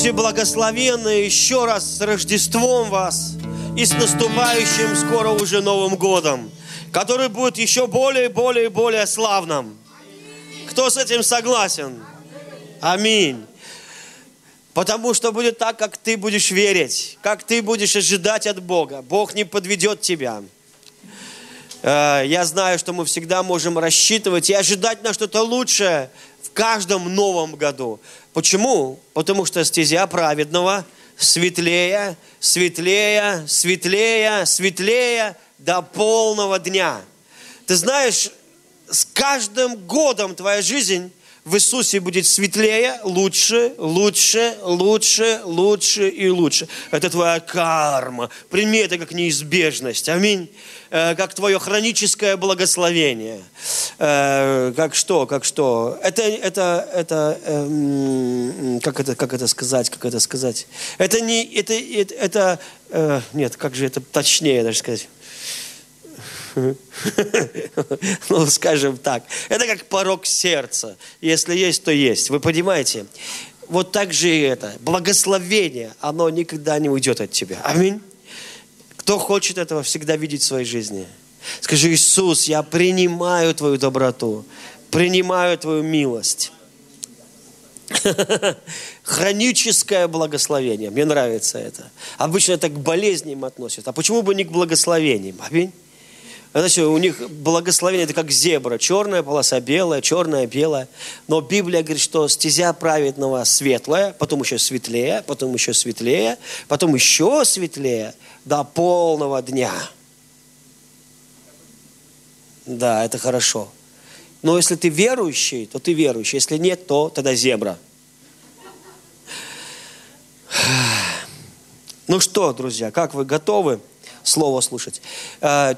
Будьте благословенны еще раз с Рождеством вас и с наступающим скоро уже Новым годом, который будет еще более, более, более славным. Кто с этим согласен? Аминь. Потому что будет так, как ты будешь верить, как ты будешь ожидать от Бога. Бог не подведет тебя. Я знаю, что мы всегда можем рассчитывать и ожидать на что-то лучшее в каждом новом году. Почему? Потому что стезя праведного светлее, светлее, светлее, светлее до полного дня. Ты знаешь, с каждым годом твоя жизнь в Иисусе будет светлее, лучше, лучше, лучше, лучше и лучше. Это твоя карма. Прими это как неизбежность. Аминь. Как твое хроническое благословение. Как что? Как это сказать? Это не, нет, как же это точнее даже сказать? Ну, скажем так, это как порог сердца. Если есть, то есть. Вы понимаете? Вот так же и это. Благословение, оно никогда не уйдет от тебя. Аминь. Кто хочет этого всегда видеть в своей жизни? Скажи: Иисус, я принимаю Твою доброту, принимаю Твою милость. Хроническое благословение. Мне нравится это. Обычно это к болезням относят. А почему бы не к благословениям? Аминь. Значит, у них благословение это как зебра. Черная полоса, белая, черная, белая. Но Библия говорит, что стезя праведного светлая, потом еще светлее, потом еще светлее, потом еще светлее до полного дня. Да, это хорошо. Но если ты верующий, то ты верующий. Если нет, то тогда зебра. Ну что, друзья, как вы готовы Слово слушать? 4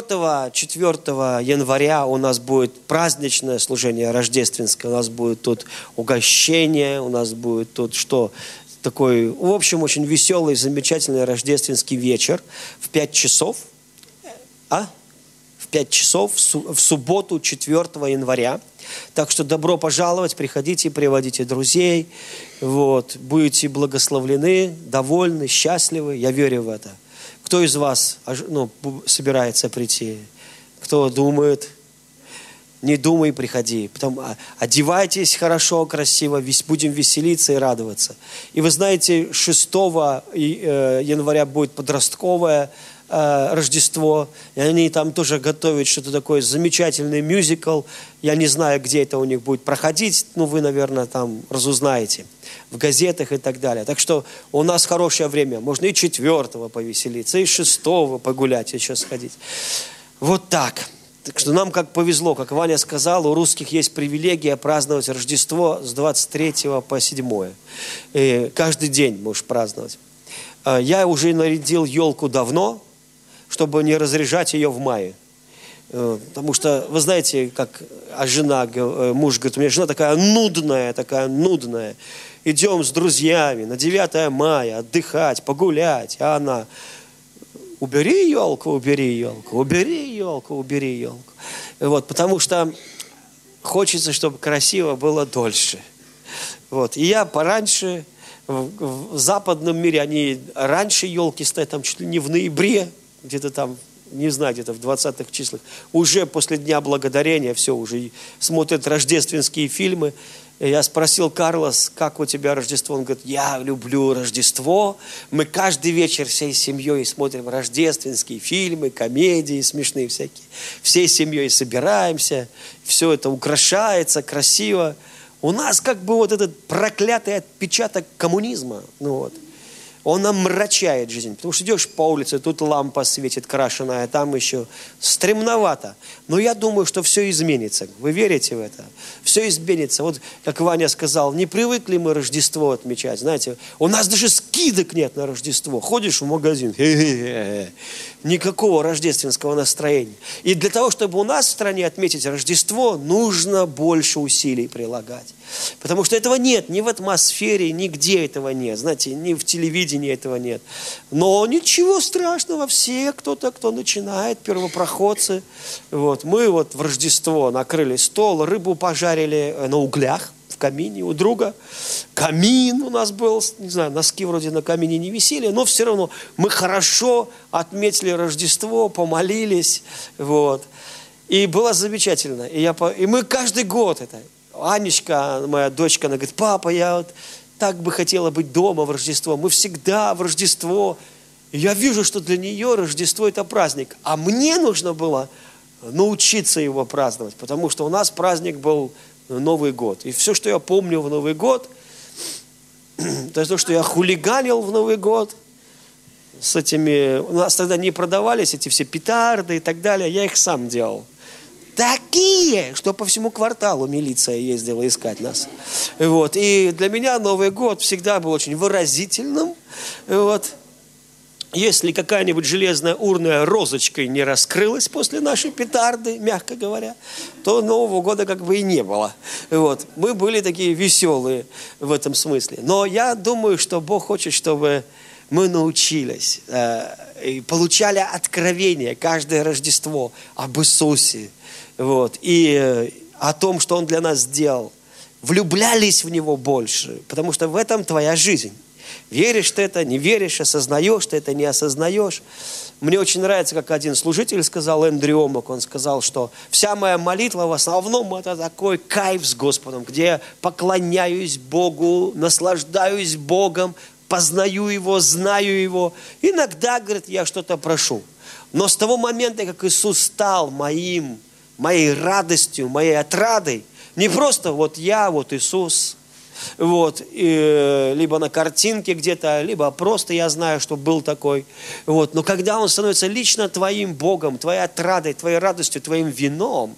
января у нас будет праздничное служение рождественское. У нас будет тут угощение, у нас будет тут что? Такой, в общем, очень веселый, замечательный рождественский вечер в 5 часов. В 5 часов в субботу 4 января. Так что добро пожаловать, приходите, приводите друзей. Вот, будете благословлены, довольны, счастливы. Я верю в это. Кто из вас собирается прийти? Кто думает? Не думай, приходи. Потом одевайтесь хорошо, красиво, будем веселиться и радоваться. И вы знаете, 6 января будет подростковое Рождество. И они там тоже готовят что-то такое, замечательный мюзикл. Я не знаю, где это у них будет проходить, но вы, наверное, там разузнаете в газетах и так далее. Так что у нас хорошее время. Можно и 4-го повеселиться, и 6-го погулять, еще сходить. Вот так. Так что нам как повезло, как Ваня сказал, у русских есть привилегия праздновать Рождество с 23 по 7. И каждый день можешь праздновать. Я уже нарядил елку давно, чтобы не разряжать ее в мае. Потому что, вы знаете, как муж говорит, у меня жена такая нудная. Идем с друзьями на 9 мая отдыхать, погулять. А она: убери елку, убери елку, убери елку, убери елку. Вот, потому что хочется, чтобы красиво было дольше. Вот. И я пораньше, в западном мире, они раньше елки стоят, там чуть ли не в ноябре, где-то там, не знаю, где-то в 20-х числах. Уже после Дня Благодарения все, уже смотрят рождественские фильмы. Я спросил: Карлос, как у тебя Рождество? Он говорит: я люблю Рождество. Мы каждый вечер всей семьей смотрим рождественские фильмы, комедии смешные всякие. Всей семьей собираемся, все это украшается красиво. У нас как бы вот этот проклятый отпечаток коммунизма, он омрачает жизнь. Потому что идешь по улице, тут лампа светит крашеная, там еще стремновато. Но я думаю, что все изменится. Вы верите в это? Все изменится. Вот как Ваня сказал, не привыкли мы Рождество отмечать. Знаете, у нас даже скидок нет на Рождество. Ходишь в магазин, никакого рождественского настроения. И для того, чтобы у нас в стране отметить Рождество, нужно больше усилий прилагать. Потому что этого нет ни в атмосфере, нигде этого нет. Знаете, ни в телевидении этого нет. Но ничего страшного, все кто начинает, первопроходцы. Вот. Мы вот в Рождество накрыли стол, рыбу пожарили на углях, в камине у друга. Камин у нас был, не знаю, носки вроде на камине не висели, но все равно мы хорошо отметили Рождество, помолились, вот. И было замечательно. И мы каждый год это. Анечка, моя дочка, она говорит: папа, я вот так бы хотела быть дома в Рождество. Мы всегда в Рождество. И я вижу, что для нее Рождество – это праздник. А мне нужно было научиться его праздновать, потому что у нас праздник был Новый год. И все, что я помню в Новый год, это то, что я хулиганил в Новый год. С этими, у нас тогда не продавались эти все петарды и так далее, я их сам делал. Такие, что по всему кварталу милиция ездила искать нас. Вот. И для меня Новый год всегда был очень выразительным. Вот. Если какая-нибудь железная урна розочкой не раскрылась после нашей петарды, мягко говоря, то Нового года как бы и не было. Вот. Мы были такие веселые в этом смысле. Но я думаю, что Бог хочет, чтобы мы научились и получали откровение каждое Рождество об Иисусе. Вот, и о том, что Он для нас сделал. Влюблялись в Него больше, потому что в этом твоя жизнь. Веришь ты это, не веришь, осознаешь ты это, не осознаешь. Мне очень нравится, как один служитель сказал, Эндрю Омак, он сказал, что вся моя молитва в основном это такой кайф с Господом, где я поклоняюсь Богу, наслаждаюсь Богом, познаю Его, знаю Его. Иногда, говорит, я что-то прошу. Но с того момента, как Иисус стал моей радостью, моей отрадой, не просто вот я, вот Иисус, вот, либо на картинке где-то, либо просто я знаю, что был такой. Вот. Но когда Он становится лично твоим Богом, твоей отрадой, твоей радостью, твоим вином,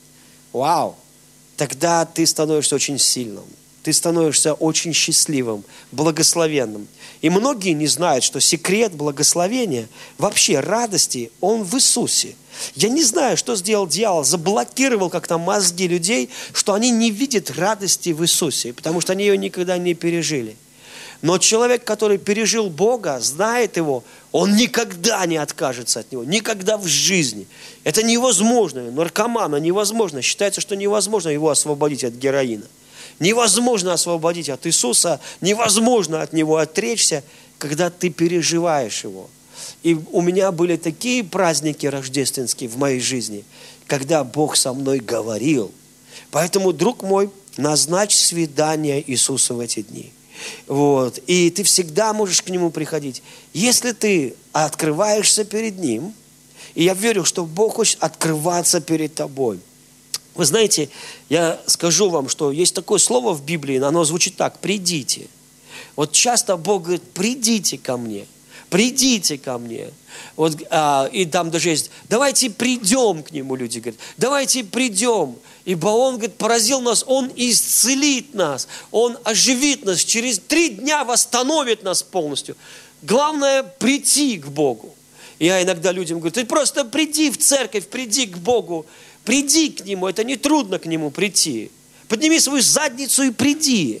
вау, тогда ты становишься очень сильным. Ты становишься очень счастливым, благословенным. И многие не знают, что секрет благословения, вообще радости, он в Иисусе. Я не знаю, что сделал дьявол, заблокировал как-то мозги людей, что они не видят радости в Иисусе, потому что они ее никогда не пережили. Но человек, который пережил Бога, знает Его, он никогда не откажется от Него, никогда в жизни. Это невозможно, наркомана невозможно, считается, что невозможно его освободить от героина. Невозможно освободить от Иисуса, невозможно от Него отречься, когда ты переживаешь Его. И у меня были такие праздники рождественские в моей жизни, когда Бог со мной говорил. Поэтому, друг мой, назначь свидание Иисусу в эти дни. Вот. И ты всегда можешь к Нему приходить. Если ты открываешься перед Ним, и я верю, что Бог хочет открываться перед тобой. Вы знаете, я скажу вам, что есть такое слово в Библии, оно звучит так: придите. Вот часто Бог говорит: придите ко мне, придите ко мне. Вот, и там даже есть: давайте придем к Нему, люди говорят, давайте придем. Ибо Он, говорит, поразил нас, Он исцелит нас, Он оживит нас, через 3 дня восстановит нас полностью. Главное прийти к Богу. Я иногда людям говорю: ты просто приди в церковь, приди к Богу. Приди к Нему, это не трудно к Нему прийти. Подними свою задницу и приди.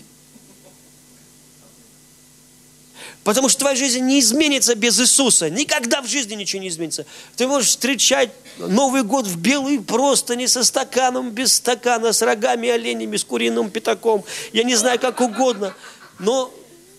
Потому что твоя жизнь не изменится без Иисуса. Никогда в жизни ничего не изменится. Ты можешь встречать Новый год в белой простыни, со стаканом, без стакана, с рогами оленями, с куриным пятаком. Я не знаю, как угодно. Но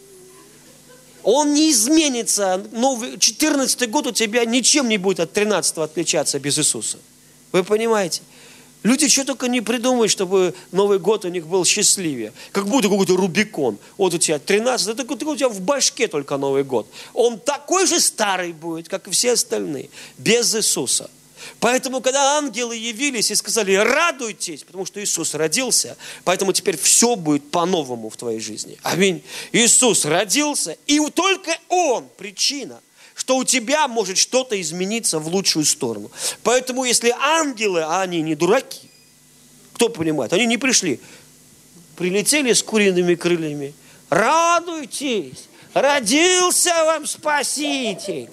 он не изменится. 14-й год у тебя ничем не будет от 13-го отличаться без Иисуса. Вы понимаете? Люди что только не придумывают, чтобы Новый год у них был счастливее. Как будто какой-то Рубикон. Вот у тебя 13, это у тебя в башке только Новый год. Он такой же старый будет, как и все остальные, без Иисуса. Поэтому, когда ангелы явились и сказали: радуйтесь, потому что Иисус родился, поэтому теперь все будет по-новому в твоей жизни. Аминь. Иисус родился, и только Он причина, что у тебя может что-то измениться в лучшую сторону. Поэтому, если ангелы, а они не дураки, кто понимает, они не пришли, прилетели с куриными крыльями: радуйтесь, родился вам Спаситель,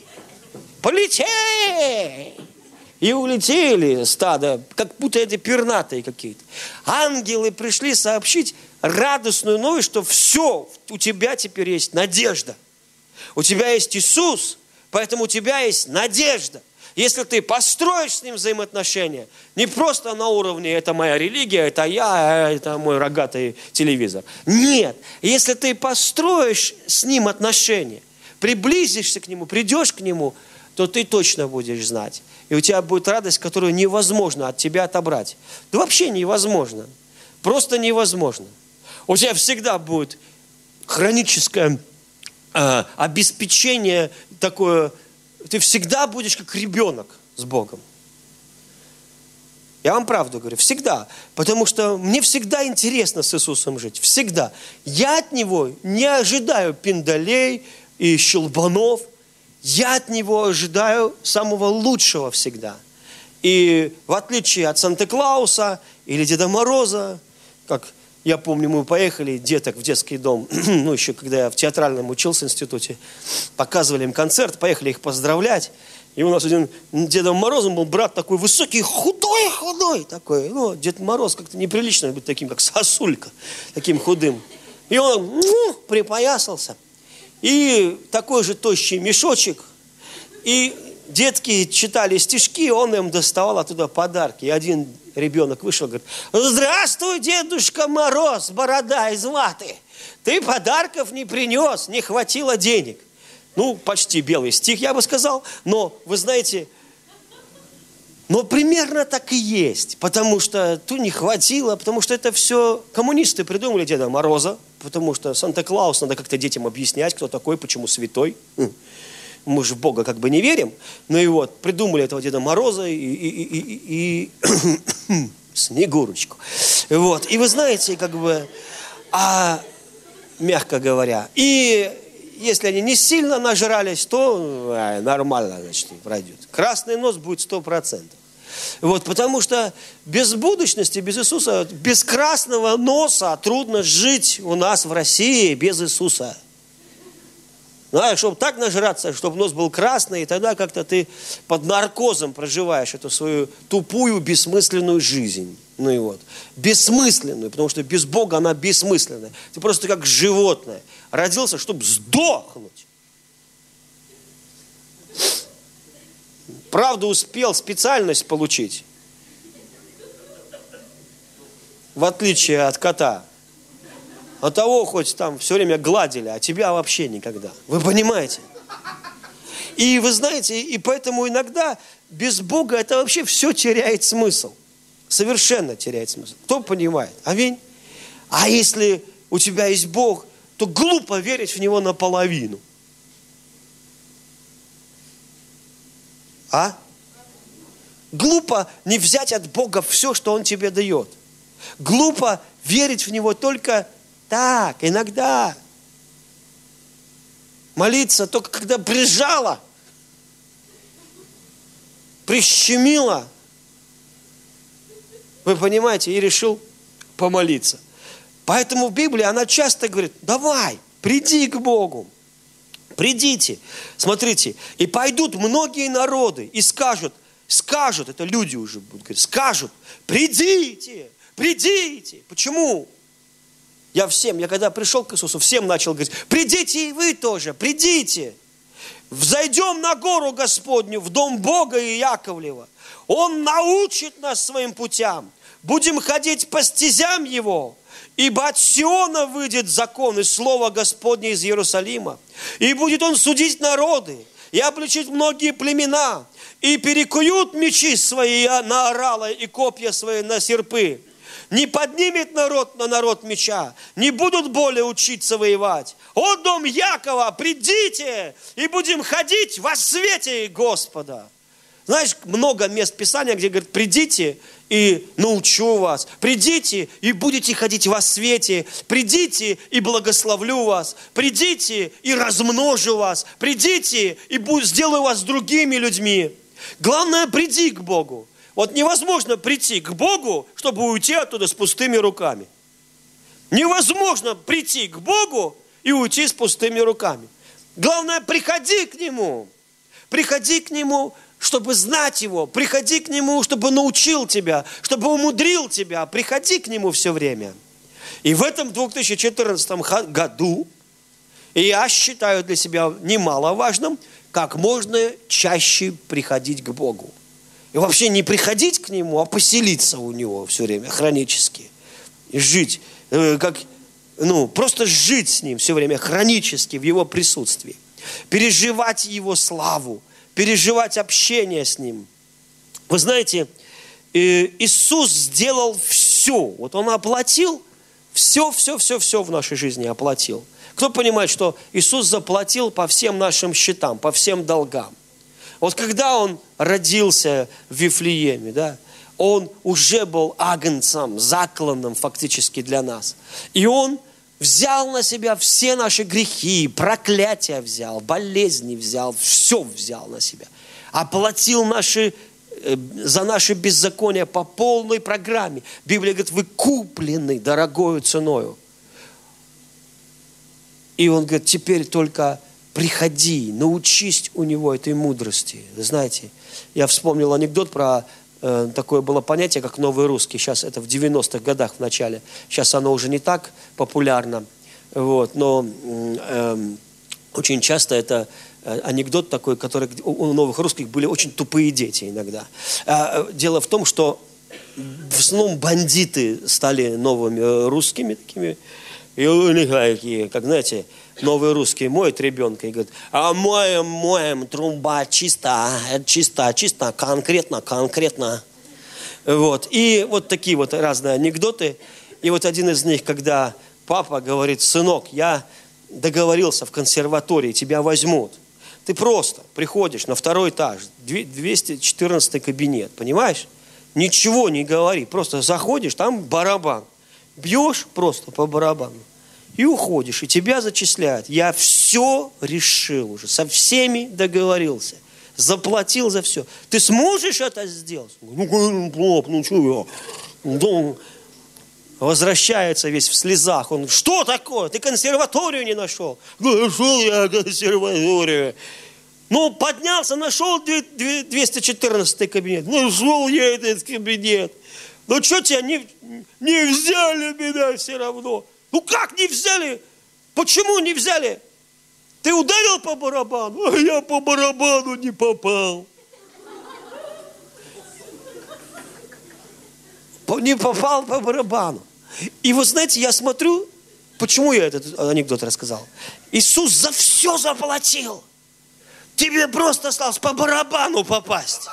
полетели. И улетели стадо, как будто эти пернатые какие-то. Ангелы пришли сообщить радостную новость, что все, у тебя теперь есть надежда. У тебя есть Иисус, поэтому у тебя есть надежда. если ты построишь с ним взаимоотношения, не просто на уровне «это моя религия, это я, это мой рогатый телевизор». Нет, если ты построишь с ним отношения, приблизишься к нему, придешь к нему, то ты точно будешь знать. И у тебя будет радость, которую невозможно от тебя отобрать. Да вообще невозможно. Просто невозможно. У тебя всегда будет хроническое обеспечение такое. Ты всегда будешь как ребенок с Богом. Я вам правду говорю, всегда. Потому что мне всегда интересно с Иисусом жить. Всегда. Я от Него не ожидаю пиндалей и щелбанов. Я от Него ожидаю самого лучшего всегда. И в отличие от Санта-Клауса или Деда Мороза, как я помню, мы поехали деток в детский дом, ну еще когда я в театральном учился в институте, показывали им концерт, поехали их поздравлять. И у нас один Дедом Морозом был брат такой высокий, худой такой. Ну, Дед Мороз как-то неприлично быть таким, как сосулька, таким худым. И он припоясался. И такой же тощий мешочек. И детки читали стишки, он им доставал оттуда подарки. И один ребенок вышел и говорит: «Здравствуй, Дедушка Мороз, борода из ваты. Ты подарков не принес, не хватило денег». Ну, почти белый стих, я бы сказал. Но, вы знаете, примерно так и есть. Потому что тут не хватило, потому что это все коммунисты придумали Деда Мороза. Потому что Санта-Клаус надо как-то детям объяснять, кто такой, почему святой. Мы же в Бога как бы не верим. Ну и вот, придумали этого Деда Мороза и Снегурочку. Вот. И вы знаете, как бы, мягко говоря, и если они не сильно нажрались, то нормально, значит, пройдет. Красный нос будет 100%. Вот, потому что без будущности, без Иисуса, без красного носа трудно жить у нас в России без Иисуса. Знаешь, чтобы так нажраться, чтобы нос был красный, и тогда как-то ты под наркозом проживаешь эту свою тупую, бессмысленную жизнь. Ну и вот. Бессмысленную, потому что без Бога она бессмысленная. Ты просто как животное. Родился, чтобы сдохнуть. Правда, успел специальность получить. В отличие от кота. А того хоть там все время гладили, а тебя вообще никогда. Вы понимаете? И вы знаете, и поэтому иногда без Бога это вообще все теряет смысл. Совершенно теряет смысл. Кто понимает? Аминь. А если у тебя есть Бог, то глупо верить в Него наполовину. Глупо не взять от Бога все, что Он тебе дает. Глупо верить в Него только так, иногда. Молиться только когда прижало, прищемило. Вы понимаете, и решил помолиться. Поэтому в Библии она часто говорит: давай, приди к Богу. Придите. Смотрите, и пойдут многие народы и скажут, это люди уже будут говорить, скажут: придите, придите. Почему? Я когда пришел к Иисусу, всем начал говорить: придите и вы тоже, придите. Взойдем на гору Господню, в дом Бога и Яковлева. Он научит нас своим путям. Будем ходить по стезям Его. Ибо от Сиона выйдет закон и слово Господне из Иерусалима. И будет Он судить народы, и обличить многие племена, и перекуют мечи свои на орала и копья свои на серпы. Не поднимет народ на народ меча, не будут более учиться воевать. О, дом Якова, придите, и будем ходить во свете Господа. Знаешь, много мест Писания, где говорят: придите и научу вас. Придите и будете ходить во свете. Придите и благословлю вас. Придите и размножу вас. Придите и сделаю вас другими людьми. Главное, приди к Богу. Вот невозможно прийти к Богу, чтобы уйти оттуда с пустыми руками. Невозможно прийти к Богу и уйти с пустыми руками. Главное, приходи к Нему. Приходи к Нему, чтобы знать Его. Приходи к Нему, чтобы научил тебя, чтобы умудрил тебя. Приходи к Нему все время. И в этом 2014 году И я считаю для себя немаловажным, как можно чаще приходить к Богу. И вообще не приходить к Нему, а поселиться у Него все время, хронически. И жить, просто жить с Ним все время, хронически, в Его присутствии. Переживать Его славу, переживать общение с Ним. Вы знаете, Иисус сделал все. Вот Он оплатил все в нашей жизни оплатил. Кто понимает, что Иисус заплатил по всем нашим счетам, по всем долгам? Вот когда Он родился в Вифлееме, да, Он уже был агнцем, закланным фактически для нас. И Он взял на себя все наши грехи, проклятия взял, болезни взял, все взял на себя. Оплатил за наши беззакония по полной программе. Библия говорит, вы куплены дорогою ценою. И Он говорит, теперь только приходи, научись у Него этой мудрости. Вы знаете, я вспомнил анекдот про такое было понятие, как новый русский. Сейчас это в 90-х годах в начале. Сейчас оно уже не так популярно. Вот, но очень часто это анекдот такой, который у новых русских были очень тупые дети иногда. Дело в том, что в основном бандиты стали новыми русскими такими. И у них такие, как знаете, новый русский моет ребенка и говорит, а моем, труба чисто, конкретно. Вот. И вот такие вот разные анекдоты. И вот один из них, когда папа говорит, сынок, я договорился в консерватории, тебя возьмут. Ты просто приходишь на 2-й этаж, 214 кабинет, понимаешь? Ничего не говори, просто заходишь, там барабан. Бьешь просто по барабану и уходишь, и тебя зачисляют. Я все решил уже, со всеми договорился, заплатил за все. Ты сможешь это сделать? Ну что я? Возвращается весь в слезах. Он, что такое? Ты консерваторию не нашел? Нашел я консерваторию. Ну, поднялся, нашел 214 кабинет. Нашел я этот кабинет. Ну, что тебя не взяли меня все равно? Ну, как не взяли? Почему не взяли? Ты ударил по барабану? А я по барабану не попал. Не попал по барабану. И вот знаете, я смотрю, почему я этот анекдот рассказал. Иисус за все заплатил. Тебе просто осталось по барабану попасть.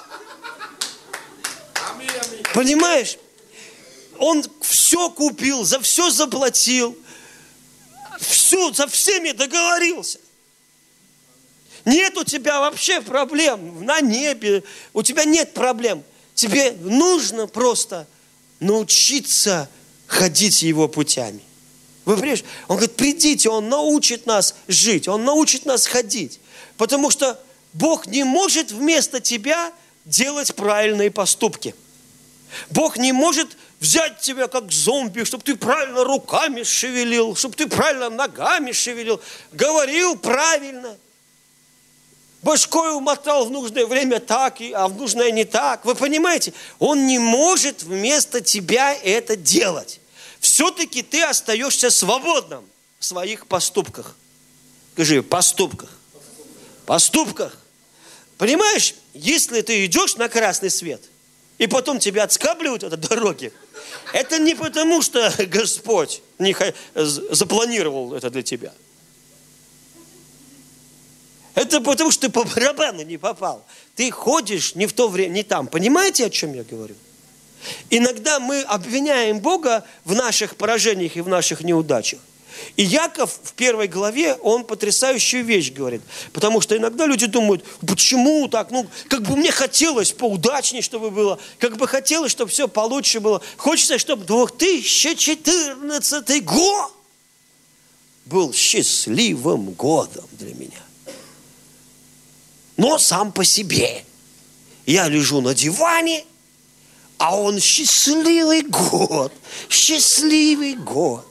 Понимаешь? Он все купил, за все заплатил, все, со всеми договорился. Нет у тебя вообще проблем на небе, у тебя нет проблем. Тебе нужно просто научиться ходить Его путями. Вы понимаете? Он говорит, придите, Он научит нас жить, Он научит нас ходить. Потому что Бог не может вместо тебя делать правильные поступки. Бог не может взять тебя как зомби, чтобы ты правильно руками шевелил, чтобы ты правильно ногами шевелил, говорил правильно. Башкой умотал в нужное время так, а в нужное не так. Вы понимаете? Он не может вместо тебя это делать. Все-таки ты остаешься свободным в своих поступках. Скажи, поступках. Поступках. Понимаешь, если ты идешь на красный свет, и потом тебя отскабливают от дороги, это не потому, что Господь запланировал это для тебя. Это потому, что ты по барабану не попал. Ты ходишь не в то время, не там. Понимаете, о чем я говорю? Иногда мы обвиняем Бога в наших поражениях и в наших неудачах. И Яков в 1 главе, он потрясающую вещь говорит. Потому что иногда люди думают, почему так? Ну, как бы мне хотелось поудачнее, чтобы было. Как бы хотелось, чтобы все получше было. Хочется, чтобы 2014 год был счастливым годом для меня. Но сам по себе. Я лежу на диване, а он счастливый год. Счастливый год.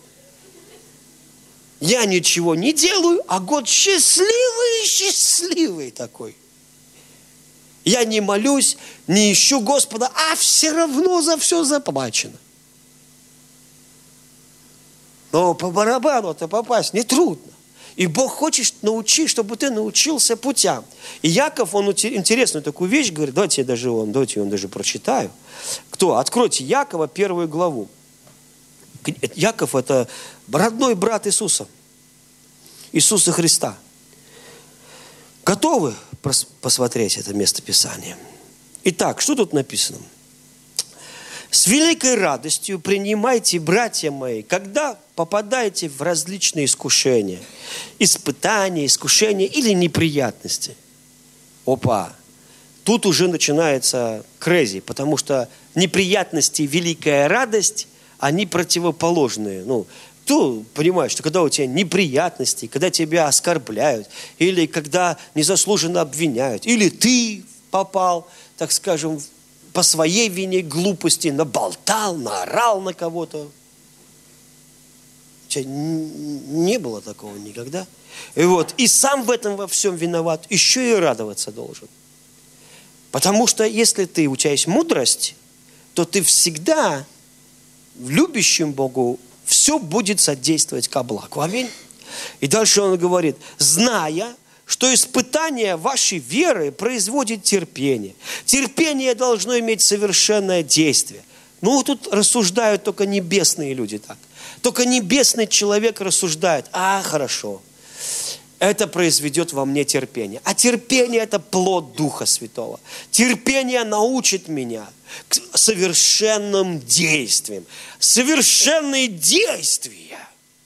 Я ничего не делаю, а год счастливый такой. Я не молюсь, не ищу Господа, а все равно за все заплачено. Но по барабану-то попасть нетрудно. И Бог хочет научить, чтобы ты научился путям. И Яков, он интересную такую вещь говорит, давайте я даже прочитаю. Кто? Откройте Якова, 1 главу. Яков – это родной брат Иисуса Христа. Готовы посмотреть это место Писания? Итак, что тут написано? «С великой радостью принимайте, братья мои, когда попадаете в различные искушения, испытания, искушения или неприятности». Опа! Тут уже начинается crazy, потому что неприятности и великая радость, они противоположные. Ты понимаешь, что когда у тебя неприятности, когда тебя оскорбляют, или когда незаслуженно обвиняют, или ты попал, так скажем, по своей вине глупости, наболтал, наорал на кого-то. У тебя не было такого никогда. И сам в этом во всем виноват, еще и радоваться должен. Потому что если у тебя есть мудрость, то ты всегда любящим Богу все будет содействовать ко благу. Аминь. И дальше он говорит, зная, что испытание вашей веры производит терпение. Терпение должно иметь совершенное действие. Тут рассуждают только небесные люди так. Только небесный человек рассуждает, хорошо, это произведет во мне терпение. А терпение – это плод Духа Святого. Терпение научит меня к совершенным действиям. Совершенные действия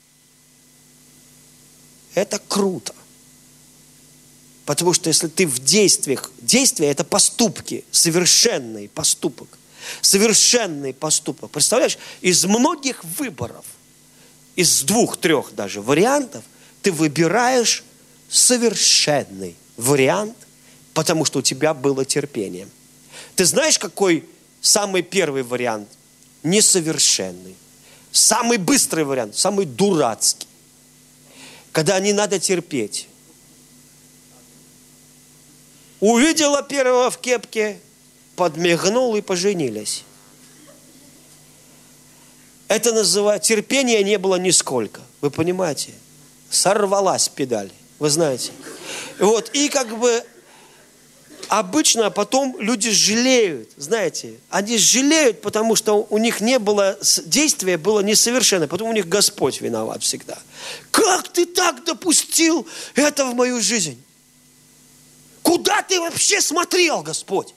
– это круто. Потому что если ты в действиях, действия – это поступки, совершенный поступок. Совершенный поступок. Представляешь, из многих выборов, из 2-3 даже вариантов, ты выбираешь совершенный вариант, потому что у тебя было терпение. Ты знаешь, какой самый первый вариант? Несовершенный. Самый быстрый вариант, самый дурацкий. Когда не надо терпеть. Увидела первого в кепке, подмигнул и поженились. Это называется, терпения не было нисколько. Вы понимаете? Сорвалась педаль. Вы знаете. И обычно потом люди жалеют. Знаете, они жалеют, потому что у них не было, действие было несовершенно. Потом у них Господь виноват всегда. Как ты так допустил это в мою жизнь? Куда ты вообще смотрел, Господь?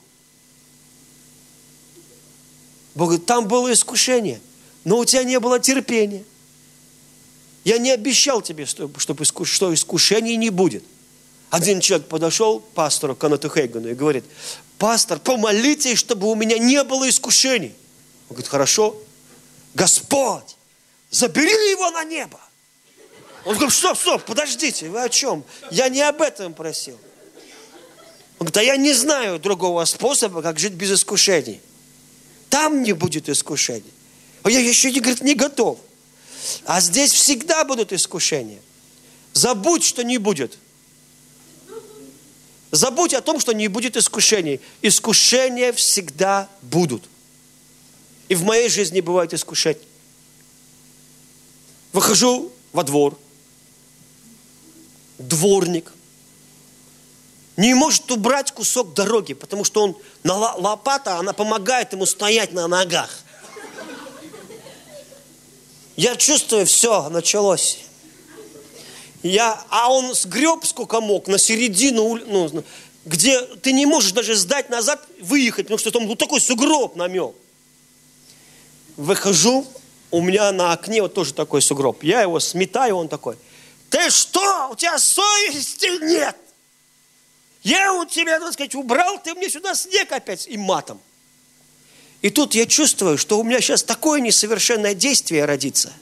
Бог говорит, там было искушение, но у тебя не было терпения. Я не обещал тебе, что искушений не будет. Один человек подошел к пастору Кеннету Хейгану и говорит, пастор, помолитесь, чтобы у меня не было искушений. Он говорит, хорошо. Господь, забери его на небо. Он говорит, стоп, подождите, вы о чем? Я не об этом просил. Он говорит, я не знаю другого способа, как жить без искушений. Там не будет искушений. Я еще, говорит, не готов. А здесь всегда будут искушения. Забудь, что не будет. Забудь о том, что не будет искушений. Искушения всегда будут. И в моей жизни бывают искушения. Выхожу во двор. Дворник. Не может убрать кусок дороги, потому что лопата, она помогает ему стоять на ногах. Я чувствую, все, началось. А он сгреб сколько мог на середину, где ты не можешь даже сдать назад, выехать, потому что там такой сугроб намел. Выхожу, у меня на окне тоже такой сугроб. Я его сметаю, он такой, ты что, у тебя совести нет? Я у тебя, так сказать, убрал, ты мне сюда снег опять и матом. И тут я чувствую, что у меня сейчас такое несовершенное действие родится.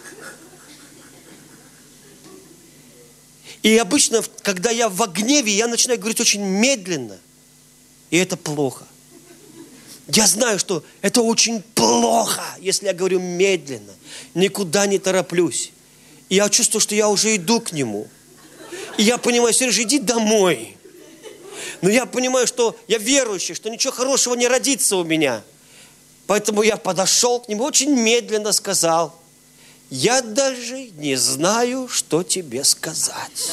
И обычно, когда я в гневе, я начинаю говорить очень медленно. И это плохо. Я знаю, что это очень плохо, если я говорю медленно. Никуда не тороплюсь. И я чувствую, что я уже иду к нему. И я понимаю, Сережа, иди домой. Но я понимаю, что я верующий, что ничего хорошего не родится у меня. Поэтому я подошел к нему, очень медленно сказал. я даже не знаю, что тебе сказать.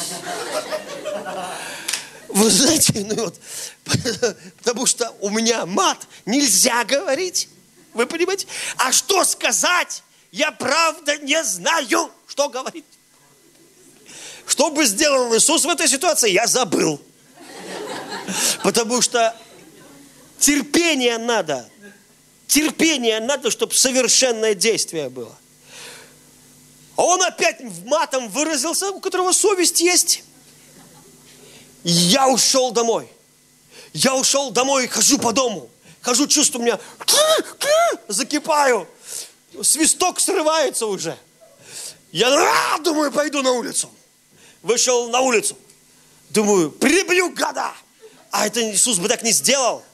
Вы знаете, потому что у меня мат, нельзя говорить. Вы понимаете? А что сказать? Я правда не знаю, что говорить. Что бы сделал Иисус в этой ситуации, я забыл. Потому что терпение надо. Терпение надо, чтобы совершенное действие было. А он опять матом выразился, у которого совесть есть. Я ушел домой. Я ушел домой и хожу по дому. Хожу, чувствую, у меня закипаю. Свисток срывается уже. Я думаю, пойду на улицу. Вышел на улицу. Думаю, прибью гада. А это Иисус бы так не сделал.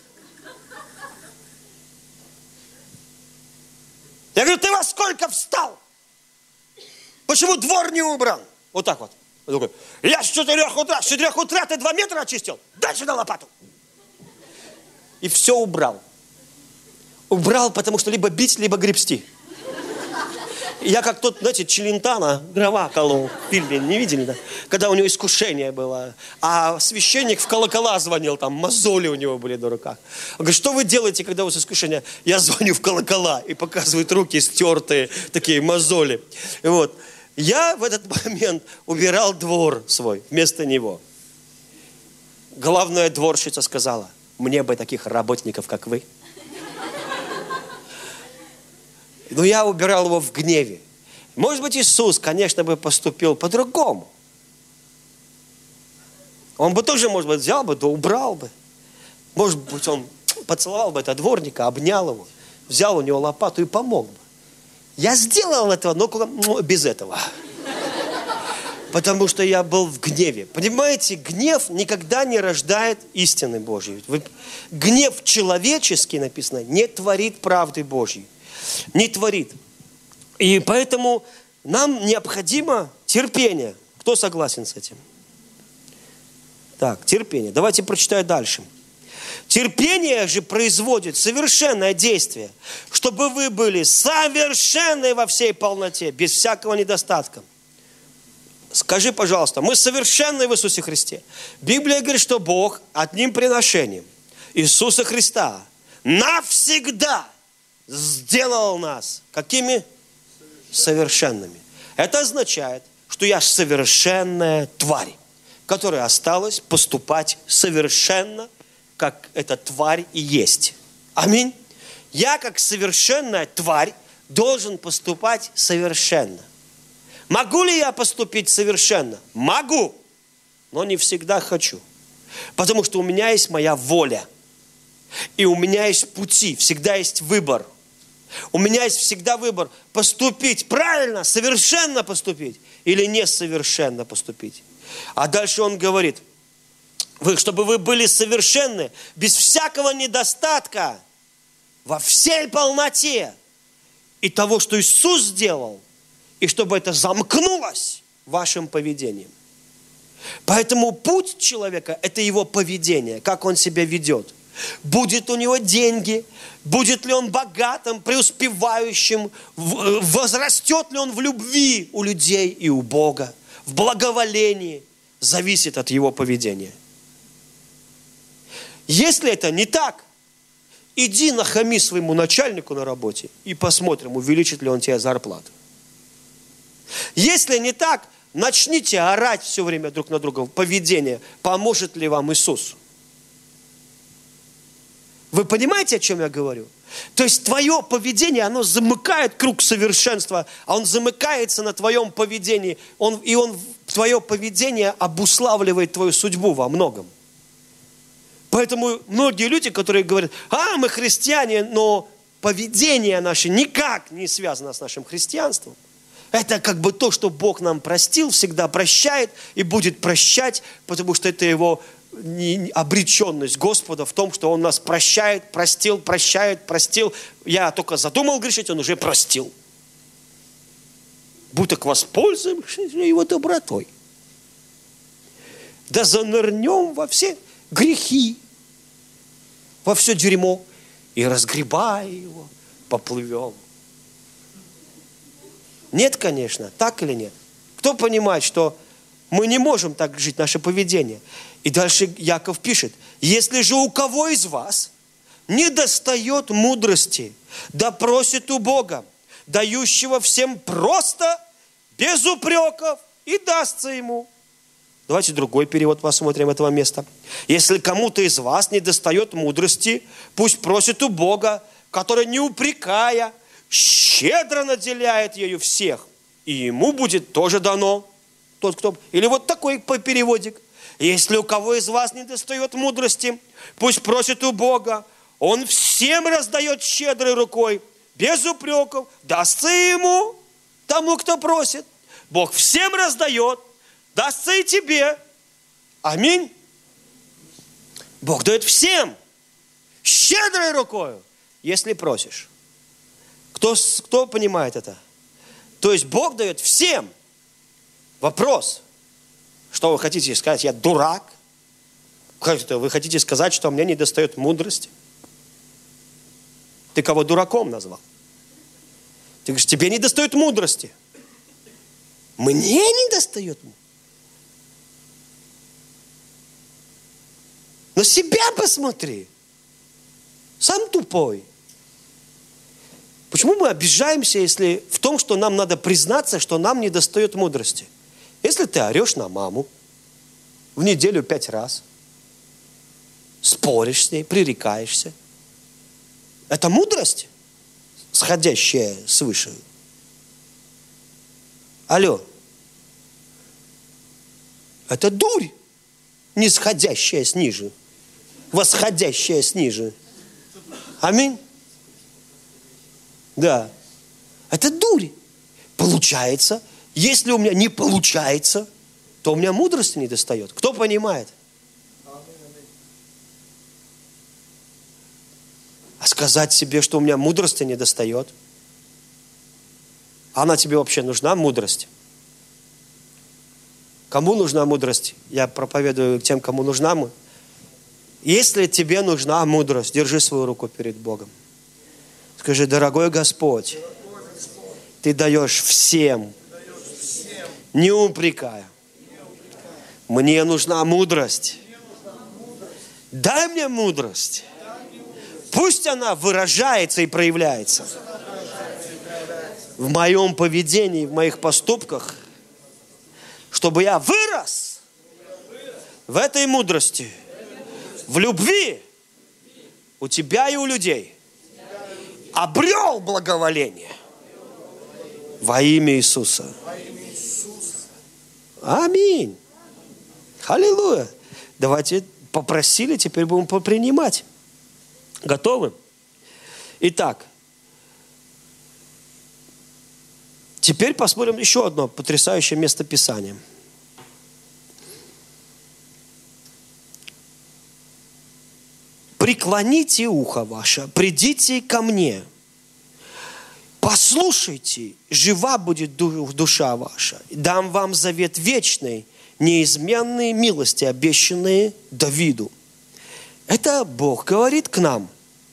Я говорю, ты во сколько встал? Почему двор не убрал? Вот так вот. Он такой, я с 4 утра. С 4 утра ты 2 метра очистил? Дай сюда лопату. И все убрал. Убрал, потому что либо бить, либо гребсти. Я как тот, знаете, Челентано, дрова колол в фильме, не видели, да? Когда у него искушение было, а священник в колокола звонил, там мозоли у него были на руках. Он говорит, что вы делаете, когда у вас искушение? Я звоню в колокола, и показывают руки стертые, такие мозоли. И вот. Я в этот момент убирал двор свой вместо него. Главная дворщица сказала, мне бы таких работников, как вы. Но я убирал его в гневе. Может быть, Иисус, конечно, бы поступил по-другому. Он бы тоже, может быть, взял бы, да убрал бы. Может быть, он поцеловал бы этого дворника, обнял его, взял у него лопату и помог бы. Я сделал этого, но без этого. Потому что я был в гневе. Понимаете, гнев никогда не рождает истины Божьей. Гнев человеческий, написано, не творит правды Божьей. Не творит. И поэтому нам необходимо терпение. Кто согласен с этим? Так, терпение. Давайте прочитаю дальше. Терпение же производит совершенное действие, чтобы вы были совершенны во всей полноте, без всякого недостатка. Скажи, пожалуйста, мы совершенны в Иисусе Христе. Библия говорит, что Бог одним приношением Иисуса Христа навсегда сделал нас какими? Совершенными. Это означает, что я совершенная тварь, которая осталась поступать совершенно, как эта тварь и есть. Аминь. Я, как совершенная тварь, должен поступать совершенно. Могу ли я поступить совершенно? Могу, но не всегда хочу. Потому что у меня есть моя воля. И у меня есть пути, всегда есть выбор. У меня есть всегда выбор поступить правильно, совершенно поступить или несовершенно поступить. А дальше он говорит, чтобы вы были совершенны, без всякого недостатка, во всей полноте и того, что Иисус сделал, и чтобы это замкнулось вашим поведением. Поэтому путь человека – это его поведение, как он себя ведет. Будет у него деньги, будет ли он богатым, преуспевающим, возрастет ли он в любви у людей и у Бога, в благоволении, зависит от его поведения. Если это не так, иди нахами своему начальнику на работе и посмотрим, увеличит ли он тебе зарплату. Если не так, начните орать все время друг на друга. Поведение, поможет ли вам Иисус? Вы понимаете, о чем я говорю? То есть твое поведение, оно замыкает круг совершенства, а он замыкается на твоем поведении. Твое поведение обуславливает твою судьбу во многом. Поэтому многие люди, которые говорят, мы христиане, но поведение наше никак не связано с нашим христианством. Это как бы то, что Бог нам простил, всегда прощает и будет прощать, потому что это его обреченность Господа в том, что Он нас прощает, простил, прощает, простил. Я только задумал грешить, Он уже простил. Будь так воспользуемся Его добротой. Да занырнем во все грехи, во все дерьмо и, разгребая его, поплывем. Нет, конечно. Так или нет? Кто понимает, что мы не можем так жить, наше поведение? И дальше Яков пишет: если же у кого из вас не достает мудрости, да просит у Бога, дающего всем просто, без упреков, и дастся ему. Давайте другой перевод посмотрим этого места. Если кому-то из вас не достает мудрости, пусть просит у Бога, который, не упрекая, щедро наделяет ею всех, и ему будет тоже дано. Тот, кто... Или вот такой переводик. Если у кого из вас не достает мудрости, пусть просит у Бога, Он всем раздает щедрой рукой, без упреков, дастся ему, тому, кто просит. Бог всем раздает, дастся и тебе. Аминь. Бог дает всем, щедрой рукой, если просишь. Кто понимает это? То есть Бог дает всем. Вопрос: что вы хотите сказать? Я дурак? Как это? Вы хотите сказать, что мне не достает мудрости? Ты кого дураком назвал? Ты говоришь, тебе не достает мудрости. Мне не достает мудрости. На себя посмотри. Сам тупой. Почему мы обижаемся, если в том, что нам надо признаться, что нам не достает мудрости? Если ты орешь на маму в неделю 5 раз, споришь с ней, пререкаешься, это мудрость, сходящая свыше. Алло. Это дурь, нисходящая снизу, восходящая снизу. Аминь. Да. Это дурь. Получается, если у меня не получается, то у меня мудрости не достает. Кто понимает? А сказать себе, что у меня мудрости не достает, она тебе вообще нужна, мудрость? Кому нужна мудрость? Я проповедую тем, кому нужна. Если тебе нужна мудрость, держи свою руку перед Богом. Скажи: дорогой Господь, Ты даешь всем, не упрекая. Мне нужна мудрость. Дай мне мудрость. Пусть она выражается и проявляется в моем поведении, в моих поступках, чтобы я вырос в этой мудрости, в любви у тебя и у людей, обрел благоволение во имя Иисуса. Аминь. Аллилуйя. Давайте попросили, теперь будем попринимать. Готовы? Итак, теперь посмотрим еще одно потрясающее место Писания. Преклоните ухо ваше, придите ко мне, послушайте, жива будет душа ваша, дам вам завет вечный, неизменные милости, обещанные Давиду. Это Бог говорит к нам.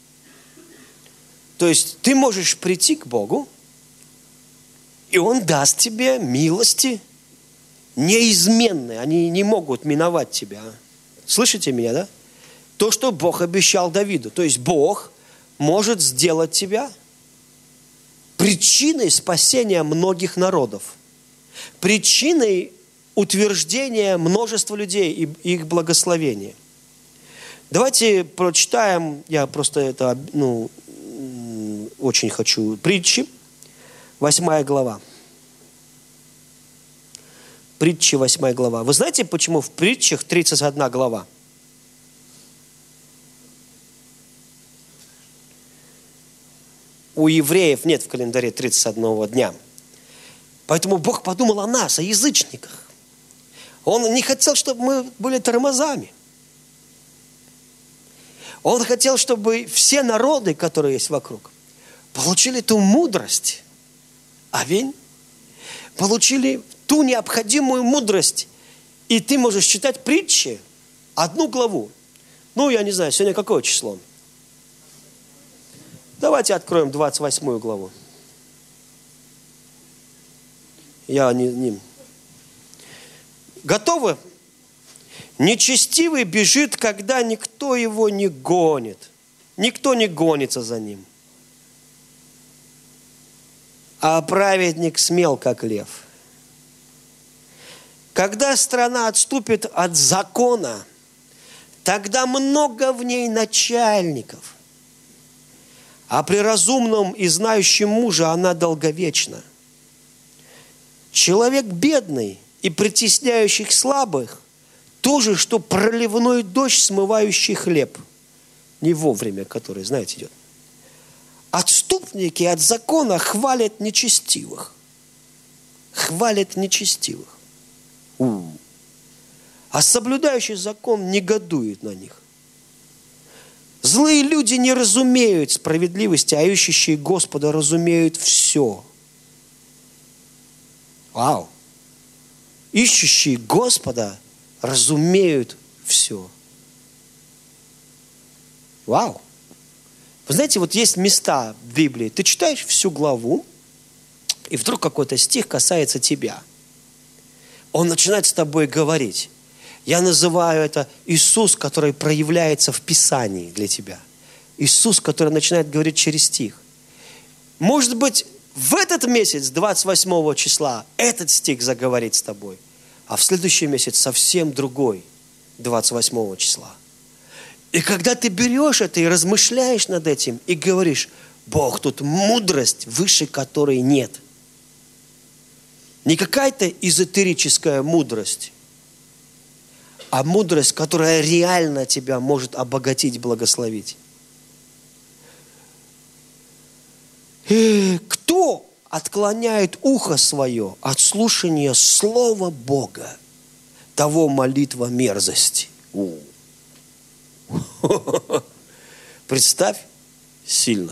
То есть ты можешь прийти к Богу, и Он даст тебе милости неизменные. Они не могут миновать тебя. Слышите меня, да? То, что Бог обещал Давиду. То есть Бог может сделать тебя причиной спасения многих народов. Причиной утверждения множества людей и их благословения. Давайте прочитаем, я просто это, очень хочу, Притчи, 8 глава. Притчи, 8 глава. Вы знаете, почему в Притчах 31 глава? У евреев нет в календаре 31 дня. Поэтому Бог подумал о нас, о язычниках. Он не хотел, чтобы мы были тормозами. Он хотел, чтобы все народы, которые есть вокруг, получили ту мудрость. Аминь. Получили ту необходимую мудрость. И ты можешь читать Притчи, 1 главу. Я не знаю, сегодня какое число? Давайте откроем 28 главу. Я не... Готовы? Нечестивый бежит, когда никто его не гонит. Никто не гонится за ним. А праведник смел, как лев. Когда страна отступит от закона, тогда много в ней начальников. А при разумном и знающем муже она долговечна. Человек бедный и притесняющих слабых то же, что проливной дождь, смывающий хлеб. Не вовремя, который, знаете, идет. Отступники от закона хвалят нечестивых. Хвалят нечестивых. А соблюдающий закон негодует на них. Злые люди не разумеют справедливости, а ищущие Господа разумеют все. Вау! Ищущие Господа разумеют все. Вау! Вы знаете, вот есть места в Библии, ты читаешь всю главу, и вдруг какой-то стих касается тебя. Он начинает с тобой говорить. Я называю это Иисус, который проявляется в Писании для тебя. Иисус, который начинает говорить через стих. Может быть, в этот месяц, 28 числа, этот стих заговорит с тобой, а в следующий месяц совсем другой, 28 числа. И когда ты берешь это и размышляешь над этим, и говоришь, Бог, тут мудрость, выше которой нет. Не какая-то эзотерическая мудрость, а мудрость, которая реально тебя может обогатить, благословить. Кто отклоняет ухо свое от слушания слова Бога, того молитва мерзости. Представь, сильно.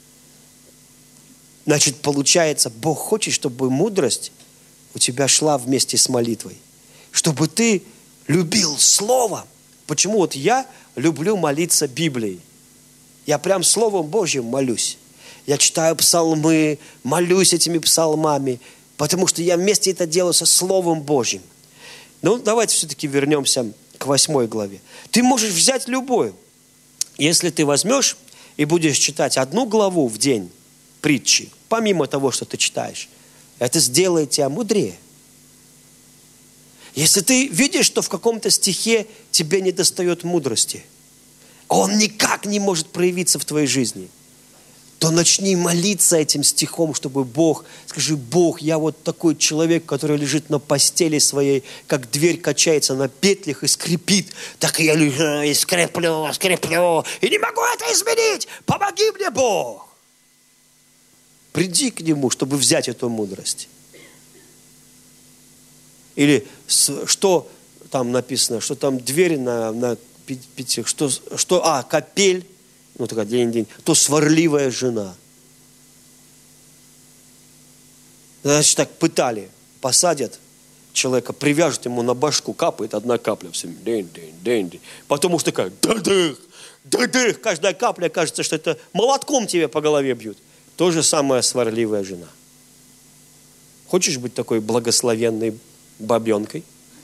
Значит, получается, Бог хочет, чтобы мудрость у тебя шла вместе с молитвой. Чтобы ты любил Слово. Почему вот я люблю молиться Библией? Я прям Словом Божьим молюсь. Я читаю псалмы, молюсь этими псалмами, потому что я вместе это делаю со Словом Божьим. Ну, давайте все-таки вернемся к 8 главе. Ты можешь взять любую. Если ты возьмешь и будешь читать 1 главу в день притчи, помимо того, что ты читаешь, это сделает тебя мудрее. Если ты видишь, что в каком-то стихе тебе недостает мудрости, он никак не может проявиться в твоей жизни, то начни молиться этим стихом, чтобы Бог, скажи, Бог, я вот такой человек, который лежит на постели своей, как дверь качается на петлях и скрипит, так и я лежу и скреплю, и не могу это изменить, помоги мне, Бог. Приди к Нему, чтобы взять эту мудрость. Или что там написано, что там дверь на пяти, капель, ну такая день, то сварливая жена. Значит, так пытали, посадят человека, привяжут ему на башку, капает 1 капля всем. День. Потом уж такая, дых, каждая капля кажется, что это молотком тебе по голове бьют. То же самое сварливая жена. Хочешь быть такой благословенной бабенкой?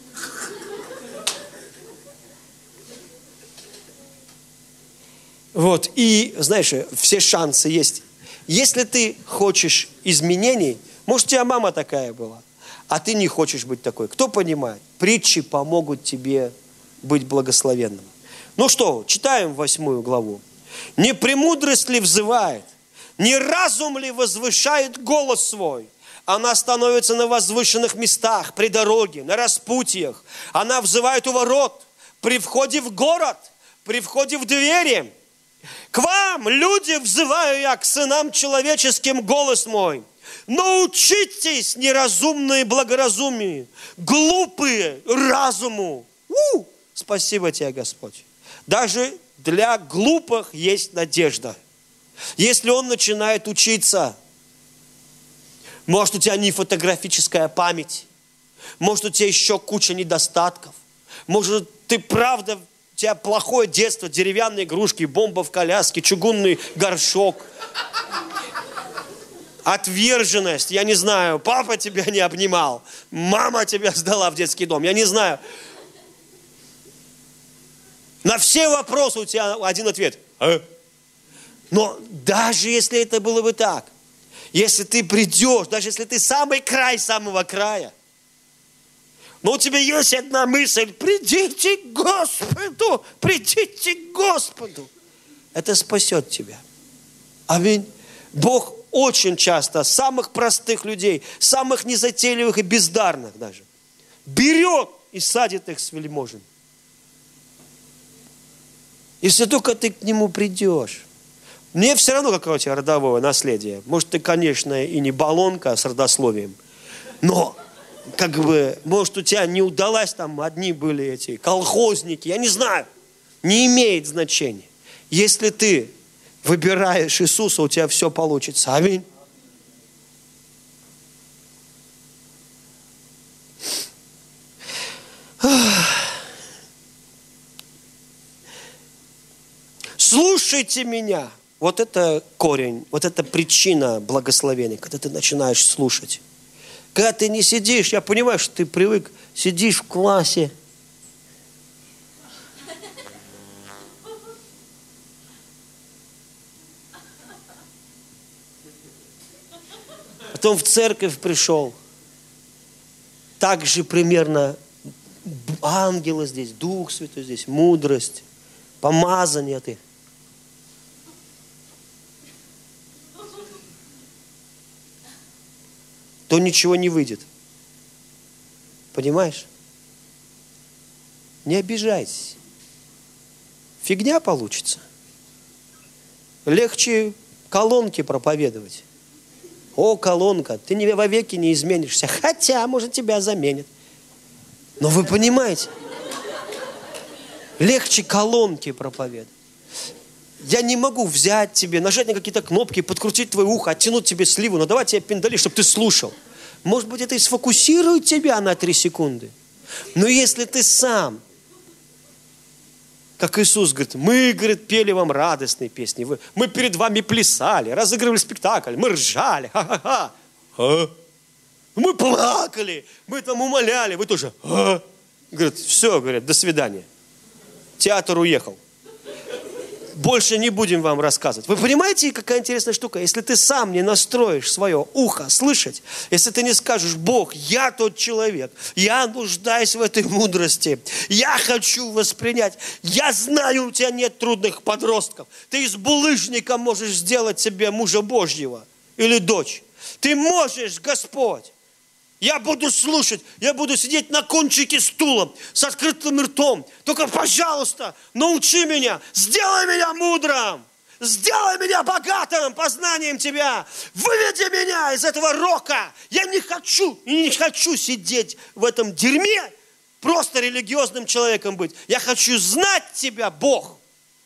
Вот, и, знаешь, все шансы есть. Если ты хочешь изменений, может, у тебя мама такая была, а ты не хочешь быть такой. Кто понимает? Притчи помогут тебе быть благословенным. Ну что, читаем 8 главу. «Не премудрость ли взывает, не разум ли возвышает голос свой? Она становится на возвышенных местах, при дороге, на распутьях. Она взывает у ворот, при входе в город, при входе в двери. К вам, люди, взываю я, к сынам человеческим голос мой. Научитесь, неразумные благоразумию, глупые разуму». Спасибо тебе, Господь. Даже для глупых есть надежда. Если он начинает учиться, может, у тебя не фотографическая память, может, у тебя еще куча недостатков, может, ты правда, у тебя плохое детство, деревянные игрушки, бомба в коляске, чугунный горшок. отверженность, я не знаю, папа тебя не обнимал, мама тебя сдала в детский дом, я не знаю. На все вопросы у тебя один ответ. Но даже если это было бы так, если ты придешь, даже если ты самый край самого края, но у тебя есть одна мысль: придите к Господу, придите к Господу. Это спасет тебя. Аминь. Бог очень часто самых простых людей, самых незатейливых и бездарных даже, берет и садит их с вельможами. Если только ты к нему придешь. Мне все равно, какое у тебя родовое наследие. Может, ты, конечно, и не баллонка с родословием, но, может, у тебя не удалось, там одни были эти колхозники, я не знаю. Не имеет значения. Если ты выбираешь Иисуса, у тебя все получится. Аминь. Слушайте меня. Вот это корень, вот это причина благословения, когда ты начинаешь слушать. Когда ты не сидишь, я понимаю, что ты привык, сидишь в классе. Потом в церковь пришел. Так же примерно ангелы здесь, Дух Святой здесь, мудрость, помазание ты. То ничего не выйдет. Понимаешь? Не обижайтесь. Фигня получится. Легче колонки проповедовать. О, колонка, ты вовеки не изменишься. Хотя, может, тебя заменят. Но вы понимаете, легче колонки проповедовать. Я не могу взять тебе, нажать на какие-то кнопки, подкрутить твое ухо, оттянуть тебе сливу, но давай тебе пиндали, чтобы ты слушал. Может быть, это и сфокусирует тебя на 3 секунды. Но если ты сам, как Иисус говорит, мы, говорит, пели вам радостные песни, мы перед вами плясали, разыгрывали спектакль, мы ржали, ха-ха-ха. Мы плакали, мы там умоляли, вы тоже. Говорит, все, говорят, до свидания. Театр уехал. Больше не будем вам рассказывать. Вы понимаете, какая интересная штука? Если ты сам не настроишь свое ухо слышать, если ты не скажешь: Бог, я тот человек, я нуждаюсь в этой мудрости, я хочу воспринять, я знаю, у тебя нет трудных подростков, ты из булыжника можешь сделать себе мужа Божьего или дочь. Ты можешь, Господь. Я буду слушать, я буду сидеть на кончике стула с открытым ртом. Только, пожалуйста, научи меня, сделай меня мудрым, сделай меня богатым познанием Тебя. Выведи меня из этого рока. Я не хочу сидеть в этом дерьме, просто религиозным человеком быть. Я хочу знать Тебя, Бог.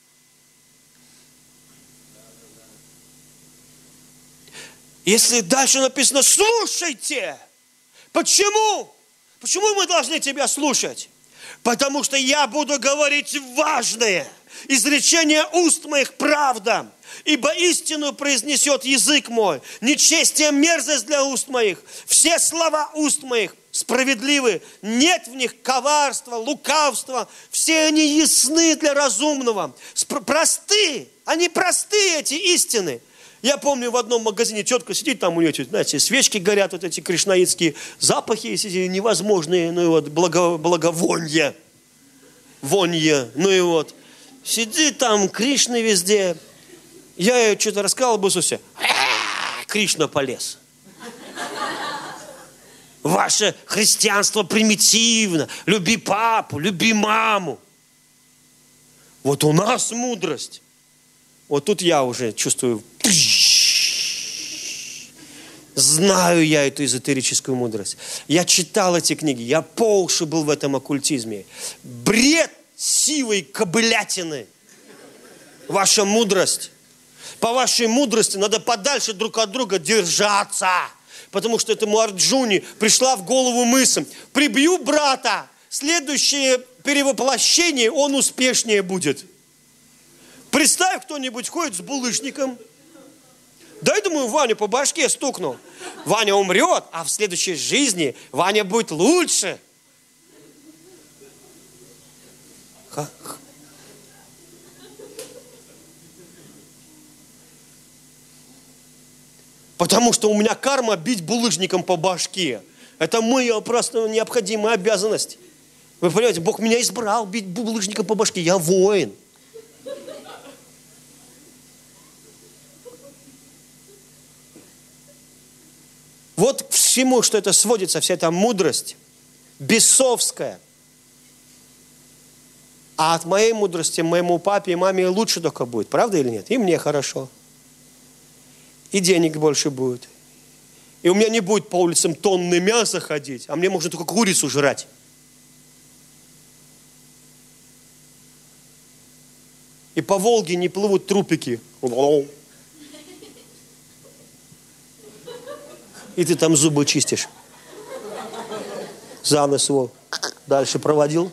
Если дальше написано: слушайте. Почему? Почему мы должны тебя слушать? Потому что я буду говорить важное. Изречение уст моих правда. Ибо истину произнесет язык мой. Нечестие мерзость для уст моих. Все слова уст моих справедливы. Нет в них коварства, лукавства. Все они ясны для разумного. Просты. Они простые, эти истины. Я помню, в одном магазине тетка сидит, там у нее, знаете, свечки горят, вот эти кришнаитские запахи невозможные, ну и вот благовонье, ну и вот. Сидит там, Кришна везде. Я ей что-то рассказал об Иисусе. Кришна полез. Ваше христианство примитивно. Люби папу, люби маму. Вот у нас мудрость. Вот тут я уже чувствую, знаю я эту эзотерическую мудрость. Я читал эти книги, я по уши был в этом оккультизме. Бред сивой кобылятины. Ваша мудрость. По вашей мудрости надо подальше друг от друга держаться. Потому что этому Арджуне пришла в голову мысль: прибью брата, следующее перевоплощение он успешнее будет. Представь, кто-нибудь ходит с булыжником, Дай, думаю, Ваню по башке стукну. Ваня умрет, а в следующей жизни Ваня будет лучше. Потому что у меня карма бить булыжником по башке. Это моя просто необходимая обязанность. Вы понимаете, Бог меня избрал бить булыжником по башке. Я воин. Вот к всему, что это сводится, вся эта мудрость бесовская. А от моей мудрости моему папе и маме лучше только будет. Правда или нет? И мне хорошо. И денег больше будет. И у меня не будет по улицам тонны мяса ходить, а мне можно только курицу жрать. И по Волге не плывут трупики. И ты там зубы чистишь. За нос его дальше проводил.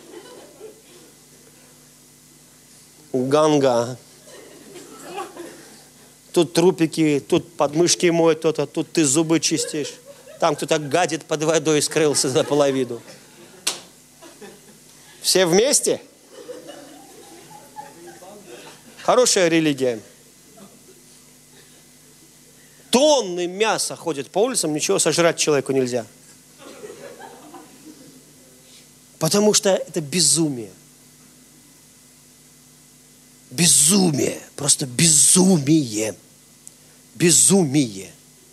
Ганга. Тут трупики, тут подмышки моют кто-то, тут ты зубы чистишь. Там кто-то гадит под водой и скрылся наполовину. Все вместе? Хорошая религия. Тонны мяса ходят по улицам, ничего сожрать человеку нельзя. Потому что это безумие. Безумие, просто безумие. Безумие.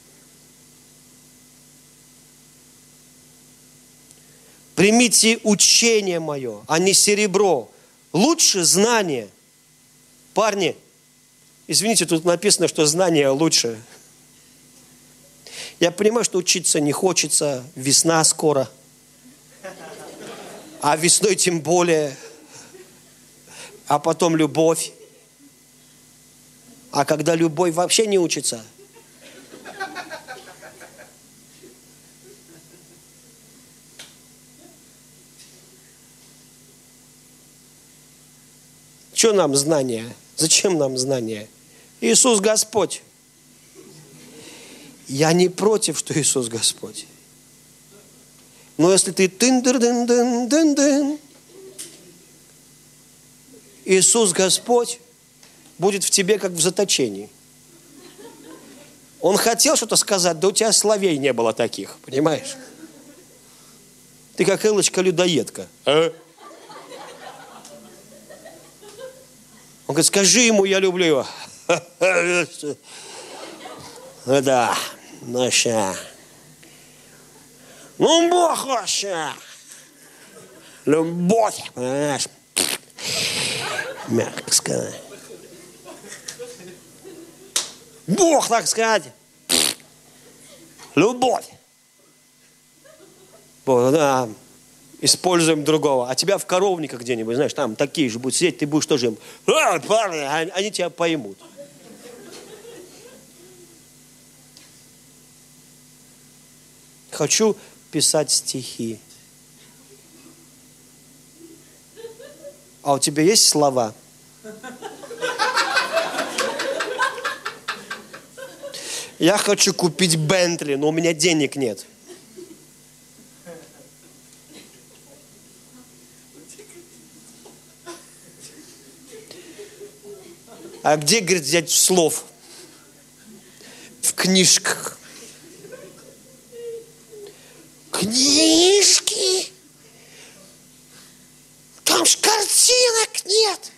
Примите учение мое, а не серебро. Лучше знание. Парни, извините, тут написано, что знание лучше. Я понимаю, что учиться не хочется, весна скоро. А весной тем более. А потом любовь. А когда любовь вообще не учится. Что нам знания? Зачем нам знания? Иисус Господь. Я не против, что Иисус Господь. Но если ты тын-дын-дын-дын-дын, Иисус Господь будет в тебе, как в заточении. Он хотел что-то сказать, да у тебя словей не было таких, понимаешь? Ты как Элочка-людоедка. А? Он говорит, скажи ему, я люблю его. Ну да, ну ща. Ну Бог вообще. Любовь, понимаешь? Мягко сказать. Бог, так сказать. Любовь. Бог, да. Используем другого. А тебя в коровниках где-нибудь, знаешь, там такие же будут сидеть, ты будешь тоже им. Парни, они тебя поймут. Хочу писать стихи. А у тебя есть слова? Я хочу купить Бентли, но у меня денег нет. А где, говорит, взять слов? В книжках. Книжки? Там ж картинок нет.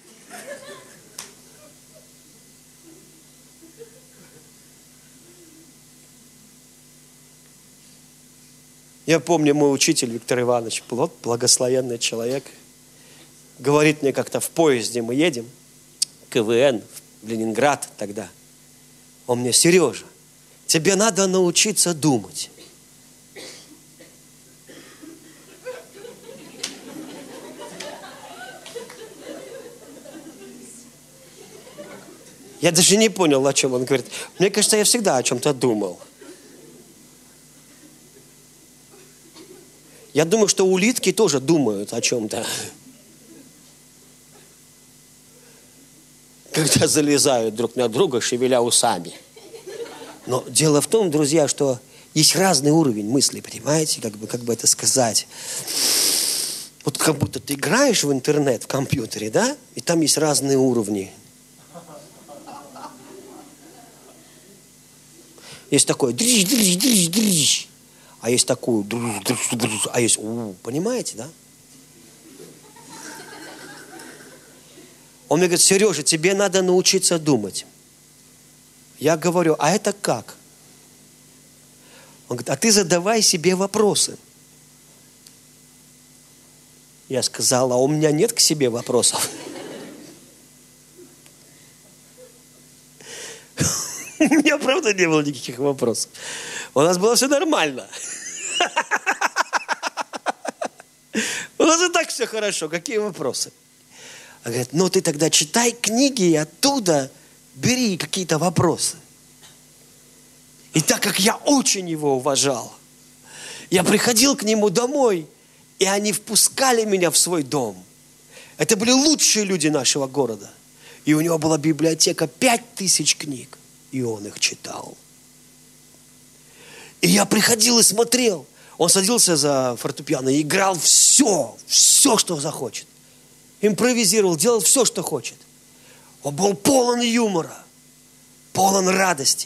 Я помню, мой учитель Виктор Иванович, благословенный человек, говорит мне как-то в поезде, мы едем, КВН, в Ленинград тогда. Он мне, Сережа, тебе надо научиться думать. Я даже не понял, о чем он говорит. Мне кажется, я всегда о чем-то думал. Я думаю, что улитки тоже думают о чем-то. Когда залезают друг на друга, шевеля усами. Но дело в том, друзья, что есть разный уровень мысли, понимаете, как бы это сказать. Вот как будто ты играешь в интернет, в компьютере, да? И там есть разные уровни. Есть такое дрищ, а есть такую а есть понимаете, да? Он мне говорит: Сережа, тебе надо научиться думать. Я говорю: а это как? Он говорит: а ты задавай себе вопросы. Я сказал: а у меня нет к себе вопросов. У меня, правда, не было никаких вопросов. У нас было все нормально. У нас и так все хорошо. Какие вопросы? Он говорит: ну ты тогда читай книги и оттуда бери какие-то вопросы. И так как я очень его уважал, я приходил к нему домой, и они впускали меня в свой дом. Это были лучшие люди нашего города. И у него была библиотека 5000 книг. И он их читал. И я приходил и смотрел. Он садился за фортепиано и играл все, что захочет. Импровизировал, делал все, что хочет. Он был полон юмора, полон радости.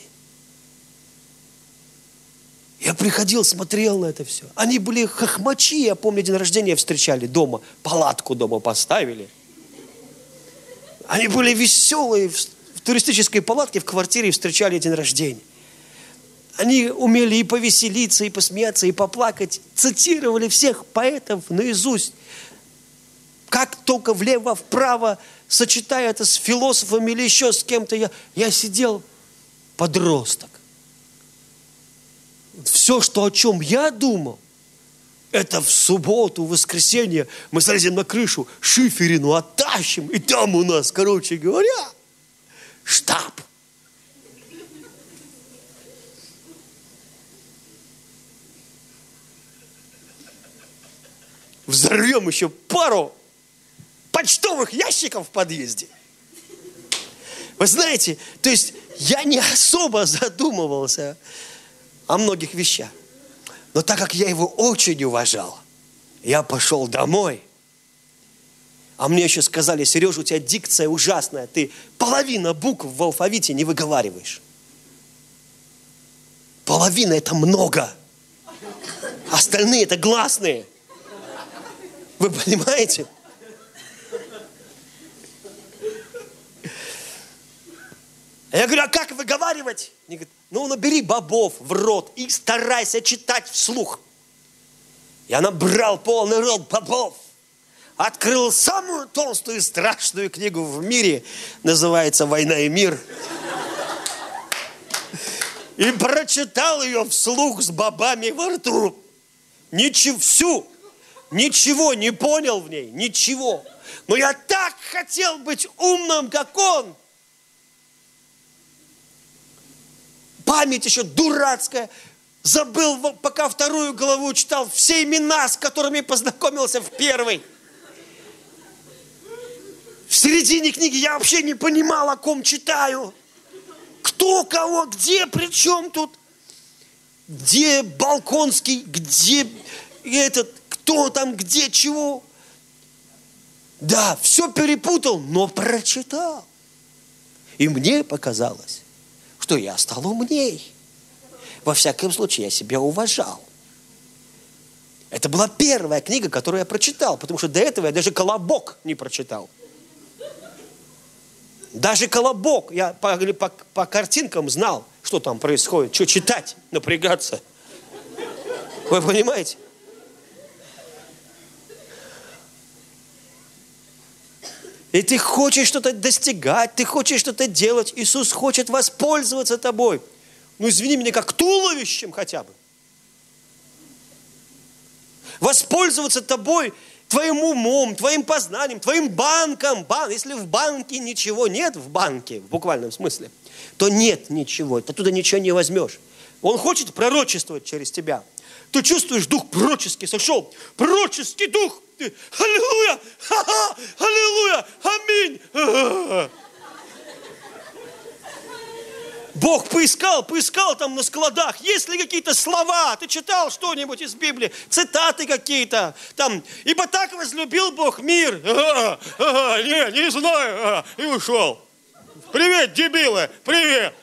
Я приходил, смотрел на это все. Они были хохмачи. Я помню, день рождения встречали дома. Палатку дома поставили. Они были веселые. В туристической палатке в квартире встречали день рождения. Они умели и повеселиться, и посмеяться, и поплакать. Цитировали всех поэтов наизусть. Как только влево-вправо, сочетая это с философами или еще с кем-то, я сидел подросток. Все, о чем я думал, это в субботу, в воскресенье мы залезем на крышу, шиферину оттащим, и там у нас, короче говоря, штаб. Взорвем еще пару почтовых ящиков в подъезде. Вы знаете, то есть я не особо задумывался о многих вещах. Но так как я его очень уважал, я пошел домой. А мне еще сказали: Сережа, у тебя дикция ужасная, ты половина букв в алфавите не выговариваешь. Половина – это много. Остальные – это гласные. Вы понимаете? Я говорю: а как выговаривать? Они говорят: ну набери бобов в рот и старайся читать вслух. Я набрал полный рот бобов. Открыл самую толстую и страшную книгу в мире. Называется «Война и мир». И прочитал ее вслух с бобами во рту. Ничего не понял в ней. Ничего. Но я так хотел быть умным, как он. Память еще дурацкая. Забыл, пока вторую главу читал, все имена, с которыми познакомился в первой. В середине книги я вообще не понимал, о ком читаю. Кто, кого, где, при чем тут? Где Балконский, где этот, кто там, где, чего? Да, все перепутал, но прочитал. И мне показалось, что я стал умней. Во всяком случае, я себя уважал. Это была первая книга, которую я прочитал, потому что до этого я даже «Колобок» не прочитал. Даже «Колобок». Я по картинкам знал, что там происходит, что читать, напрягаться. Вы понимаете? И ты хочешь что-то достигать, ты хочешь что-то делать. Иисус хочет воспользоваться тобой. Ну, извини меня, как туловищем хотя бы. Воспользоваться тобой, твоим умом, твоим познанием, твоим банком. Если в банке ничего нет, в банке, в буквальном смысле, то нет ничего, ты оттуда ничего не возьмешь. Он хочет пророчествовать через тебя. Ты чувствуешь, дух пророческий сошел. Пророческий дух. Ты, аллилуйя! Ха-ха! Аллилуйя! Аминь! Бог поискал там на складах. Есть ли какие-то слова? Ты читал что-нибудь из Библии? Цитаты какие-то? Там, ибо так возлюбил Бог мир. Не знаю. И ушел. Привет, дебилы, привет.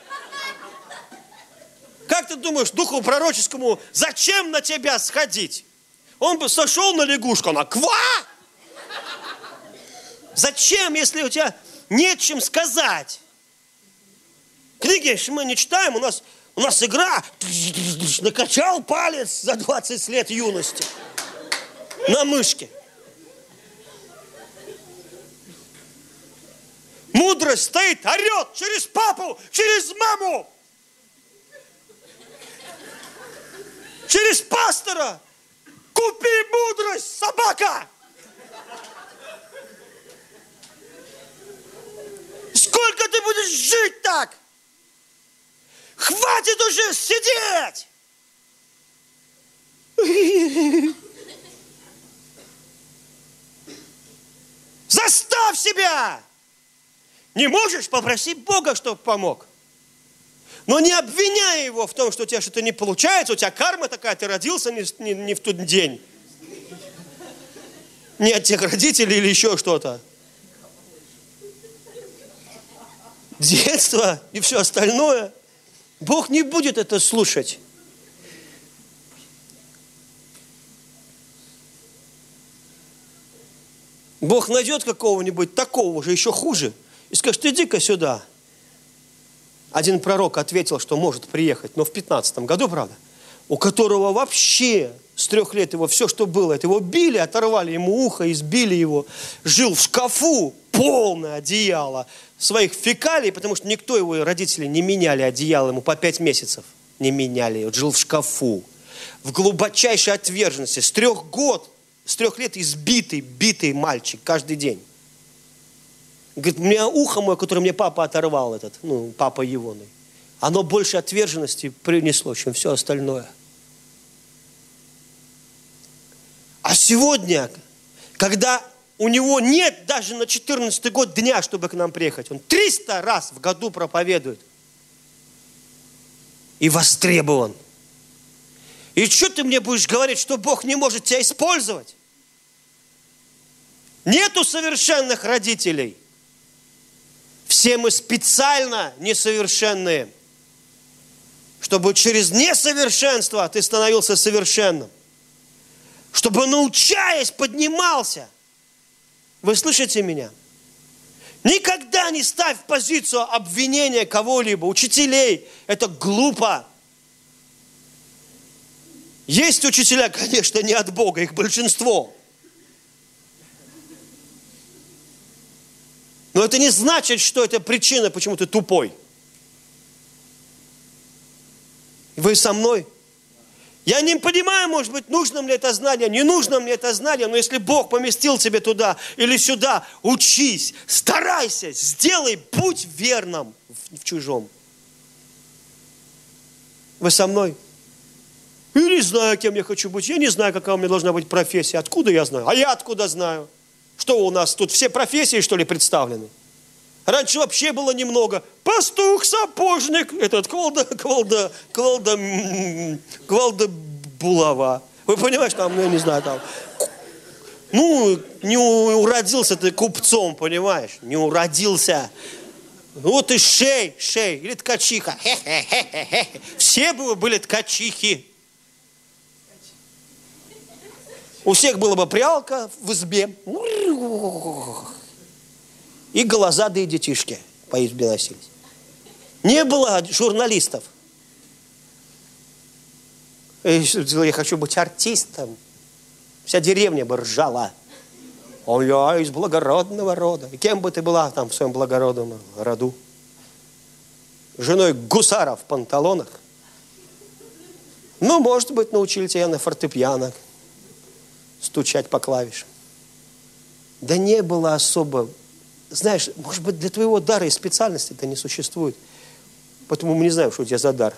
Как ты думаешь, духу пророческому, зачем на тебя сходить? Он бы сошел на лягушку, она ква! Зачем, если у тебя нет чем сказать? Книги мы не читаем, у нас игра. Накачал палец за 20 лет юности. На мышке. Мудрость стоит, орет через папу, через маму. Через пастора. Купи мудрость, собака. Сколько ты будешь жить так? Хватит уже сидеть. Заставь себя. Не можешь, попроси Бога, чтобы помог. Но не обвиняй его в том, что у тебя что-то не получается, у тебя карма такая, ты родился не в тот день. Не от тех родителей или еще что-то. Детство и все остальное. Бог не будет это слушать. Бог найдет какого-нибудь такого же, еще хуже, и скажет, иди-ка сюда. Один пророк ответил, что может приехать, но в 15-м году, правда, у которого вообще с 3 лет его все, что было, это его били, оторвали ему ухо, избили его, жил в шкафу, полное одеяло своих фекалий, потому что никто его родители не меняли одеяло, ему по 5 месяцев не меняли, он жил в шкафу, в глубочайшей отверженности, с 3 лет битый мальчик каждый день. Говорит, у меня ухо мое, которое мне папа оторвал, папа Егоный, оно больше отверженности принесло, чем все остальное. А сегодня, когда у него нет даже на 14-й год дня, чтобы к нам приехать, он 300 раз в году проповедует. И востребован. И что ты мне будешь говорить, что Бог не может тебя использовать? Нету совершенных родителей. Все мы специально несовершенные, чтобы через несовершенство ты становился совершенным. Чтобы, научаясь, поднимался. Вы слышите меня? Никогда не ставь в позицию обвинения кого-либо, учителей. Это глупо. Есть учителя, конечно, не от Бога, их большинство. Но это не значит, что это причина, почему ты тупой. Вы со мной? Я не понимаю, может быть, нужно мне это знание, не нужно мне это знание, но если Бог поместил тебя туда или сюда, учись, старайся, сделай, будь верным в чужом. Вы со мной? Я не знаю, кем я хочу быть, я не знаю, какая у меня должна быть профессия. Откуда я знаю? А я откуда знаю? Что у нас тут, все профессии, что ли, представлены? Раньше вообще было немного. Пастух, сапожник, квалда булава. Вы понимаете, там, я не знаю, там. Не уродился ты купцом, понимаешь? Не уродился. Вот и шей, или ткачиха. Все были ткачихи. У всех была бы прялка в избе. И голозадые детишки по избе носились. Не было журналистов. Я хочу быть артистом. Вся деревня бы ржала. Ой, я из благородного рода. И кем бы ты была там в своем благородном роду? Женой гусара в панталонах? Может быть, научили тебя на фортепиано стучать по клавишам. Да не было особо. Знаешь, может быть, для твоего дара и специальности это не существует. Поэтому мы не знаем, что у тебя за дар.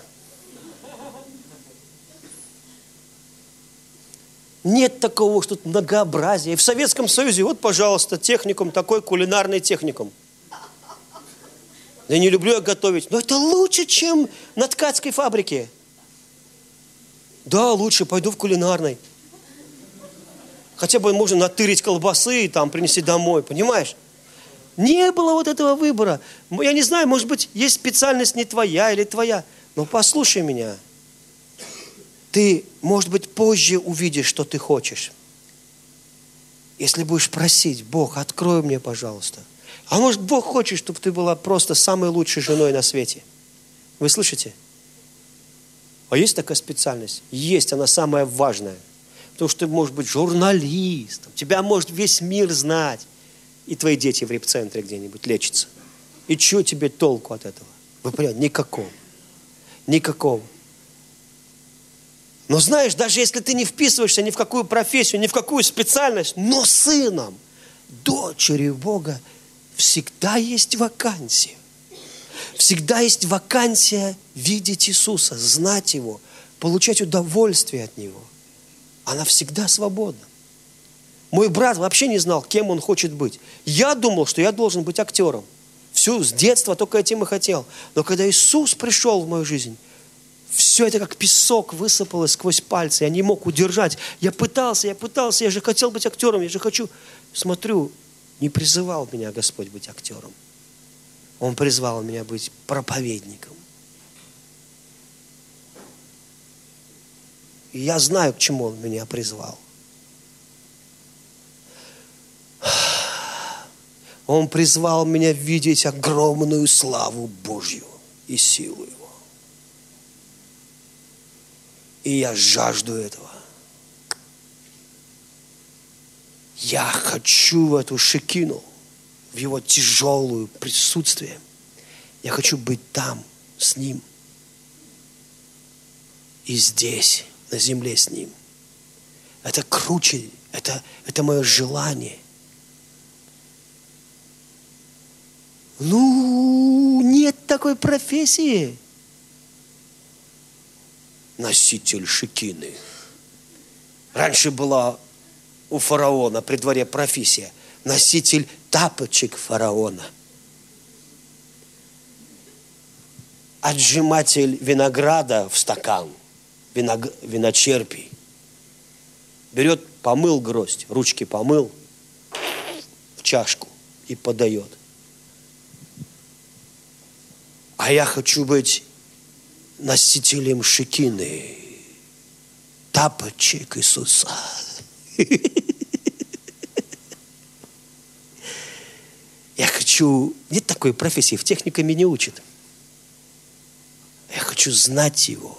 Нет такого, что тут многообразие. В Советском Союзе, вот, пожалуйста, техникум, такой кулинарный техникум. Я не люблю готовить, но это лучше, чем на ткацкой фабрике. Да, лучше, пойду в кулинарной. Хотя бы можно натырить колбасы и там принести домой, понимаешь? Не было вот этого выбора. Я не знаю, может быть, есть специальность не твоя или твоя. Но послушай меня. Ты, может быть, позже увидишь, что ты хочешь. Если будешь просить, Бог, открой мне, пожалуйста. А может, Бог хочет, чтобы ты была просто самой лучшей женой на свете. Вы слышите? А есть такая специальность? Есть, она самая важная. Потому что ты можешь быть журналистом, тебя может весь мир знать. И твои дети в репцентре где-нибудь лечатся. И чего тебе толку от этого? Вы понимаете? Никакого. Никакого. Но знаешь, даже если ты не вписываешься ни в какую профессию, ни в какую специальность, но сыном, дочерью Бога, всегда есть вакансия. Всегда есть вакансия видеть Иисуса, знать Его, получать удовольствие от Него. Она всегда свободна. Мой брат вообще не знал, кем он хочет быть. Я думал, что я должен быть актером. С детства только этим и хотел. Но когда Иисус пришел в мою жизнь, все это как песок высыпалось сквозь пальцы. Я не мог удержать. Я пытался, я же хотел быть актером, я же хочу. Смотрю, не призывал меня Господь быть актером. Он призвал меня быть проповедником. И я знаю, к чему Он меня призвал. Он призвал меня видеть огромную славу Божью и силу Его. И я жажду этого. Я хочу в эту шекину, в Его тяжелое присутствие. Я хочу быть там, с Ним. И здесь, на земле с Ним. Это круче, это мое желание. Нет такой профессии. Носитель шекины. Раньше была у фараона при дворе профессия. Носитель тапочек фараона. Отжиматель винограда в стакан. Виночерпий. Берет, помыл гроздь, ручки помыл в чашку и подает. А я хочу быть носителем шекины, тапочек Иисуса. Я хочу... Нет такой профессии, в техникуме не учат. Я хочу знать Его.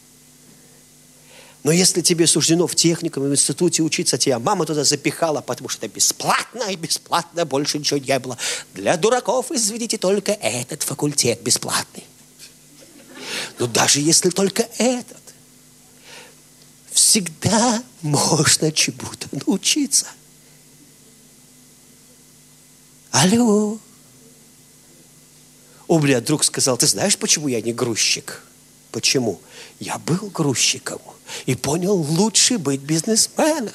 Но если тебе суждено в техникуме, в институте учиться, тебя мама туда запихала, потому что это бесплатно, и бесплатно больше ничего не было. Для дураков, извините, только этот факультет бесплатный. Но даже если только этот, всегда можно чему-то научиться. Алло. Бля, друг сказал, ты знаешь, почему я не грузчик? Почему? Я был грузчиком и понял, лучше быть бизнесменом.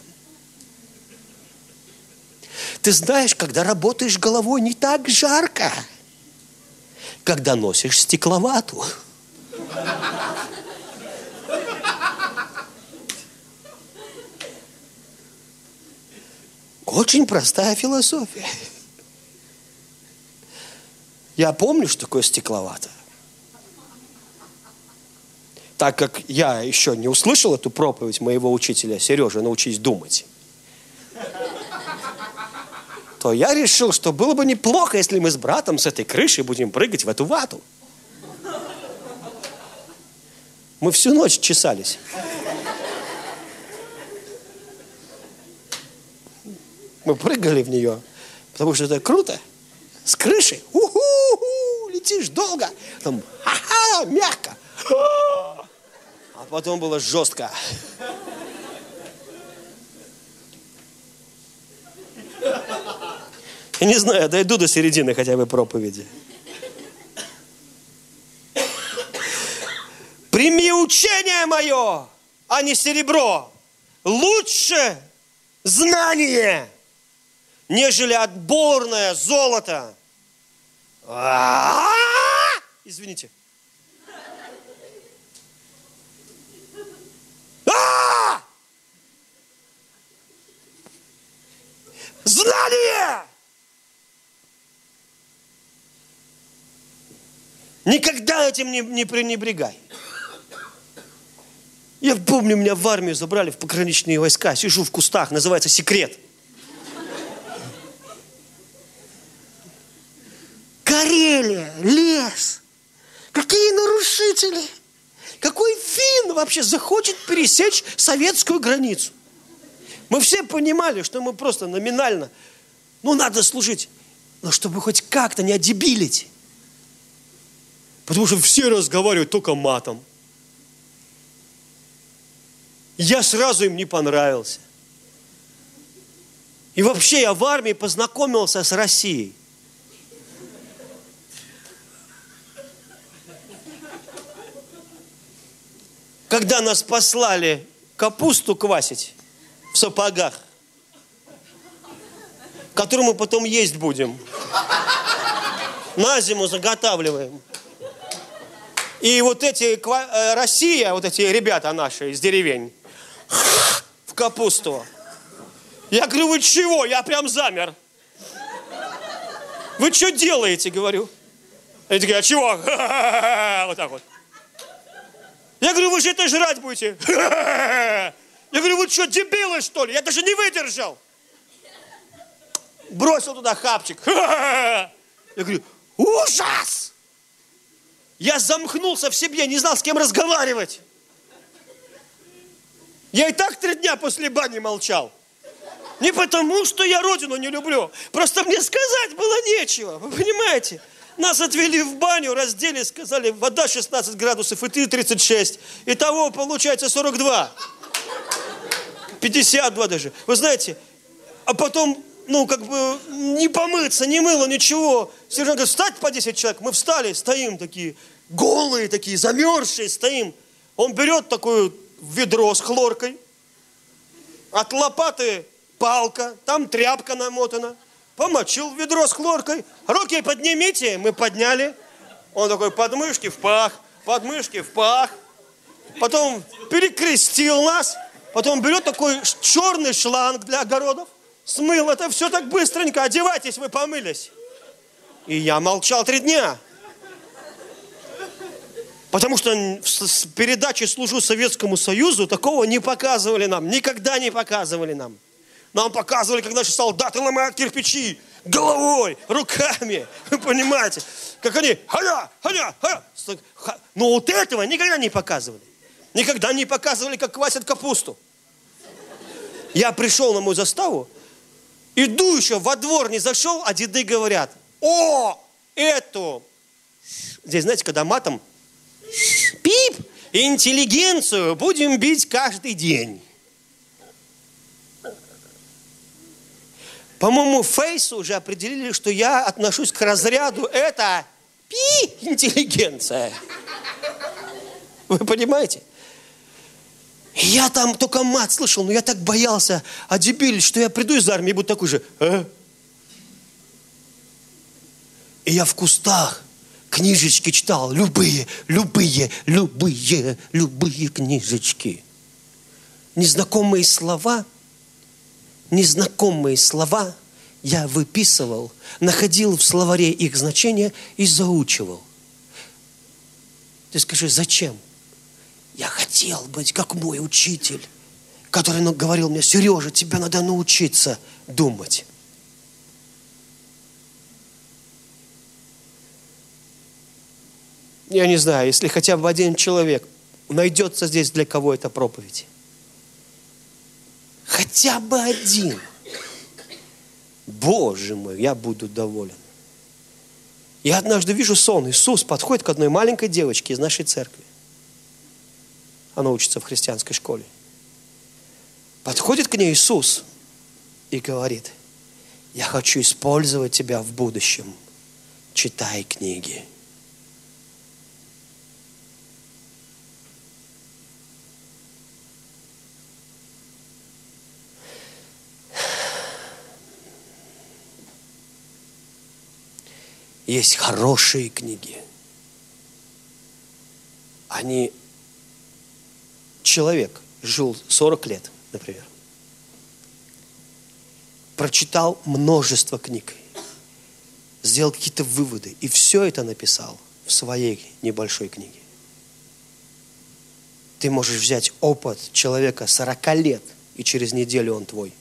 Ты знаешь, когда работаешь головой, не так жарко, когда носишь стекловату. Очень простая философия. Я помню, что такое стекловата. Так как я еще не услышал эту проповедь моего учителя Сережи «Научись думать», то я решил, что было бы неплохо, если мы с братом с этой крыши будем прыгать в эту вату. Мы всю ночь чесались. Мы прыгали в нее, потому что это круто. С крыши. У-ху-ху, летишь долго. Там, ха-ха, мягко. А потом было жестко. Я не знаю, я дойду до середины хотя бы проповеди. Прими учение мое, а не серебро. Лучше знание, нежели отборное золото. Извините. Знание! Никогда этим не пренебрегай. Я помню, меня в армию забрали в пограничные войска. Сижу в кустах, называется секрет. Карелия, лес. Какие нарушители. Какой финн вообще захочет пересечь советскую границу? Мы все понимали, что мы просто номинально, надо служить, но чтобы хоть как-то не одебилить. Потому что все разговаривают только матом. Я сразу им не понравился. И вообще я в армии познакомился с Россией. Когда нас послали капусту квасить в сапогах, которую мы потом есть будем. На зиму заготавливаем. И вот эти, Россия, вот эти ребята наши из деревень, в капусту. Я говорю, вы чего? Я прям замер. Вы что делаете, говорю? Они такие, а чего? Вот так вот. Я говорю, вы же это жрать будете. Я говорю, вы что, дебилы, что ли? Я даже не выдержал. Бросил туда хапчик. Я говорю, ужас! Я замкнулся в себе, не знал, с кем разговаривать. Я и так 3 дня после бани молчал. Не потому, что я родину не люблю. Просто мне сказать было нечего. Вы понимаете? Нас отвели в баню, раздели, сказали, вода 16 градусов, и ты 36. Итого получается 42. 52 даже. Вы знаете, а потом, не помыться, не мыло, ничего. Сержант говорит, встать по 10 человек. Мы встали, стоим такие, голые такие, замерзшие, стоим. Он берет такое ведро с хлоркой, от лопаты палка, там тряпка намотана. Помочил ведро с хлоркой. Руки поднимите. Мы подняли. Он такой, подмышки в пах, подмышки в пах. Потом перекрестил нас. Потом берет такой черный шланг для огородов. Смыл это все так быстренько. Одевайтесь, вы помылись. И я молчал 3 дня. Потому что в передаче «Служу Советскому Союзу» такого не показывали нам. Никогда не показывали нам. Нам показывали, как наши солдаты ломают кирпичи головой, руками. Вы понимаете? Как они, ханя. Но вот этого никогда не показывали. Никогда не показывали, как квасят капусту. Я пришел на мою заставу, иду еще, во двор не зашел, а деды говорят, эту, здесь, знаете, когда матом, пип, интеллигенцию будем бить каждый день. По-моему, Фейсу уже определили, что я отношусь к разряду это интеллигенция. Вы понимаете? Я там только мат слышал, но я так боялся одебилить, что я приду из армии и буду такой же. И я в кустах книжечки читал, любые книжечки. Незнакомые слова я выписывал, находил в словаре их значения и заучивал. Ты скажи, зачем? Я хотел быть как мой учитель, который говорил мне, Сережа, тебе надо научиться думать. Я не знаю, если хотя бы один человек найдется здесь, для кого это проповедь. Хотя бы один. Боже мой, я буду доволен. Я однажды вижу сон. Иисус подходит к одной маленькой девочке из нашей церкви. Она учится в христианской школе. Подходит к ней Иисус и говорит, я хочу использовать тебя в будущем. Читай книги. Есть хорошие книги. Человек жил 40 лет, например. Прочитал множество книг. Сделал какие-то выводы. И все это написал в своей небольшой книге. Ты можешь взять опыт человека 40 лет, и через неделю он твой.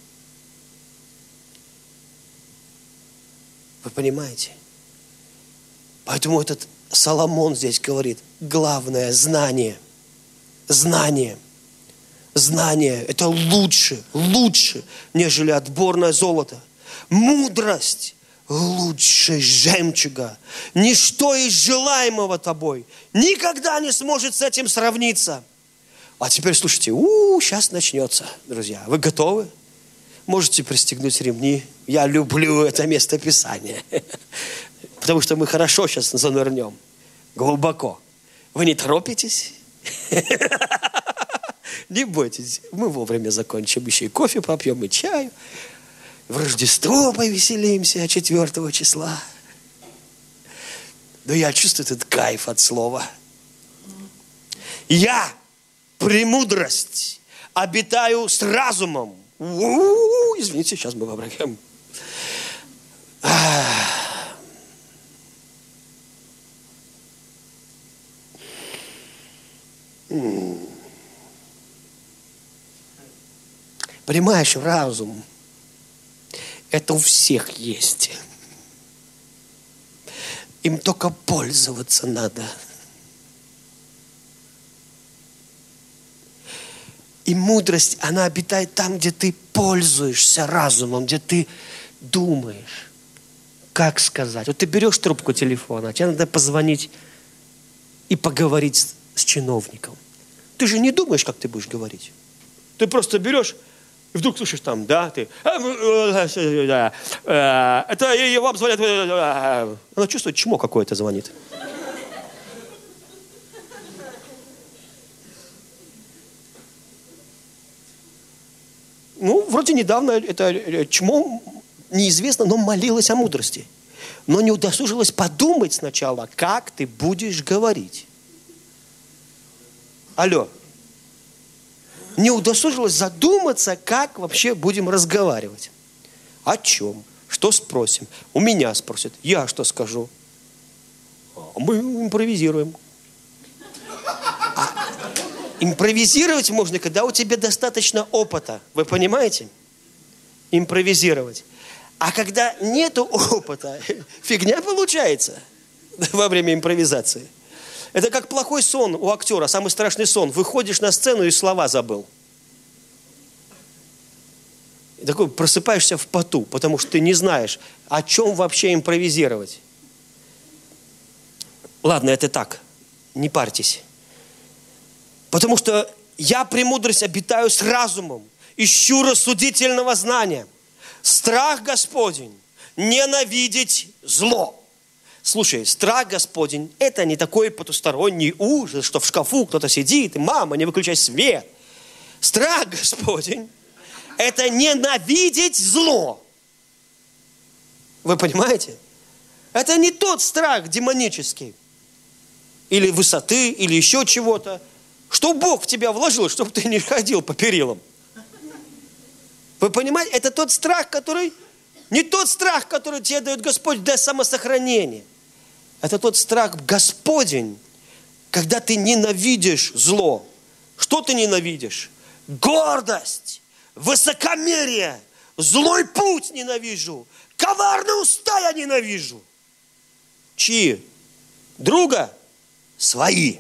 Вы понимаете? Поэтому этот Соломон здесь говорит, главное знание. Знание. Знание – это лучше, нежели отборное золото. Мудрость лучше жемчуга. Ничто из желаемого тобой никогда не сможет с этим сравниться. А теперь слушайте, сейчас начнется, друзья. Вы готовы? Можете пристегнуть ремни. Я люблю это место Писания. Потому что мы хорошо сейчас занырнем. Глубоко. Вы не торопитесь? Не бойтесь. Мы вовремя закончим. Еще и кофе попьем, и чаю. В Рождество повеселимся 4 числа. Но я чувствую этот кайф от слова. Я, премудрость, обитаю с разумом. Извините, сейчас мы попробуем. Понимаешь, разум – это у всех есть. Им только пользоваться надо. И мудрость, она обитает там, где ты пользуешься разумом, где ты думаешь, как сказать. Вот ты берешь трубку телефона, тебе надо позвонить и поговорить с чиновником. Ты же не думаешь, как ты будешь говорить. Ты просто берешь и вдруг слышишь там, да, ты... Это вам звонят... Она чувствует, чмо какое-то звонит. Вроде недавно это чмо, неизвестно, но молилась о мудрости. Но не удосужилась подумать сначала, как ты будешь говорить. Алло. Не удосужилась задуматься, как вообще будем разговаривать. О чем? Что спросим? У меня спросят. Я что скажу? Мы импровизируем. Импровизировать можно, когда у тебя достаточно опыта. Вы понимаете? Импровизировать. А когда нету опыта, фигня получается во время импровизации. Это как плохой сон у актера, самый страшный сон. Выходишь на сцену и слова забыл. И такой просыпаешься в поту, потому что ты не знаешь, о чем вообще импровизировать. Ладно, это так. Не парьтесь. Потому что я премудрость обитаю с разумом, ищу рассудительного знания. Страх Господень, ненавидеть зло. Слушай, страх Господень – это не такой потусторонний ужас, что в шкафу кто-то сидит, и мама, не выключай свет. Страх Господень – это ненавидеть зло. Вы понимаете? Это не тот страх демонический, или высоты, или еще чего-то, что Бог в тебя вложил, чтобы ты не ходил по перилам. Вы понимаете? Это тот страх, который... Не тот страх, который тебе дает Господь для самосохранения. Это тот страх Господень, когда ты ненавидишь зло. Что ты ненавидишь? Гордость, высокомерие, злой путь ненавижу, коварные уста я ненавижу. Чьи? Друга? Свои.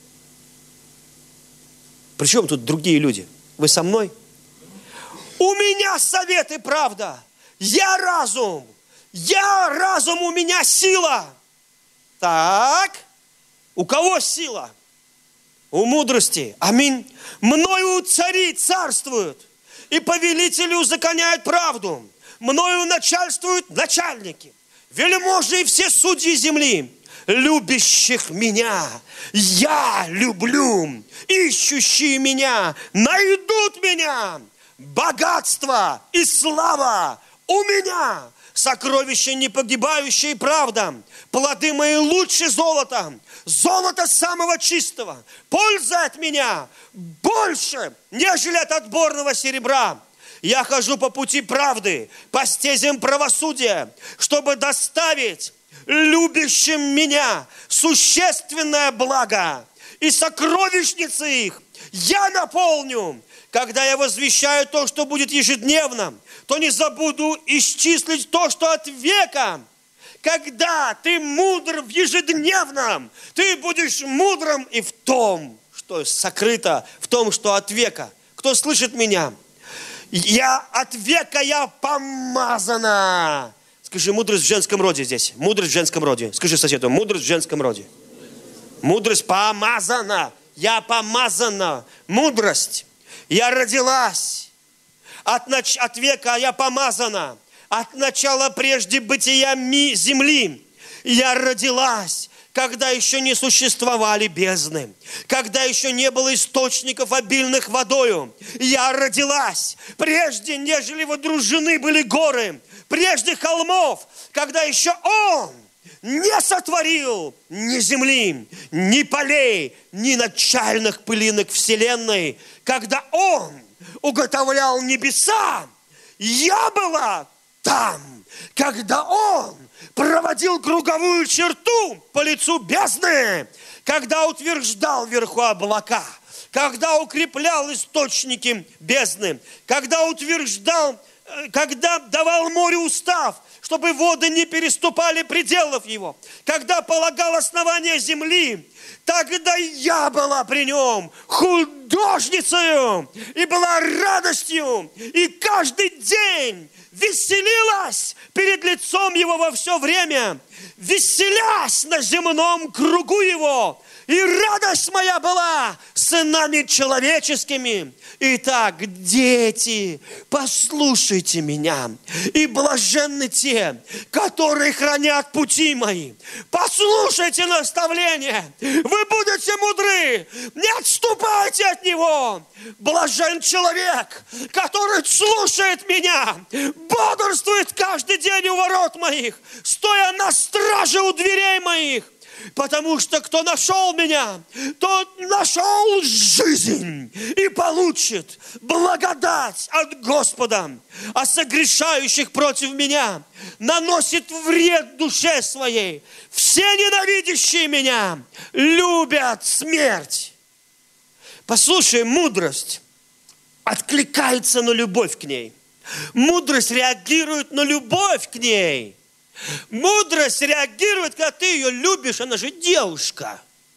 Причем тут другие люди? Вы со мной? У меня совет и правда. Я разум, у меня сила. Так, у кого сила? У мудрости. Аминь. Мною цари царствуют, и повелители узаконяют правду. Мною начальствуют начальники, вельможи и все судьи земли. Любящих меня я люблю, ищущие меня найдут меня. Богатство и слава у меня, сокровища непогибающие, правда. Плоды мои лучше золота, золото самого чистого. Польза от меня больше, нежели от отборного серебра. Я хожу по пути правды, по стезям правосудия, чтобы доставить любящим меня существенное благо. И сокровищницы их я наполню. Когда я возвещаю то, что будет ежедневно, то не забуду исчислить то, что от века. Когда ты мудр в ежедневном, ты будешь мудрым и в том, что сокрыто, в том, что от века. Кто слышит меня? От века я помазана. Скажи, мудрость в женском роде здесь. Мудрость в женском роде. Скажи соседу, мудрость в женском роде. Мудрость помазана. Я помазана. Мудрость. Я родилась. От века я помазана. От начала прежде бытия земли. Я родилась, когда еще не существовали бездны, когда еще не было источников, обильных водою. Я родилась, прежде, нежели водружены были горы, прежде холмов, когда еще Он не сотворил ни земли, ни полей, ни начальных пылинок вселенной. Когда Он уготовлял небеса, я была там. Когда Он проводил круговую черту по лицу бездны, когда утверждал вверху облака, когда укреплял источники бездны, когда давал морю устав, чтобы воды не переступали пределов его, когда полагал основание земли, тогда я была при нем художницею и была радостью, и каждый день веселилась перед лицом его во все время, веселясь на земном кругу его. И радость моя была сынами человеческими. Итак, дети, послушайте меня. И блаженны те, которые хранят пути мои. Послушайте наставления. Вы будете мудры. Не отступайте от него. Блажен человек, который слушает меня, бодрствует каждый день у ворот моих, стоя на страже у дверей моих. Потому что кто нашел меня, тот нашел жизнь и получит благодать от Господа. А согрешающих против меня наносит вред душе своей. Все ненавидящие меня любят смерть. Послушай, мудрость откликается на любовь к ней. Мудрость реагирует на любовь к ней. Мудрость реагирует, когда ты ее любишь, она же девушка.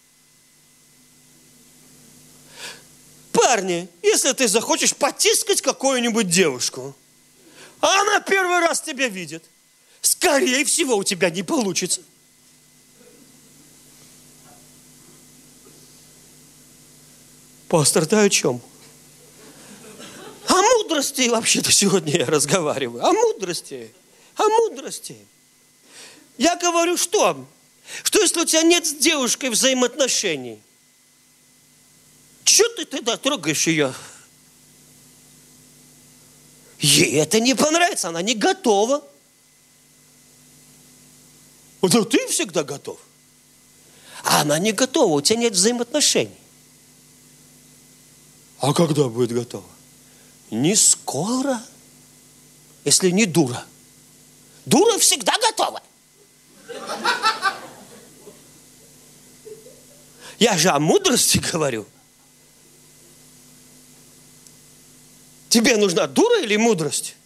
Парни, если ты захочешь потискать какую-нибудь девушку, а она первый раз тебя видит, скорее всего, у тебя не получится. Пастор, ты о чем? О мудрости вообще-то сегодня я разговариваю. О мудрости. О мудрости. Я говорю, что? Что если у тебя нет с девушкой взаимоотношений? Чего ты тогда трогаешь ее? Ей это не понравится, она не готова. Но ты всегда готов. А она не готова, у тебя нет взаимоотношений. А когда будет готова? Не скоро, если не дура. Дура всегда готова. Я же о мудрости говорю. Тебе нужна дура или мудрость?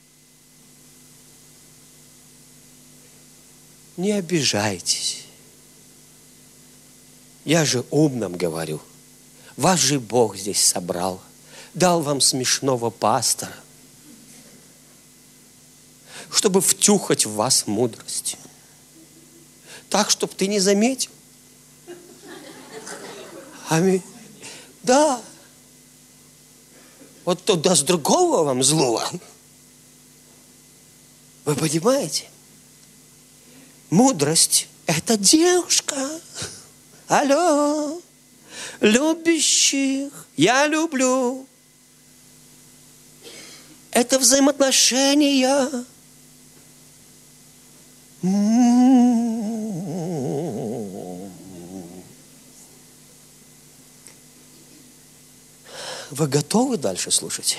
Не обижайтесь. Я же умным говорю. Вас же Бог здесь собрал. Дал вам смешного пастора, чтобы втюхать в вас мудрость. Так, чтобы ты не заметил. Аминь. Да. Вот кто даст другого вам злого. Вы понимаете? Мудрость – это девушка. Алло. Любящих я люблю. Это взаимоотношения. Вы готовы дальше слушать?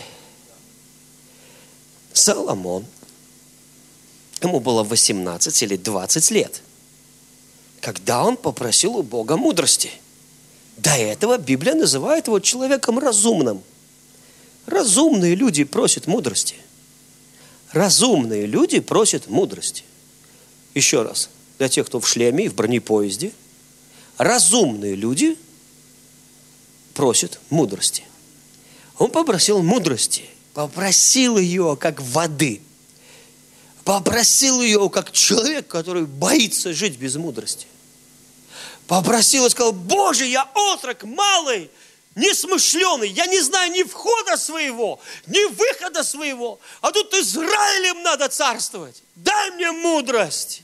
Соломон, ему было 18 или 20 лет, когда он попросил у Бога мудрости. До этого Библия называет его человеком разумным. Разумные люди просят мудрости. Разумные люди просят мудрости. Еще раз, для тех, кто в шлеме и в бронепоезде, разумные люди просят мудрости. Он попросил мудрости, попросил ее как воды, попросил ее как человек, который боится жить без мудрости. Попросил и сказал: Боже, я отрок малый, несмышленый, я не знаю ни входа своего, ни выхода своего, а тут Израилем надо царствовать. Дай мне мудрость.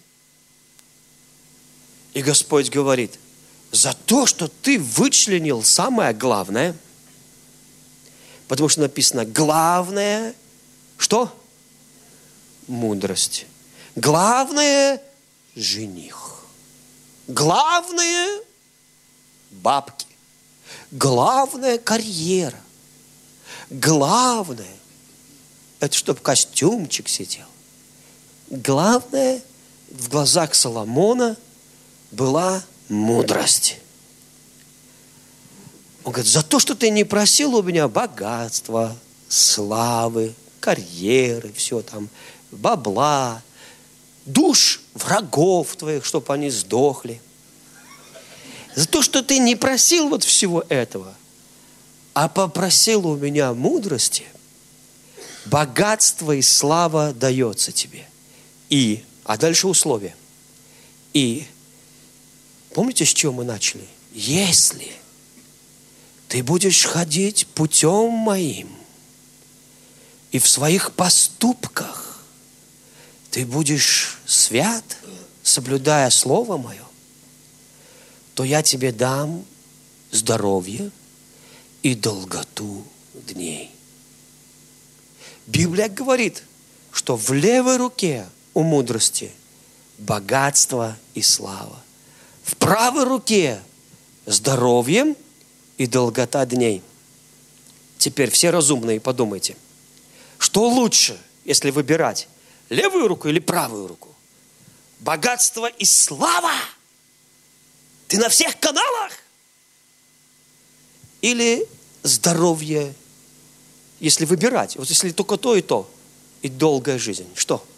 И Господь говорит: за то, что ты вычленил самое главное, потому что написано главное, что? Мудрость. Главное – жених. Главное – бабки. Главное – карьера. Главное – это чтобы костюмчик сидел. Главное в глазах Соломона была мудрость. Он говорит: за то, что ты не просил у меня богатства, славы, карьеры, все там, бабла, душ врагов твоих, чтобы они сдохли. За то, что ты не просил вот всего этого, а попросил у меня мудрости, богатство и слава дается тебе. А дальше условие. Помните, с чего мы начали? Если ты будешь ходить путем моим, и в своих поступках ты будешь свят, соблюдая слово мое, то я тебе дам здоровье и долготу дней. Библия говорит, что в левой руке у мудрости богатство и слава. В правой руке здоровье и долгота дней. Теперь все разумные подумайте, что лучше, если выбирать, левую руку или правую руку? Богатство и слава? Ты на всех каналах? Или здоровье, если выбирать? Вот если только то, и долгая жизнь. Что?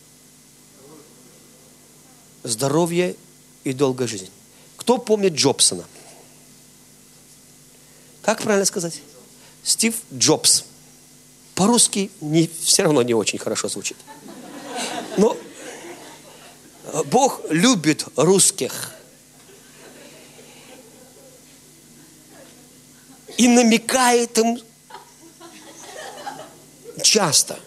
Здоровье и долгая жизнь. Кто помнит Джобсона? Как правильно сказать? Стив Джобс. По-русски все равно не очень хорошо звучит. Но Бог любит русских. И намекает им часто.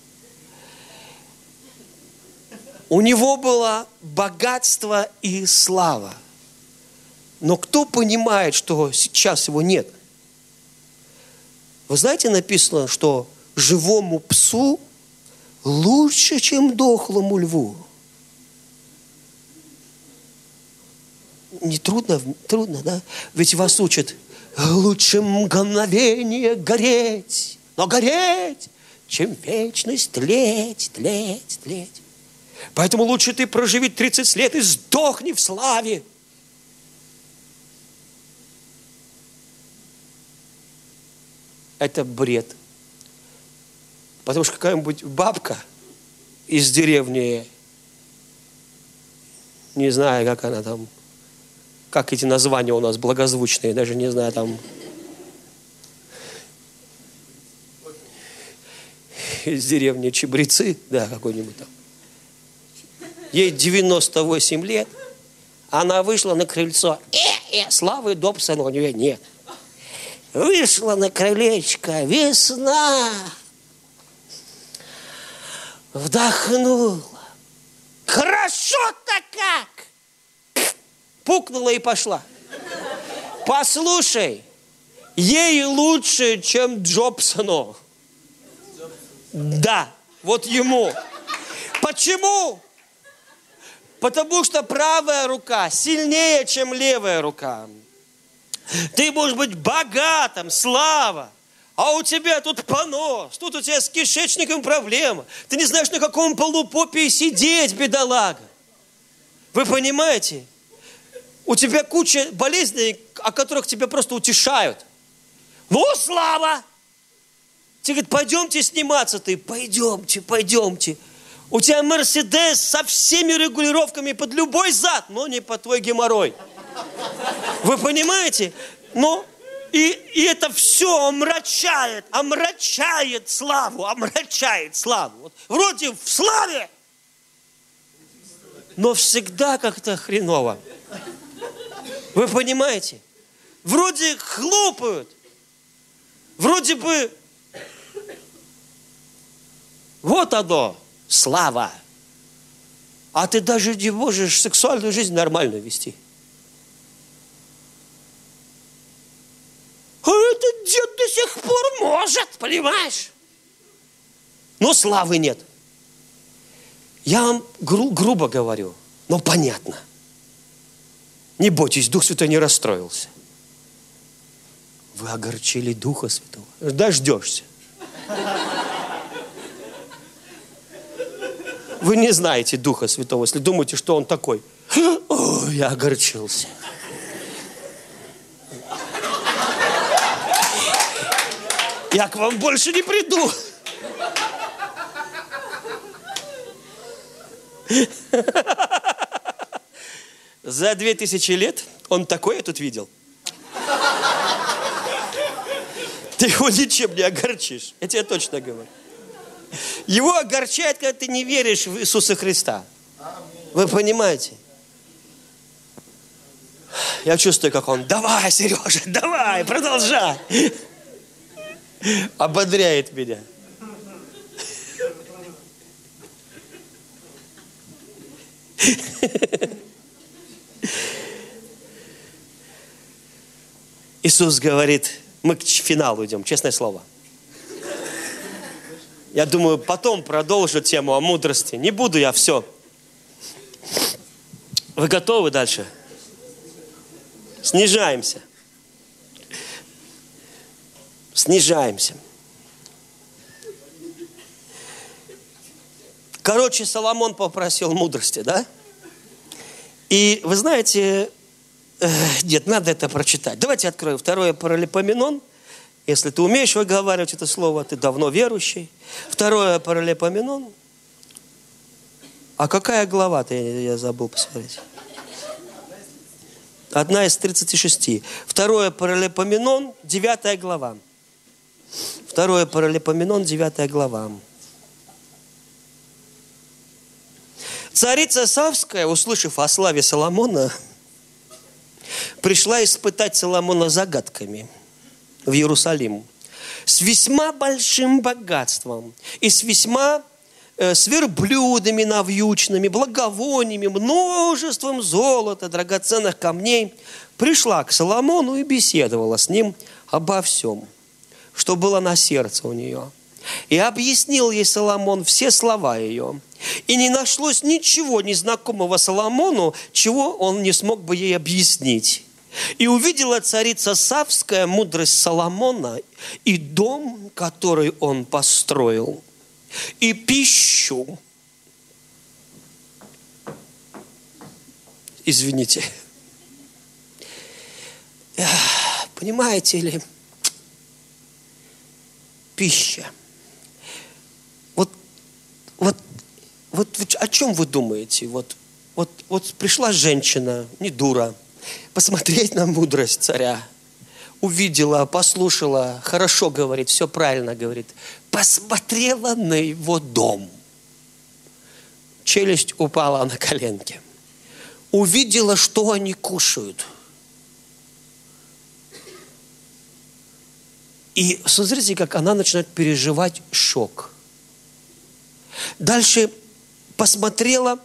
У него было богатство и слава. Но кто понимает, что сейчас его нет? Вы знаете, написано, что живому псу лучше, чем дохлому льву. Не трудно, да? Ведь вас учат: лучше мгновение гореть, но гореть, чем вечность тлеть. Поэтому лучше ты проживи 30 лет и сдохни в славе. Это бред. Потому что какая-нибудь бабка из деревни, не знаю, как она там, как эти названия у нас благозвучные, даже не знаю, там, из деревни Чебрецы, да, какой-нибудь там. Ей 98 лет, она вышла на крыльцо, славы Добсона у нее нет. Вышла на крылечко, весна, вдохнула. Хорошо-то как! Пукнула и пошла. Послушай, ей лучше, чем Джобсону. Да, вот ему. Почему? Потому что правая рука сильнее, чем левая рука. Ты можешь быть богатым, слава, а у тебя тут понос, тут у тебя с кишечником проблема. Ты не знаешь, на каком полупопии сидеть, бедолага. Вы понимаете? У тебя куча болезней, о которых тебя просто утешают. Ну, слава! Тебе говорят, пойдемте сниматься. Ты, пойдемте, пойдемте. У тебя Мерседес со всеми регулировками под любой зад, но не под твой геморрой. Вы понимаете? Ну, и это все омрачает славу, омрачает славу. Вот, вроде в славе, но всегда как-то хреново. Вы понимаете? Вроде хлопают, вроде бы вот оно, слава. А ты даже не можешь сексуальную жизнь нормально вести. А этот дед до сих пор может, понимаешь? Но славы нет. Я вам грубо говорю, но понятно. Не бойтесь, Дух Святой не расстроился. Вы огорчили Духа Святого. Дождешься. Вы не знаете Духа Святого, если думаете, что Он такой. О, я огорчился. Я к вам больше не приду. За 2000 лет он такое тут видел. Ты его ничем не огорчишь. Я тебе точно говорю. Его огорчает, когда ты не веришь в Иисуса Христа. Вы понимаете? Я чувствую, как он, давай, Сережа, давай, продолжай. Ободряет меня. Иисус говорит, мы к финалу идем, честное слово. Я думаю, потом продолжу тему о мудрости. Не буду я все. Вы готовы дальше? Снижаемся. Снижаемся. Короче, Соломон попросил мудрости, да? И вы знаете, нет, надо это прочитать. Давайте откроем 2 Паралипоменон. Если ты умеешь выговаривать это слово, ты давно верующий. 2 Паралипоменон. А какая глава-то, я забыл посмотреть. Одна из 36. 2 Паралипоменон, 9 глава. 2 Паралипоменон, 9 глава. Царица Савская, услышав о славе Соломона, пришла испытать Соломона загадками в Иерусалим с весьма большим богатством и с весьма с верблюдами навьючными, благовониями, множеством золота, драгоценных камней, пришла к Соломону и беседовала с ним обо всем, что было на сердце у нее. И объяснил ей Соломон все слова ее. И не нашлось ничего незнакомого Соломону, чего он не смог бы ей объяснить. И увидела царица Савская мудрость Соломона и дом, который он построил, и пищу. Извините. Понимаете ли, пища. Вот о чем вы думаете? Вот пришла женщина, не дура, посмотреть на мудрость царя. Увидела, послушала, хорошо говорит, все правильно говорит. Посмотрела на его дом. Челюсть упала на коленки. Увидела, что они кушают. И смотрите, как она начинает переживать шок. Дальше посмотрела,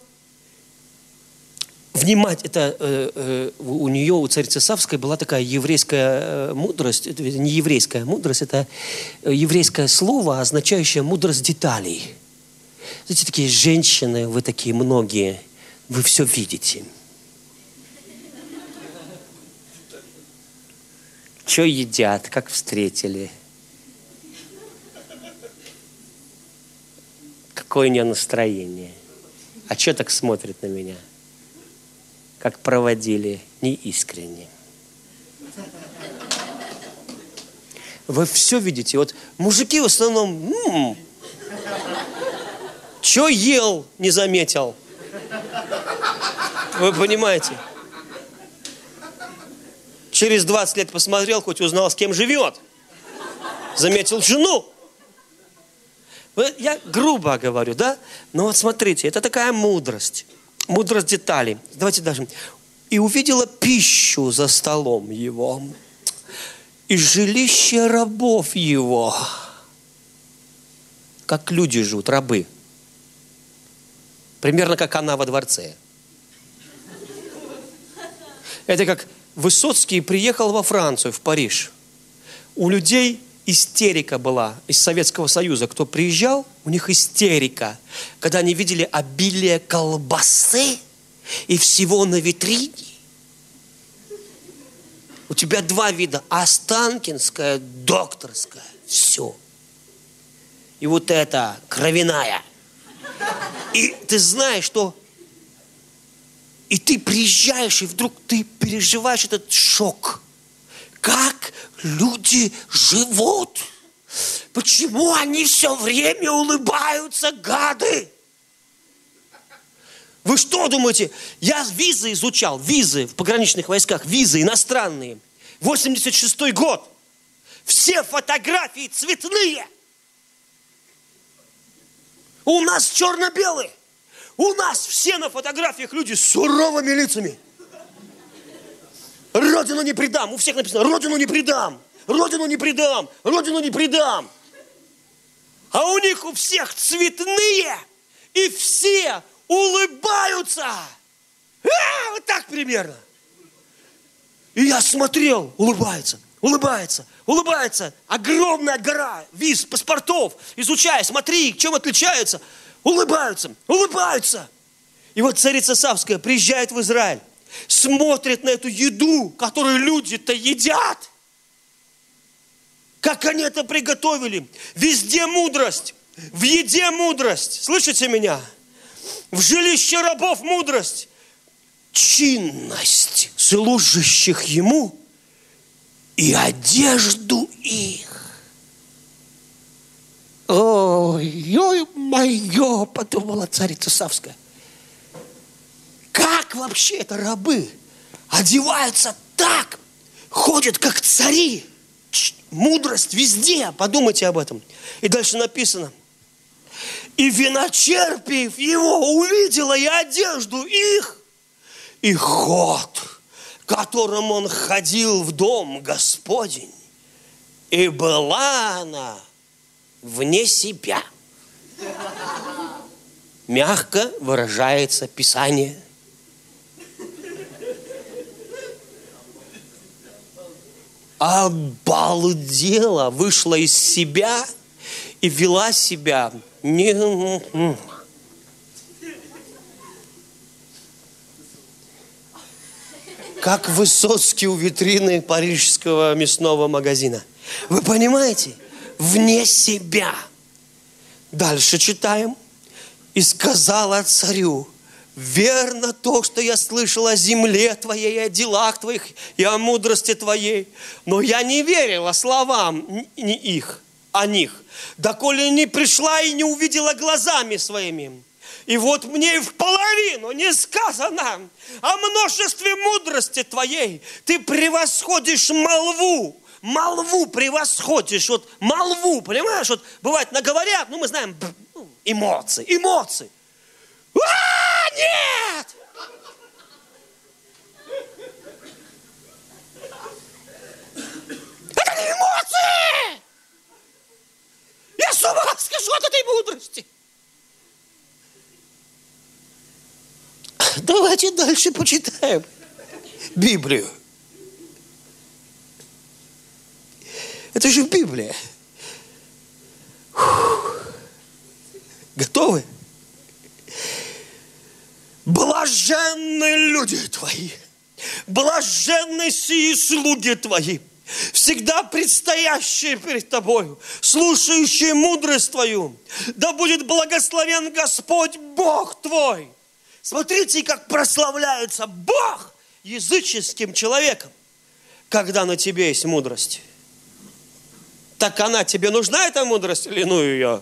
у нее, у царицы Савской была такая еврейская мудрость, это не еврейская мудрость, это еврейское слово, означающее мудрость деталей. Знаете, такие женщины, вы такие многие, Вы все видите. Что едят, как встретили. Какое у нее настроение. А что так смотрит на меня? Как проводили неискренне. Вы все видите. Вот мужики в основном, что ел, не заметил. Вы понимаете? Через 20 лет посмотрел, хоть узнал, с кем живет. Заметил жену. Я грубо говорю, да? Но вот смотрите, это такая мудрость. Мудрость деталей. Давайте даже. И увидела пищу за столом его. И жилище рабов его. Как люди живут, рабы. Примерно как она во дворце. Это как Высоцкий приехал во Францию, в Париж. У людей истерика была из Советского Союза. Кто приезжал, у них истерика. Когда они видели обилие колбасы и всего на витрине. У тебя два вида. Останкинская, докторская. Все. И вот это кровяная. И ты знаешь, что... И ты приезжаешь, и вдруг ты переживаешь этот шок. Как люди живут? Почему они все время улыбаются, гады? Вы что думаете? Я визы изучал, визы в пограничных войсках, визы иностранные. 86-й год. Все фотографии цветные. У нас черно-белые. У нас все на фотографиях люди с суровыми лицами. Родину не предам. У всех написано: родину не предам. Родину не предам. Родину не предам. А у них у всех цветные. И все улыбаются. Вот так примерно. И я смотрел, улыбается, улыбается, улыбается. Огромная гора виз, паспортов. Изучая, смотри, чем отличаются. Улыбаются, улыбаются. И вот царица Савская приезжает в Израиль, смотрит на эту еду, которую люди-то едят. Как они это приготовили. Везде мудрость, в еде мудрость. Слышите меня? В жилище рабов мудрость. Чинность служащих ему и одежду их. Ой-ой-мое, подумала царица Савская. Как вообще это рабы одеваются так, ходят как цари? Мудрость везде, подумайте об этом. И дальше написано: и виночерпиев его увидела, и одежду их, и ход, которым он ходил в дом Господень. И была она вне себя. Мягко выражается Писание. Обалдела, вышла из себя и вела себя не... Как Высоцкий у витрины парижского мясного магазина. Вы понимаете? Вне себя. Дальше читаем. И сказала царю: верно то, что я слышал о земле твоей, и о делах твоих, и о мудрости твоей. Но я не верила словам их, о них, доколе не пришла и не увидела глазами своими. И вот мне и в половину не сказано о множестве мудрости твоей. Ты превосходишь молву. Молву превосходишь. Вот молву, понимаешь? Вот бывает наговорят, мы знаем, эмоции. Нет! Это не эмоции! Я с ума схожу от этой мудрости. Давайте дальше почитаем Библию. Это же Библия. Готовы? Была блаженны люди Твои, блаженны сии слуги Твои, всегда предстоящие перед Тобою, слушающие мудрость Твою. Да будет благословен Господь Бог Твой. Смотрите, как прославляется Бог языческим человеком, когда на тебе есть мудрость. Так она тебе нужна, эта мудрость, или ну ее?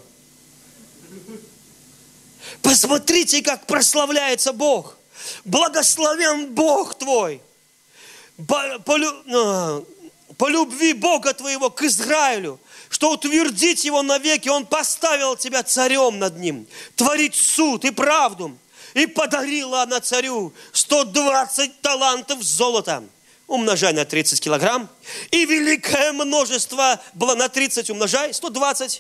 Посмотрите, как прославляется Бог. Благословен Бог твой. По любви Бога твоего к Израилю, что утвердить его навеки, Он поставил тебя царем над ним, творить суд и правду. И подарила она царю 120 талантов золота. Умножай на 30 килограмм. И великое множество было на 30, умножай, 120.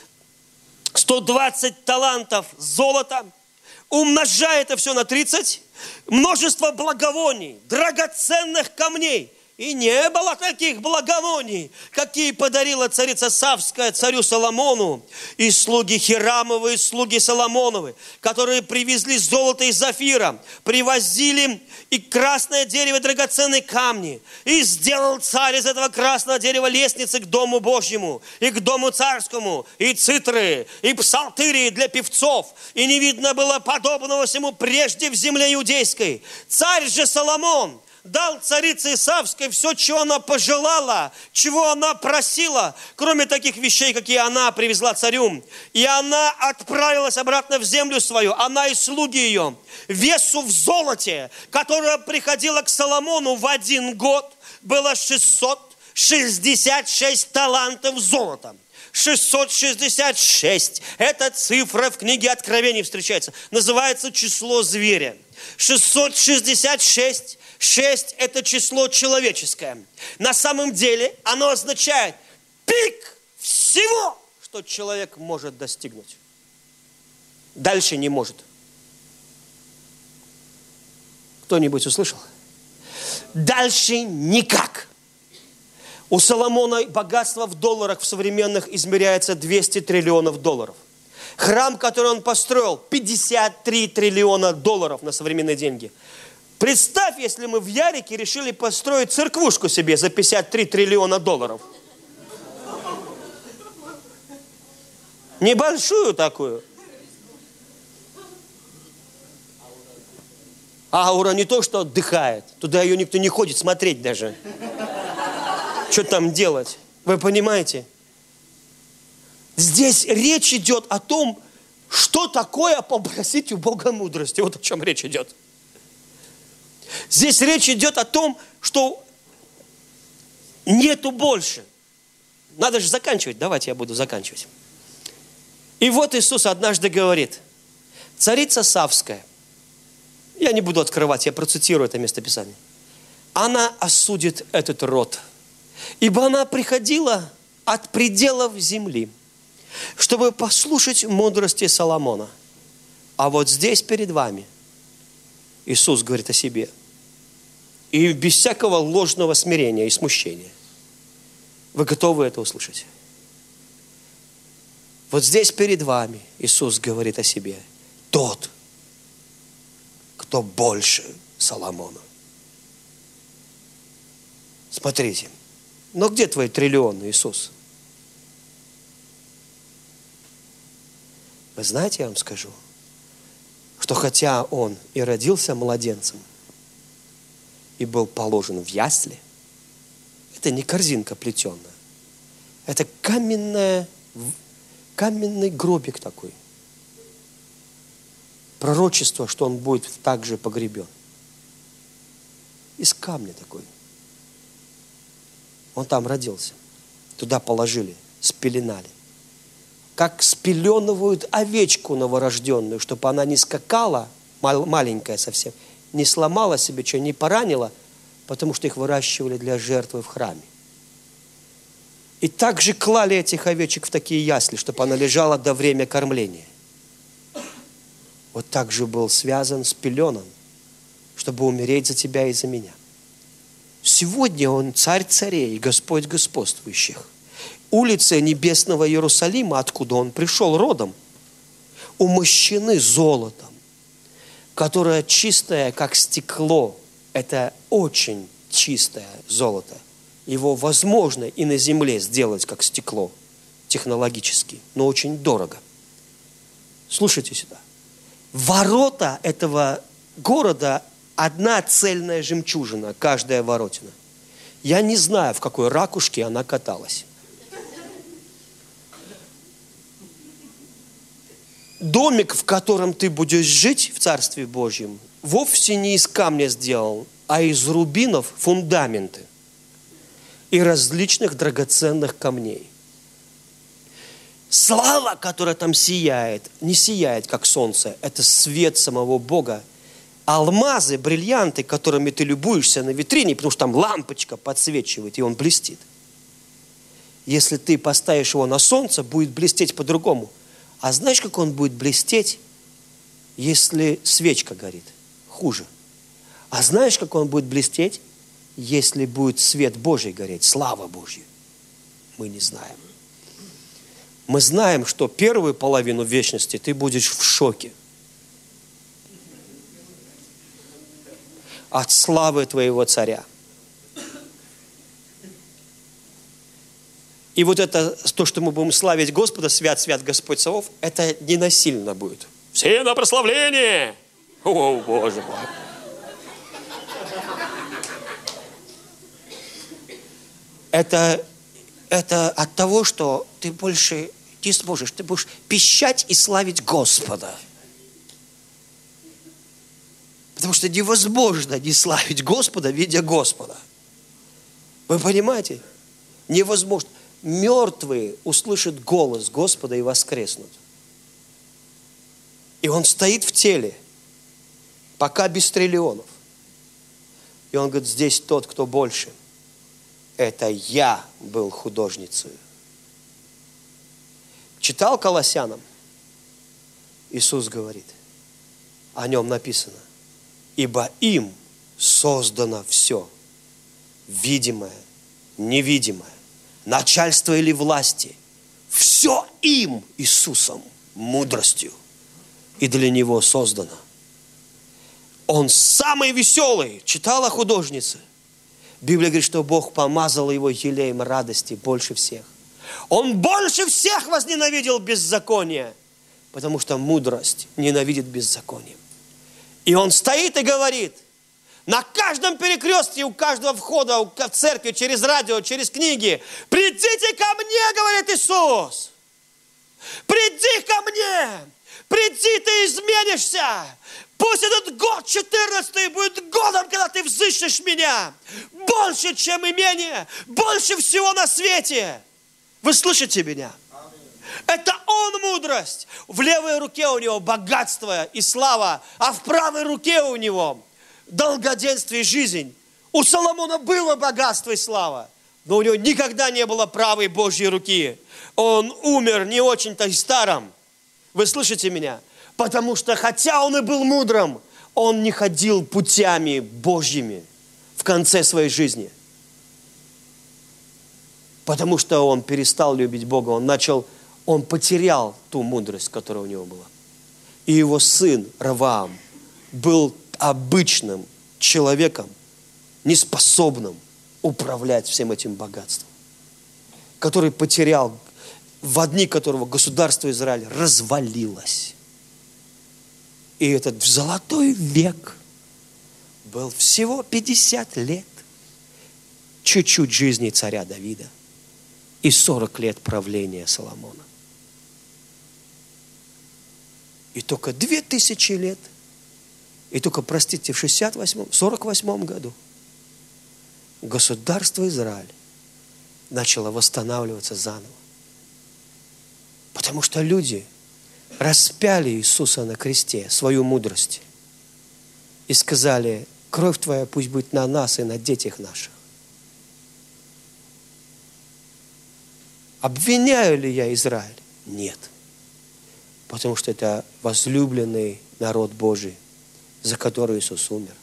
120 талантов золота. Умножай это все на 30. Множество благовоний, драгоценных камней. И не было таких благовоний, какие подарила царица Савская царю Соломону. И слуги Хирамовы, и слуги Соломоновы, которые привезли золото из Зафира, привозили и красное дерево, драгоценные камни. И сделал царь из этого красного дерева лестницы к Дому Божьему, и к Дому Царскому, и цитры, и псалтыри для певцов. И не видно было подобного всему прежде в земле иудейской. Царь же Соломон дал царице Исавской все, чего она пожелала, чего она просила, кроме таких вещей, какие она привезла царю. И она отправилась обратно в землю свою, она и слуги ее. Весу в золоте, которое приходило к Соломону в 1 год, было 666 талантов золота. 666. Эта цифра в книге Откровений встречается. Называется число зверя. 666. 6 – это число человеческое. На самом деле оно означает пик всего, что человек может достигнуть. Дальше не может. Кто-нибудь услышал? Дальше никак. У Соломона богатство в долларах в современных измеряется 200 триллионов долларов. Храм, который он построил, 53 триллиона долларов на современные деньги. Представь, если мы в Ярике решили построить церквушку себе за 53 триллиона долларов. Небольшую такую. Аура не то, что отдыхает. Туда ее никто не ходит смотреть даже. Что там делать? Вы понимаете? Здесь речь идет о том, что такое попросить у Бога мудрости. Вот о чем речь идет. Здесь речь идет о том, что нету больше. Надо же заканчивать. Давайте я буду заканчивать. И вот Иисус однажды говорит: царица Савская, я не буду открывать, я процитирую это местописание, она осудит этот род, ибо она приходила от пределов земли, чтобы послушать мудрости Соломона. А вот здесь перед вами Иисус говорит о себе. И без всякого ложного смирения и смущения. Вы готовы это услышать? Вот здесь перед вами Иисус говорит о себе. Тот, кто больше Соломона. Смотрите. Но где твои триллионы, Иисус? Вы знаете, я вам скажу, что хотя Он и родился младенцем, и был положен в ясли, это не корзинка плетеная, это каменный гробик такой. Пророчество, что он будет также погребен. Из камня такой. Он там родился. Туда положили, спеленали. Как спеленывают овечку новорожденную, чтобы она не скакала, маленькая совсем, не сломала себе что, не поранила, потому что их выращивали для жертвы в храме. И также клали этих овечек в такие ясли, чтобы она лежала до времени кормления. Вот так же был связан с пеленом, чтобы умереть за тебя и за меня. Сегодня Он царь царей и Господь господствующих. Улицы небесного Иерусалима, откуда Он пришел родом, умощены золотом, которое чистое, как стекло. Это очень чистое золото. Его возможно и на земле сделать, как стекло, технологически, но очень дорого. Слушайте сюда. Ворота этого города – одна цельная жемчужина, каждая воротина. Я не знаю, в какой ракушке она каталась. Домик, в котором ты будешь жить в Царстве Божьем, вовсе не из камня сделан, а из рубинов фундаменты и различных драгоценных камней. Слава, которая там сияет, не сияет, как солнце, это свет самого Бога. Алмазы, бриллианты, которыми ты любуешься на витрине, потому что там лампочка подсвечивает, и он блестит. Если ты поставишь его на солнце, будет блестеть по-другому. А знаешь, как он будет блестеть, если свечка горит? Хуже. А знаешь, как он будет блестеть, если будет свет Божий гореть, слава Божья? Мы не знаем. Мы знаем, что первую половину вечности ты будешь в шоке от славы твоего царя. И вот это, то, что мы будем славить Господа, свят, свят Господь Саваоф, это не насильно будет. Все на прославление! О, Боже мой! Это от того, что ты больше не сможешь, ты будешь пищать и славить Господа. Потому что невозможно не славить Господа, видя Господа. Вы понимаете? Невозможно. Мертвые услышат голос Господа и воскреснут. И Он стоит в теле, пока без триллионов. И Он говорит, здесь тот, кто больше. Это я был художницей. Читал Колоссянам? Иисус говорит, о Нем написано, ибо им создано все, видимое, невидимое, начальство или власти, все им, Иисусом, мудростью, и для Него создано. Он самый веселый. Читала художница. Библия говорит, что Бог помазал его елеем радости больше всех. Он больше всех возненавидел беззаконие, потому что мудрость ненавидит беззаконие. И он стоит и говорит, на каждом перекрестке, у каждого входа в церкви, через радио, через книги, придите ко мне, говорит Иисус. Приди ко мне. Приди, ты изменишься. Пусть этот год 14-й будет годом, когда ты взыщешь меня. Больше, чем имение. Больше всего на свете. Вы слышите меня? Это Он мудрость. В левой руке у Него богатство и слава, а в правой руке у Него долгоденствие и жизнь. У Соломона было богатство и слава, но у него никогда не было правой Божьей руки. Он умер не очень-то и старым. Вы слышите меня? Потому что, хотя он и был мудрым, он не ходил путями Божьими в конце своей жизни. Потому что он перестал любить Бога. Он потерял ту мудрость, которая у него была. И его сын Ровоам был обычным человеком, неспособным управлять всем этим богатством, который потерял, в дни которого государство Израиль развалилось. И этот золотой век был всего 50 лет, чуть-чуть жизни царя Давида и 40 лет правления Соломона. И только 2000 лет, и только, простите, в 48 году государство Израиль начало восстанавливаться заново. Потому что люди распяли Иисуса на кресте, свою мудрость, и сказали, кровь Твоя пусть будет на нас и на детях наших. Обвиняю ли я Израиль? Нет. Потому что это возлюбленный народ Божий, за который Иисус умер.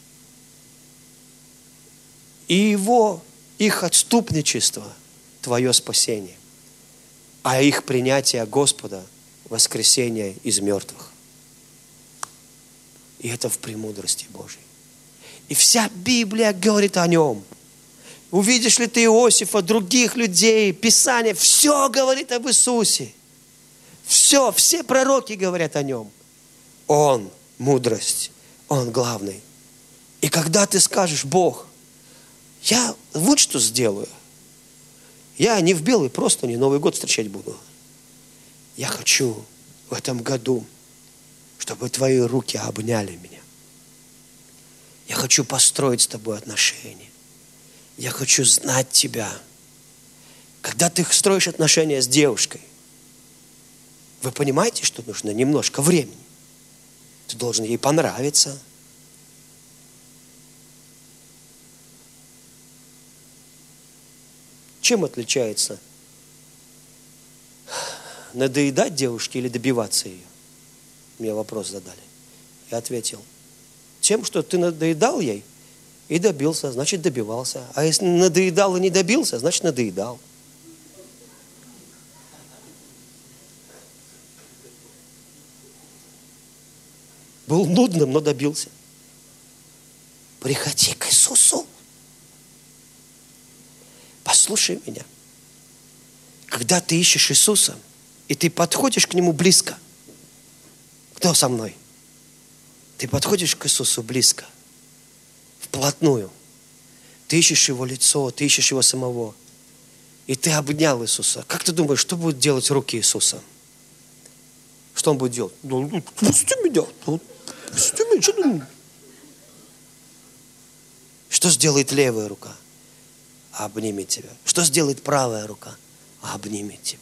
И их отступничество – Твое спасение, а их принятие Господа – воскресение из мертвых. И это в премудрости Божьей. И вся Библия говорит о нем. Увидишь ли ты Иосифа, других людей, Писание, все говорит об Иисусе. Все пророки говорят о нем. Он мудрость, он главный. И когда ты скажешь: Бог, я вот что сделаю. Я не в белый простыни Новый год встречать буду. Я хочу в этом году, чтобы твои руки обняли меня. Я хочу построить с тобой отношения. Я хочу знать тебя. Когда ты строишь отношения с девушкой, вы понимаете, что нужно немножко времени. Ты должен ей понравиться. Чем отличается надоедать девушке или добиваться ее? Мне вопрос задали. Я ответил: тем, что ты надоедал ей и добился, значит добивался. А если надоедал и не добился, значит надоедал. Был нудным, но добился. Приходи к Иисусу. Послушай меня. Когда ты ищешь Иисуса, и ты подходишь к Нему близко. Кто со мной? Ты подходишь к Иисусу близко, вплотную. Ты ищешь Его лицо, ты ищешь Его самого. И ты обнял Иисуса. Как ты думаешь, что будут делать руки Иисуса? Что Он будет делать? Пусти меня. Пусти меня. Что ты? Что сделает левая рука? Обнимет тебя. Что сделает правая рука? Обнимет тебя.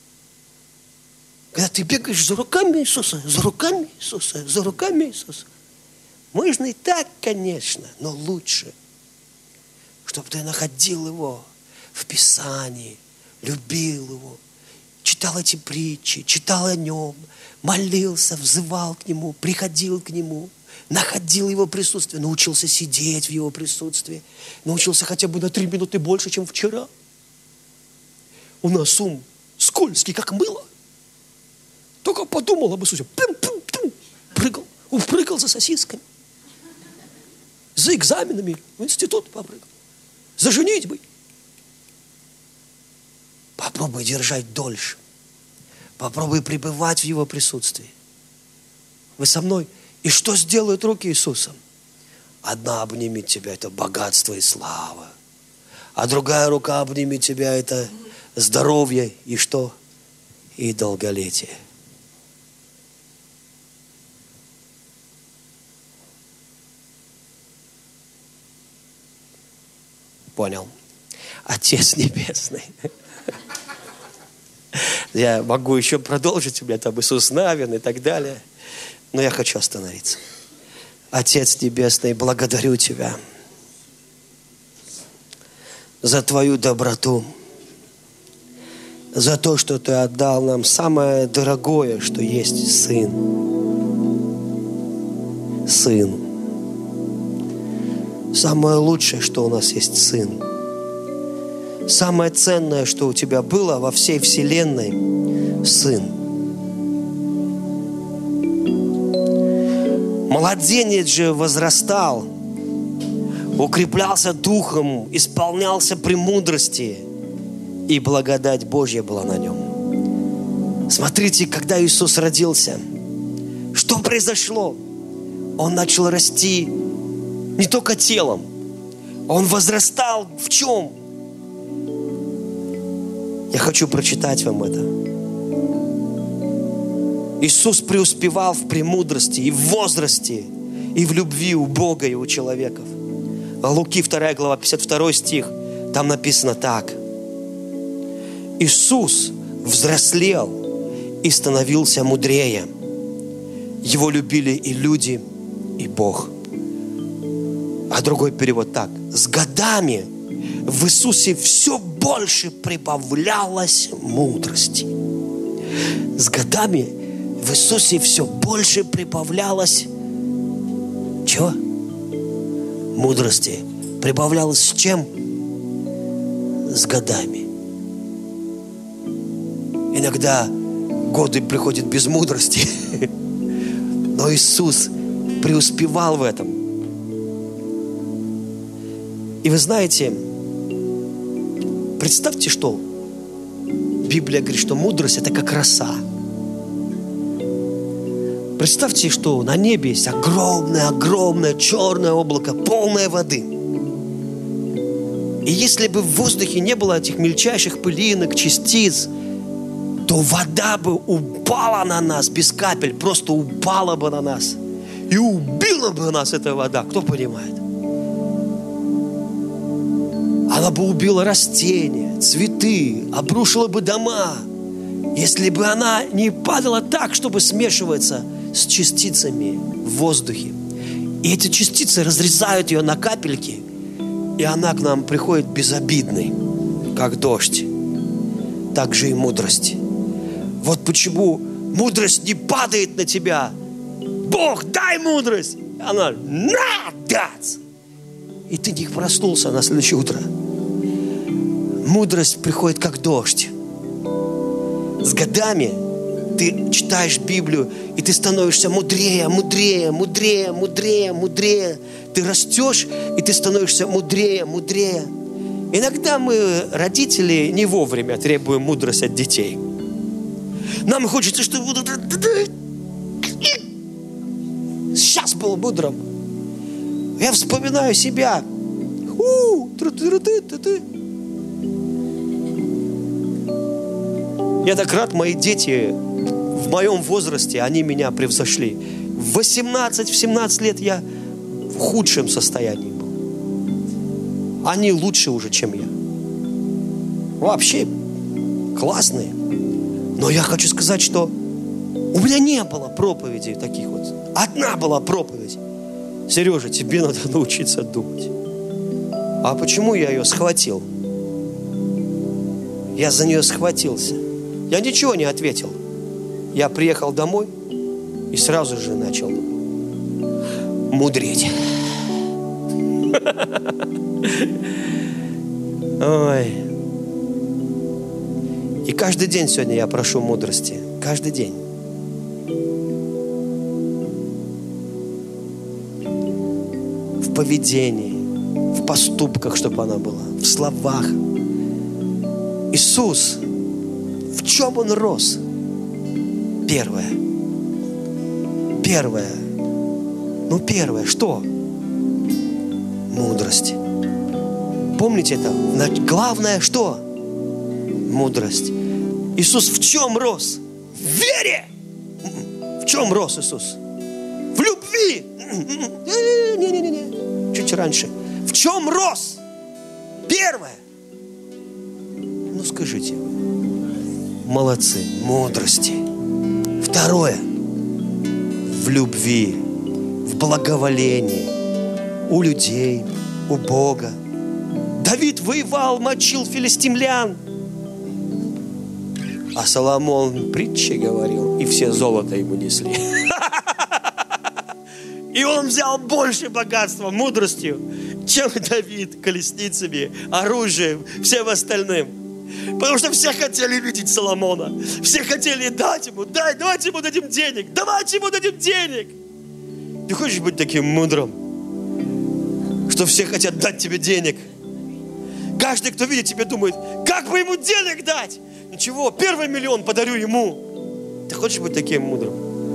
Когда ты бегаешь за руками Иисуса, за руками Иисуса, за руками Иисуса, можно и так, конечно, но лучше, чтобы ты находил Его в Писании, любил Его, читал эти притчи, читал о Нем, молился, взывал к Нему, приходил к Нему, находил Его присутствие, научился сидеть в Его присутствии, научился хотя бы на 3 минуты больше, чем вчера. У нас ум скользкий, как мыло. Только подумал об Иисусе, прыгал, упрыгал за сосисками, за экзаменами в институт попрыгал, за женитьбой. Попробуй держать дольше. Попробуй пребывать в Его присутствии. Вы со мной? И что сделают руки Иисуса? Одна обнимет тебя, это богатство и слава. А другая рука обнимет тебя, это здоровье и что? И долголетие. Понял? Отец Небесный. Я могу еще продолжить, у меня там Иисус Навин и так далее. Но я хочу остановиться. Отец Небесный, благодарю Тебя за Твою доброту, за то, что Ты отдал нам самое дорогое, что есть, Сын. Сын. Самое лучшее, что у нас есть, Сын. Самое ценное, что у Тебя было во всей вселенной, Сын. Младенец же возрастал, укреплялся духом, исполнялся премудрости, и благодать Божья была на нем. Смотрите, когда Иисус родился, что произошло? Он начал расти не только телом, он возрастал в чем? Я хочу прочитать вам это. Иисус преуспевал в премудрости и в возрасте, и в любви у Бога и у человеков. Луки 2 глава, 52 стих, там написано так. Иисус взрослел и становился мудрее. Его любили и люди, и Бог. А другой перевод так. С годами в Иисусе все больше прибавлялось мудрости. С годами в Иисусе все больше прибавлялось чего? Мудрости. Прибавлялось с чем? С годами. Иногда годы приходят без мудрости. Но Иисус преуспевал в этом. И вы знаете, представьте, что Библия говорит, что мудрость – это как роса. Представьте, что на небе есть огромное черное облако, полное воды. И если бы в воздухе не было этих мельчайших пылинок, частиц, то вода бы упала на нас без капель, просто упала бы на нас. И убила бы нас эта вода. Кто понимает? Она бы убила растения, цветы, обрушила бы дома, если бы она не падала так, чтобы смешиваться с частицами в воздухе. И эти частицы разрезают ее на капельки, и она к нам приходит безобидной, как дождь. Так же и мудрость. Вот почему мудрость не падает на тебя. Бог, дай мудрость! Она дать! И ты не проснулся на следующее утро. Мудрость приходит как дождь. С годами ты читаешь Библию, и ты становишься мудрее. Ты растешь, и ты становишься мудрее. Иногда мы, родители, не вовремя требуем мудрость от детей. Нам хочется, чтобы сейчас был мудрым. Я вспоминаю себя. Я так рад, мои дети в моем возрасте, они меня превзошли. В 18-17 лет я в худшем состоянии был. Они лучше уже, чем я. Вообще классные. Но я хочу сказать, что у меня не было проповедей таких вот. Одна была проповедь. Сережа, тебе надо научиться думать. А почему я ее схватил? Я за нее схватился. Я ничего не ответил. Я приехал домой и сразу же начал мудреть. Ой. И каждый день сегодня я прошу мудрости. Каждый день. В поведении, в поступках, чтобы она была, в словах. Иисус, в чем Он рос? Первое, что? Мудрость. Помните это? Главное, что? Мудрость. Иисус в чем рос? В вере. В чем рос Иисус? В любви. Не. Чуть раньше. В чем рос? Первое. Ну скажите. Молодцы. Мудрости. Второе. В любви. В благоволении. У людей. У Бога. Давид воевал, мочил филистимлян. А Соломон притчи говорил, и все золото ему несли. И он взял больше богатства, мудростью, чем Давид, колесницами, оружием, всем остальным. Потому что все хотели видеть Соломона. Все хотели дать ему, давайте ему дадим денег, давайте ему дадим денег. Ты хочешь быть таким мудрым, что все хотят дать тебе денег? Каждый, кто видит тебя, думает, как бы ему денег дать? Ничего, 1 миллион подарю ему. Ты хочешь быть таким мудрым?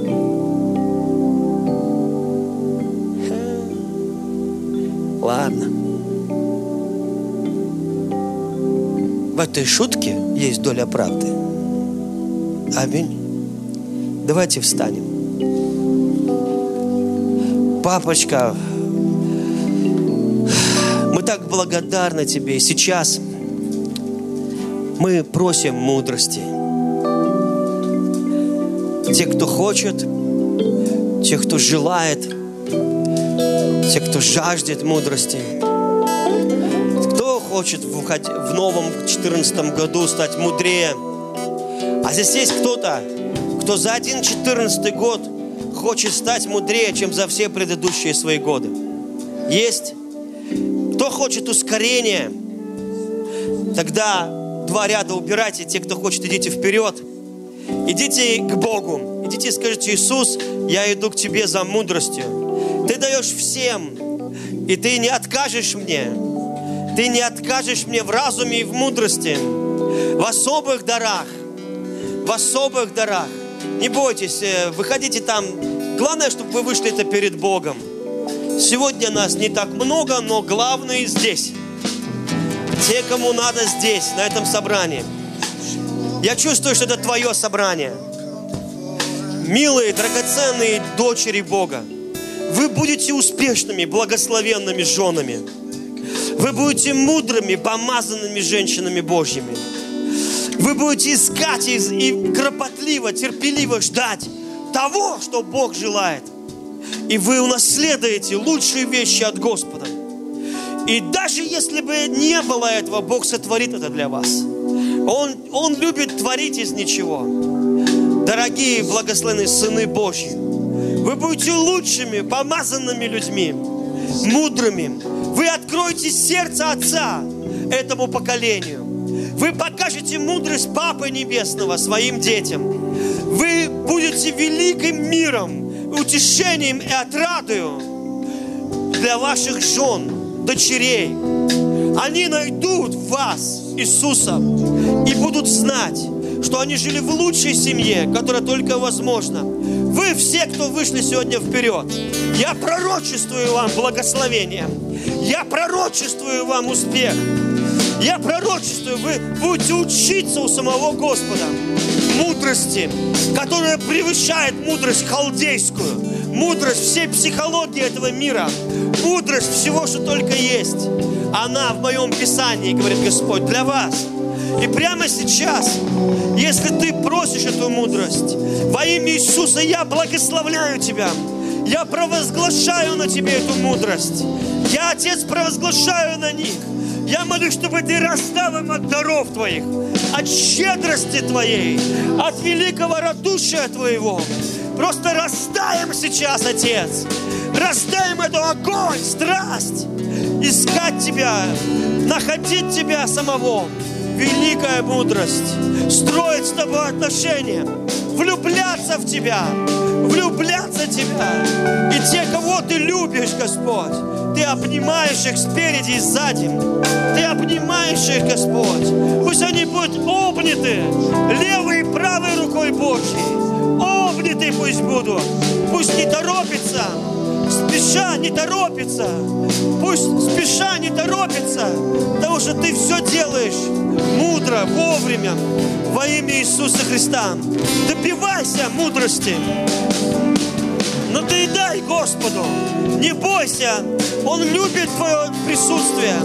Ладно. В этой шутке есть доля правды. Аминь. Давайте встанем. Папочка, мы так благодарны Тебе. И сейчас мы просим мудрости. Те, кто хочет, те, кто желает, те, кто жаждет мудрости. Кто хочет в новом 2014 году стать мудрее. А здесь есть кто-то, кто за один 2014 год хочет стать мудрее, чем за все предыдущие свои годы. Есть? Кто хочет ускорения? Тогда 2 ряда убирайте. Те, кто хочет, идите вперед. Идите к Богу. Идите и скажите: Иисус, я иду к Тебе за мудростью. Ты даешь всем, и Ты не откажешь мне. Ты не откажешь мне в разуме и в мудрости, в особых дарах. В особых дарах. Не бойтесь, выходите там. Главное, чтобы вы вышли это перед Богом. Сегодня нас не так много, но главное здесь. Те, кому надо здесь, на этом собрании. Я чувствую, что это твое собрание. Милые, драгоценные дочери Бога, вы будете успешными, благословенными женами. Вы будете мудрыми, помазанными женщинами Божьими. Вы будете искать и кропотливо, терпеливо ждать того, что Бог желает. И вы унаследуете лучшие вещи от Господа. И даже если бы не было этого, Бог сотворит это для вас. Он любит творить из ничего. Дорогие благословенные сыны Божьи, вы будете лучшими, помазанными людьми, мудрыми. Вы откроете сердце Отца этому поколению. Вы покажете мудрость Папы Небесного своим детям. Вы будете великим миром, утешением и отрадою для ваших жен, дочерей. Они найдут в вас Иисуса и будут знать, что они жили в лучшей семье, которая только возможна. Вы все, кто вышли сегодня вперед, я пророчествую вам благословение. Я пророчествую вам успех. Я пророчествую, вы будете учиться у самого Господа мудрости, которая превышает мудрость халдейскую, мудрость всей психологии этого мира, мудрость всего, что только есть. Она в моем Писании, говорит Господь, для вас. И прямо сейчас, если ты просишь эту мудрость, во имя Иисуса я благословляю тебя. Я провозглашаю на тебе эту мудрость. Я, Отец, провозглашаю на них. Я молюсь, чтобы ты раздал им от даров твоих, от щедрости твоей, от великого радушия твоего. Просто раздай им сейчас, Отец. Раздай им эту огонь, страсть. Искать тебя, находить тебя самого. Великая мудрость. Строить с тобой отношения. Влюбляться в тебя. Влюбляться в тебя. И те, кого ты любишь, Господь, ты обнимаешь их спереди и сзади. Ты обнимаешь их, Господь. Пусть они будут обняты левой и правой рукой Божьей. Обняты пусть будут. Пусть не торопится. Спеша не торопится. Пусть спеша не торопится. Потому что ты все делаешь мудро, вовремя. Во имя Иисуса Христа. Добивайся мудрости. Надоедай Господу. Не бойся. Он любит твое присутствие.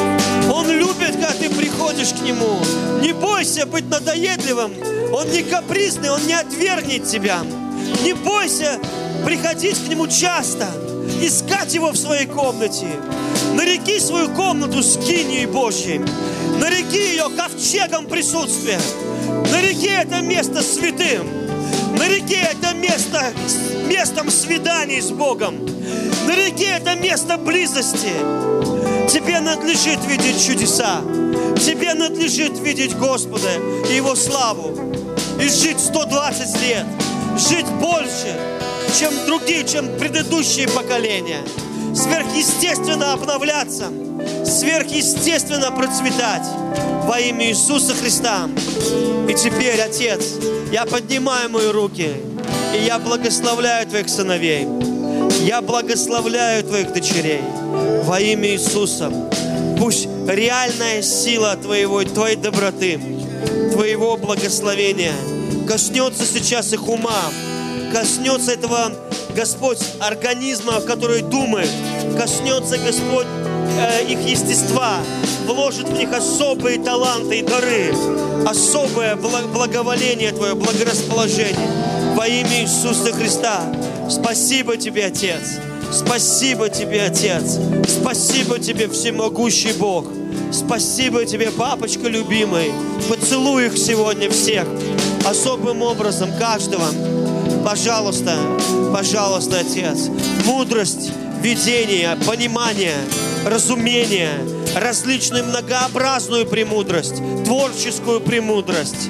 Он любит, когда ты приходишь к Нему. Не бойся быть надоедливым. Он не капризный, Он не отвергнет тебя. Не бойся приходить к Нему часто. Искать Его в своей комнате. Нареки свою комнату скинией Божьей. Нареки ее ковчегом присутствия. Нареки это место святым. Нареки это место местом свиданий с Богом. Нареки это место близости. Тебе надлежит видеть чудеса. Тебе надлежит видеть Господа и Его славу. И жить 120 лет. Жить больше, чем другие, чем предыдущие поколения. Сверхъестественно обновляться. Сверхъестественно процветать. Во имя Иисуса Христа. И теперь, Отец, я поднимаю мои руки, и я благословляю Твоих сыновей. Я благословляю Твоих дочерей. Во имя Иисуса. Пусть реальная сила Твоей доброты, Твоего благословения коснется сейчас их ума, коснется этого, Господь, организма, который думает, коснется, Господь, их естества, вложит в них особые таланты и дары, особое благоволение Твое, благорасположение. Во имя Иисуса Христа. Спасибо Тебе, Отец. Спасибо Тебе, Отец. Спасибо Тебе, всемогущий Бог. Спасибо Тебе, Папочка любимый. Поцелуй их сегодня всех. Особым образом каждого. Пожалуйста, пожалуйста, Отец. Мудрость, видение, понимание, разумение, различную многообразную премудрость, творческую премудрость,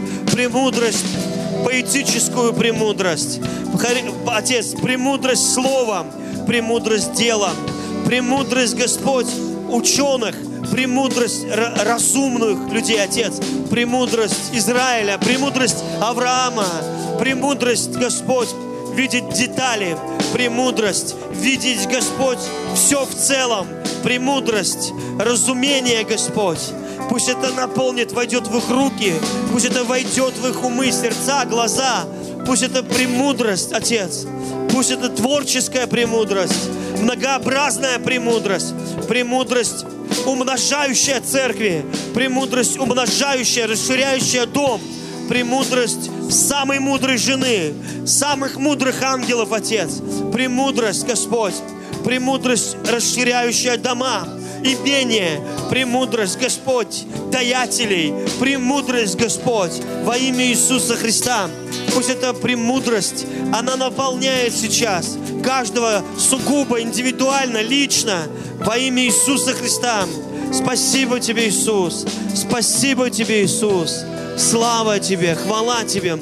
поэтическую премудрость. Отец, премудрость словом, премудрость дела, премудрость, Господь, ученых, премудрость разумных людей, Отец, премудрость Израиля, премудрость Авраама, премудрость, Господь, видеть детали, премудрость видеть, Господь, все в целом, премудрость, разумение, Господь. Пусть это наполнит, войдет в их руки, пусть это войдет в их умы, сердца, глаза. Пусть это премудрость, Отец. Пусть это творческая премудрость, многообразная премудрость, премудрость, умножающая церкви, премудрость, умножающая, расширяющая дом, премудрость самой мудрой жены, самых мудрых ангелов, Отец. Премудрость, Господь, премудрость, расширяющая дома, имение, премудрость, Господь, даятелей, премудрость, Господь, во имя Иисуса Христа. Пусть эта премудрость, она наполняет сейчас каждого сугубо, индивидуально, лично, во имя Иисуса Христа. Спасибо Тебе, Иисус. Спасибо Тебе, Иисус. Слава Тебе, хвала Тебе.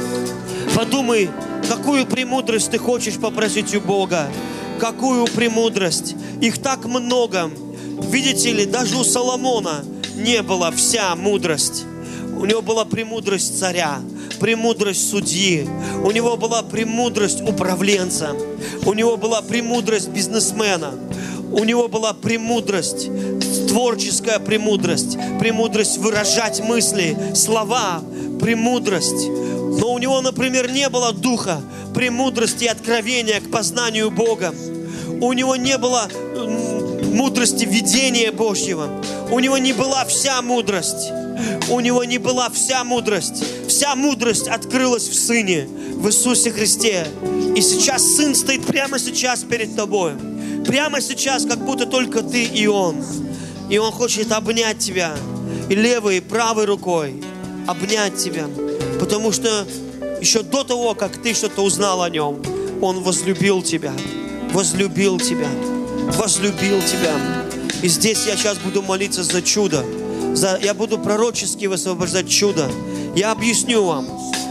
Подумай, какую премудрость ты хочешь попросить у Бога. Какую премудрость. Их так много. Видите ли, даже у Соломона не была вся мудрость. У него была премудрость царя, премудрость судьи, у него была премудрость управленца, у него была премудрость бизнесмена, у него была премудрость, творческая премудрость, премудрость выражать мысли, слова, премудрость. Но у него, например, не было духа премудрости и откровения к познанию Бога. У него не было мудрости видения Божьего. У него не была вся мудрость. У него не была вся мудрость. Вся мудрость открылась в Сыне, в Иисусе Христе. И сейчас Сын стоит прямо сейчас перед тобой. Прямо сейчас, как будто только ты и Он. И Он хочет обнять тебя. И левой, и правой рукой обнять тебя. Потому что еще до того, как ты что-то узнал о Нем, Он возлюбил тебя. Возлюбил тебя. Возлюбил тебя. И здесь я сейчас буду молиться за чудо. Я буду пророчески высвобождать чудо. Я объясню вам.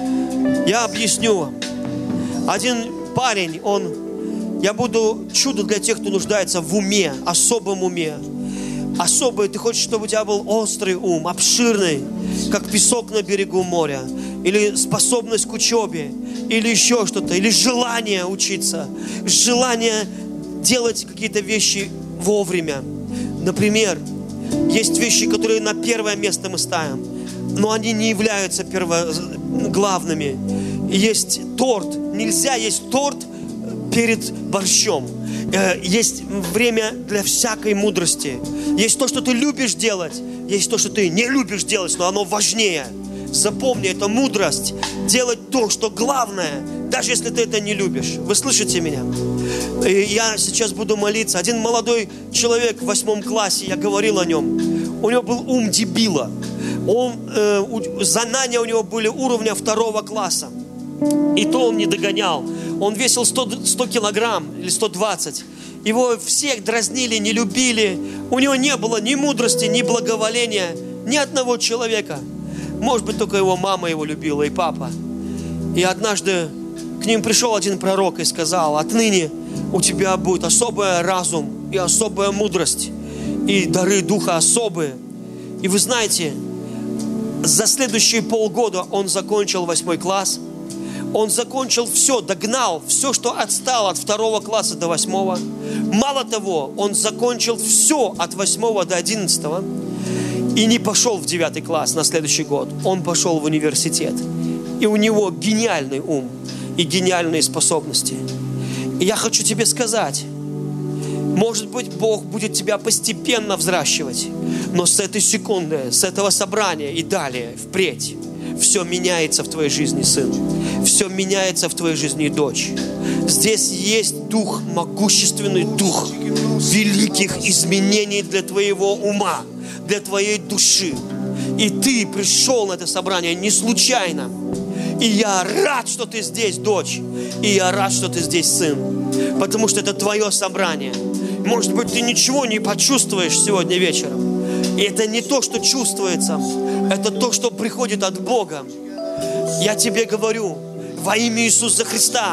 Один парень, я буду чудо для тех, кто нуждается в уме, особом уме. Особый, ты хочешь, чтобы у тебя был острый ум, обширный, как песок на берегу моря. Или способность к учебе, или еще что-то, или желание учиться, желание делать какие-то вещи вовремя. Например, есть вещи, которые на первое место мы ставим, но они не являются главными. Есть торт. Нельзя есть торт перед борщом. Есть время для всякой мудрости. Есть то, что ты любишь делать, есть то, что ты не любишь делать, но оно важнее. Запомни, это мудрость. Делать то, что главное, даже если ты это не любишь. Вы слышите меня? И я сейчас буду молиться. Один молодой человек в 8 классе, я говорил о нем. У него был ум дебила. Знания у него были уровня 2 класса. И то он не догонял. Он весил 100 килограмм или 120. Его всех дразнили, не любили. У него не было ни мудрости, ни благоволения, ни одного человека. Может быть, только его мама его любила и папа. И однажды к ним пришел один пророк и сказал: отныне у тебя будет особый разум и особая мудрость, и дары Духа особые. И вы знаете, за следующие полгода он закончил 8 класс. Он закончил все, догнал все, что отстало от 2 класса до 8. Мало того, он закончил все от 8 до 11. И не пошел в 9 класс на следующий год. Он пошел в университет. И у него гениальный ум и гениальные способности. И я хочу тебе сказать, может быть, Бог будет тебя постепенно взращивать, но с этой секунды, с этого собрания и далее, впредь, все меняется в твоей жизни, сын. Все меняется в твоей жизни, дочь. Здесь есть дух, могущественный дух великих изменений для твоего ума, для твоей души. И ты пришел на это собрание не случайно. И я рад, что ты здесь, дочь. И я рад, что ты здесь, сын. Потому что это твое собрание. Может быть, ты ничего не почувствуешь сегодня вечером. И это не то, что чувствуется. Это то, что приходит от Бога. Я тебе говорю, во имя Иисуса Христа,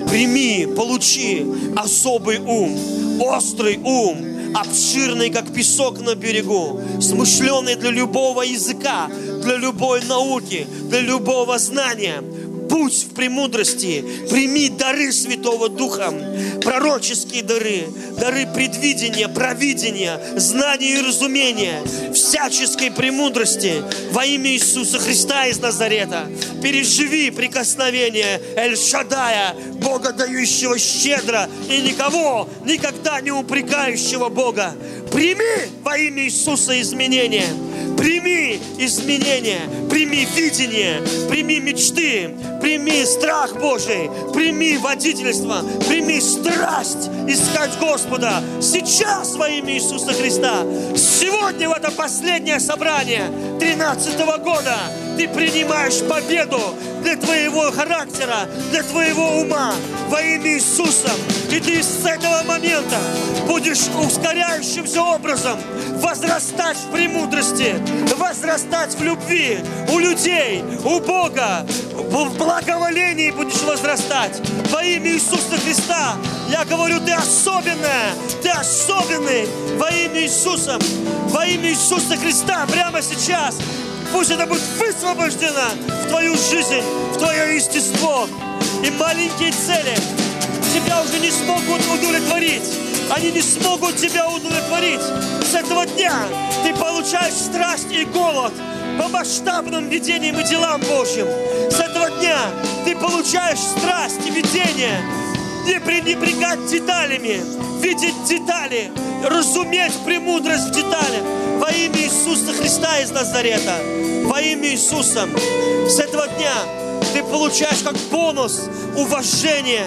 Прими, получи особый ум, острый ум, обширный, как песок на берегу, смышленый для любого языка, для любой науки, для любого знания. Будь в премудрости, прими дары Святого Духа, пророческие дары, дары предвидения, провидения, знания и разумения, всяческой премудрости во имя Иисуса Христа из Назарета. Переживи прикосновение Эль-Шаддая, Бога, дающего щедро и никого никогда не упрекающего Бога. Прими во имя Иисуса изменения. Прими изменения, прими видение, прими мечты, прими страх Божий, прими водительство, прими страсть искать Господа сейчас во имя Иисуса Христа. Сегодня в это последнее собрание 13-го года ты принимаешь победу для твоего характера, для твоего ума во имя Иисуса. И ты с этого момента будешь ускоряющимся образом возрастать в премудрости, возрастать в любви у людей, у Бога, в благоволении будешь возрастать. Во имя Иисуса Христа я говорю, ты особенная, ты особенный во имя Иисуса. Во имя Иисуса Христа прямо сейчас пусть это будет высвобождено в твою жизнь, в твое естество. И маленькие цели тебя уже не смогут удовлетворить. Они не смогут тебя удовлетворить. С этого дня ты получаешь страсть и голод по масштабным видениям и делам Божьим. С этого дня ты получаешь страсть и видение не пренебрегать деталями, видеть детали, разуметь премудрость в деталях. Во имя Иисуса Христа из Назарета. Во имя Иисуса. С этого дня ты получаешь как бонус уважение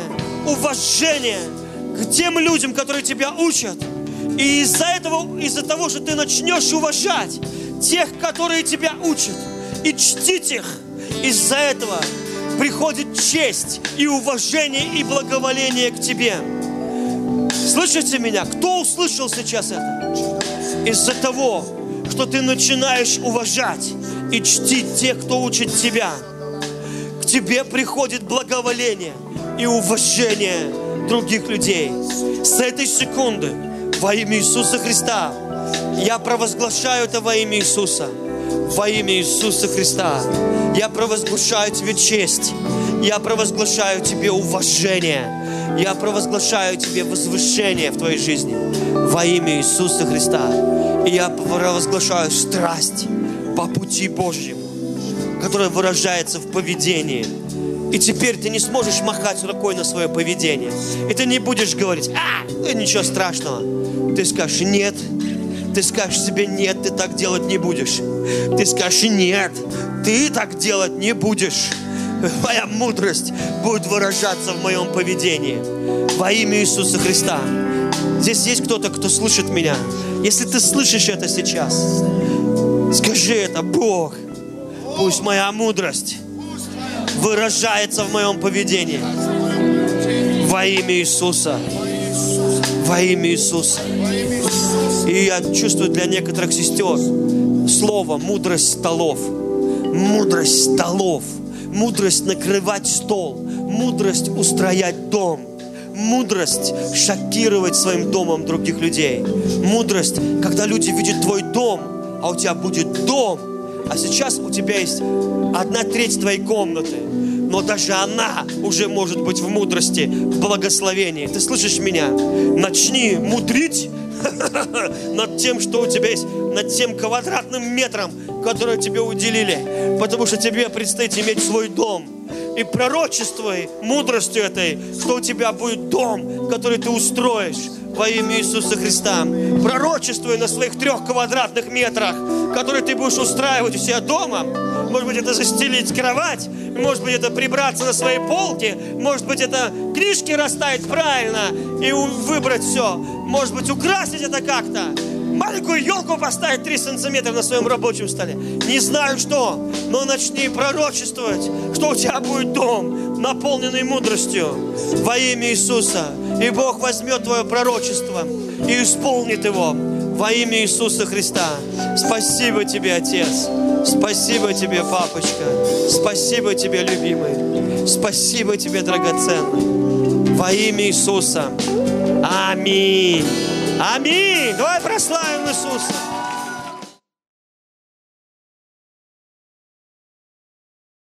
к тем людям, которые тебя учат. И из-за того, что ты начнешь уважать тех, которые тебя учат, и чтить их, из-за этого приходит честь и уважение и благоволение к тебе. Слышите меня? Кто услышал сейчас это? Из-за того, что ты начинаешь уважать и чтить тех, кто учит тебя, к тебе приходит благоволение и уважение других людей. С этой секунды во имя Иисуса Христа я провозглашаю это во имя Иисуса. Во имя Иисуса Христа я провозглашаю тебе честь. Я провозглашаю тебе уважение. Я провозглашаю тебе возвышение в твоей жизни. Во имя Иисуса Христа. И я провозглашаю страсть по пути Божьему, которая выражается в поведении. И теперь ты не сможешь махать рукой на свое поведение. И ты не будешь говорить, ничего страшного. Ты скажешь, нет. Ты скажешь себе, нет, ты так делать не будешь. Ты скажешь, нет, ты так делать не будешь. Моя мудрость будет выражаться в моем поведении. Во имя Иисуса Христа. Здесь есть кто-то, кто слышит меня. Если ты слышишь это сейчас, скажи это, Бог, пусть моя мудрость выражается в моем поведении. Во имя Иисуса. Во имя Иисуса. И я чувствую для некоторых сестер слово «мудрость столов». Мудрость столов. Мудрость накрывать стол. Мудрость устроять дом. Мудрость шокировать своим домом других людей. Мудрость, когда люди видят твой дом, а у тебя будет дом. А сейчас у тебя есть 1/3 твоей комнаты. Но даже она уже может быть в мудрости, в благословении. Ты слышишь меня? Начни мудрить над тем, что у тебя есть, над тем квадратным метром, который тебе уделили. Потому что тебе предстоит иметь свой дом. И пророчествуй мудростью этой, что у тебя будет дом, который ты устроишь во имя Иисуса Христа. Пророчествуй на своих 3 квадратных метрах, которые ты будешь устраивать у себя дома. Может быть, это застелить кровать, может быть, это прибраться на своей полке, может быть, это книжки расставить правильно и выбрать все. Может быть, украсить это как-то. Маленькую елку поставить 3 сантиметра на своем рабочем столе. Не знаю что, но начни пророчествовать, что у тебя будет дом, наполненный мудростью во имя Иисуса. И Бог возьмет твое пророчество и исполнит его во имя Иисуса Христа. Спасибо тебе, Отец. Спасибо тебе, Папочка. Спасибо тебе, любимый. Спасибо тебе, драгоценный. Во имя Иисуса. Аминь. Аминь. Давай прославим Иисуса.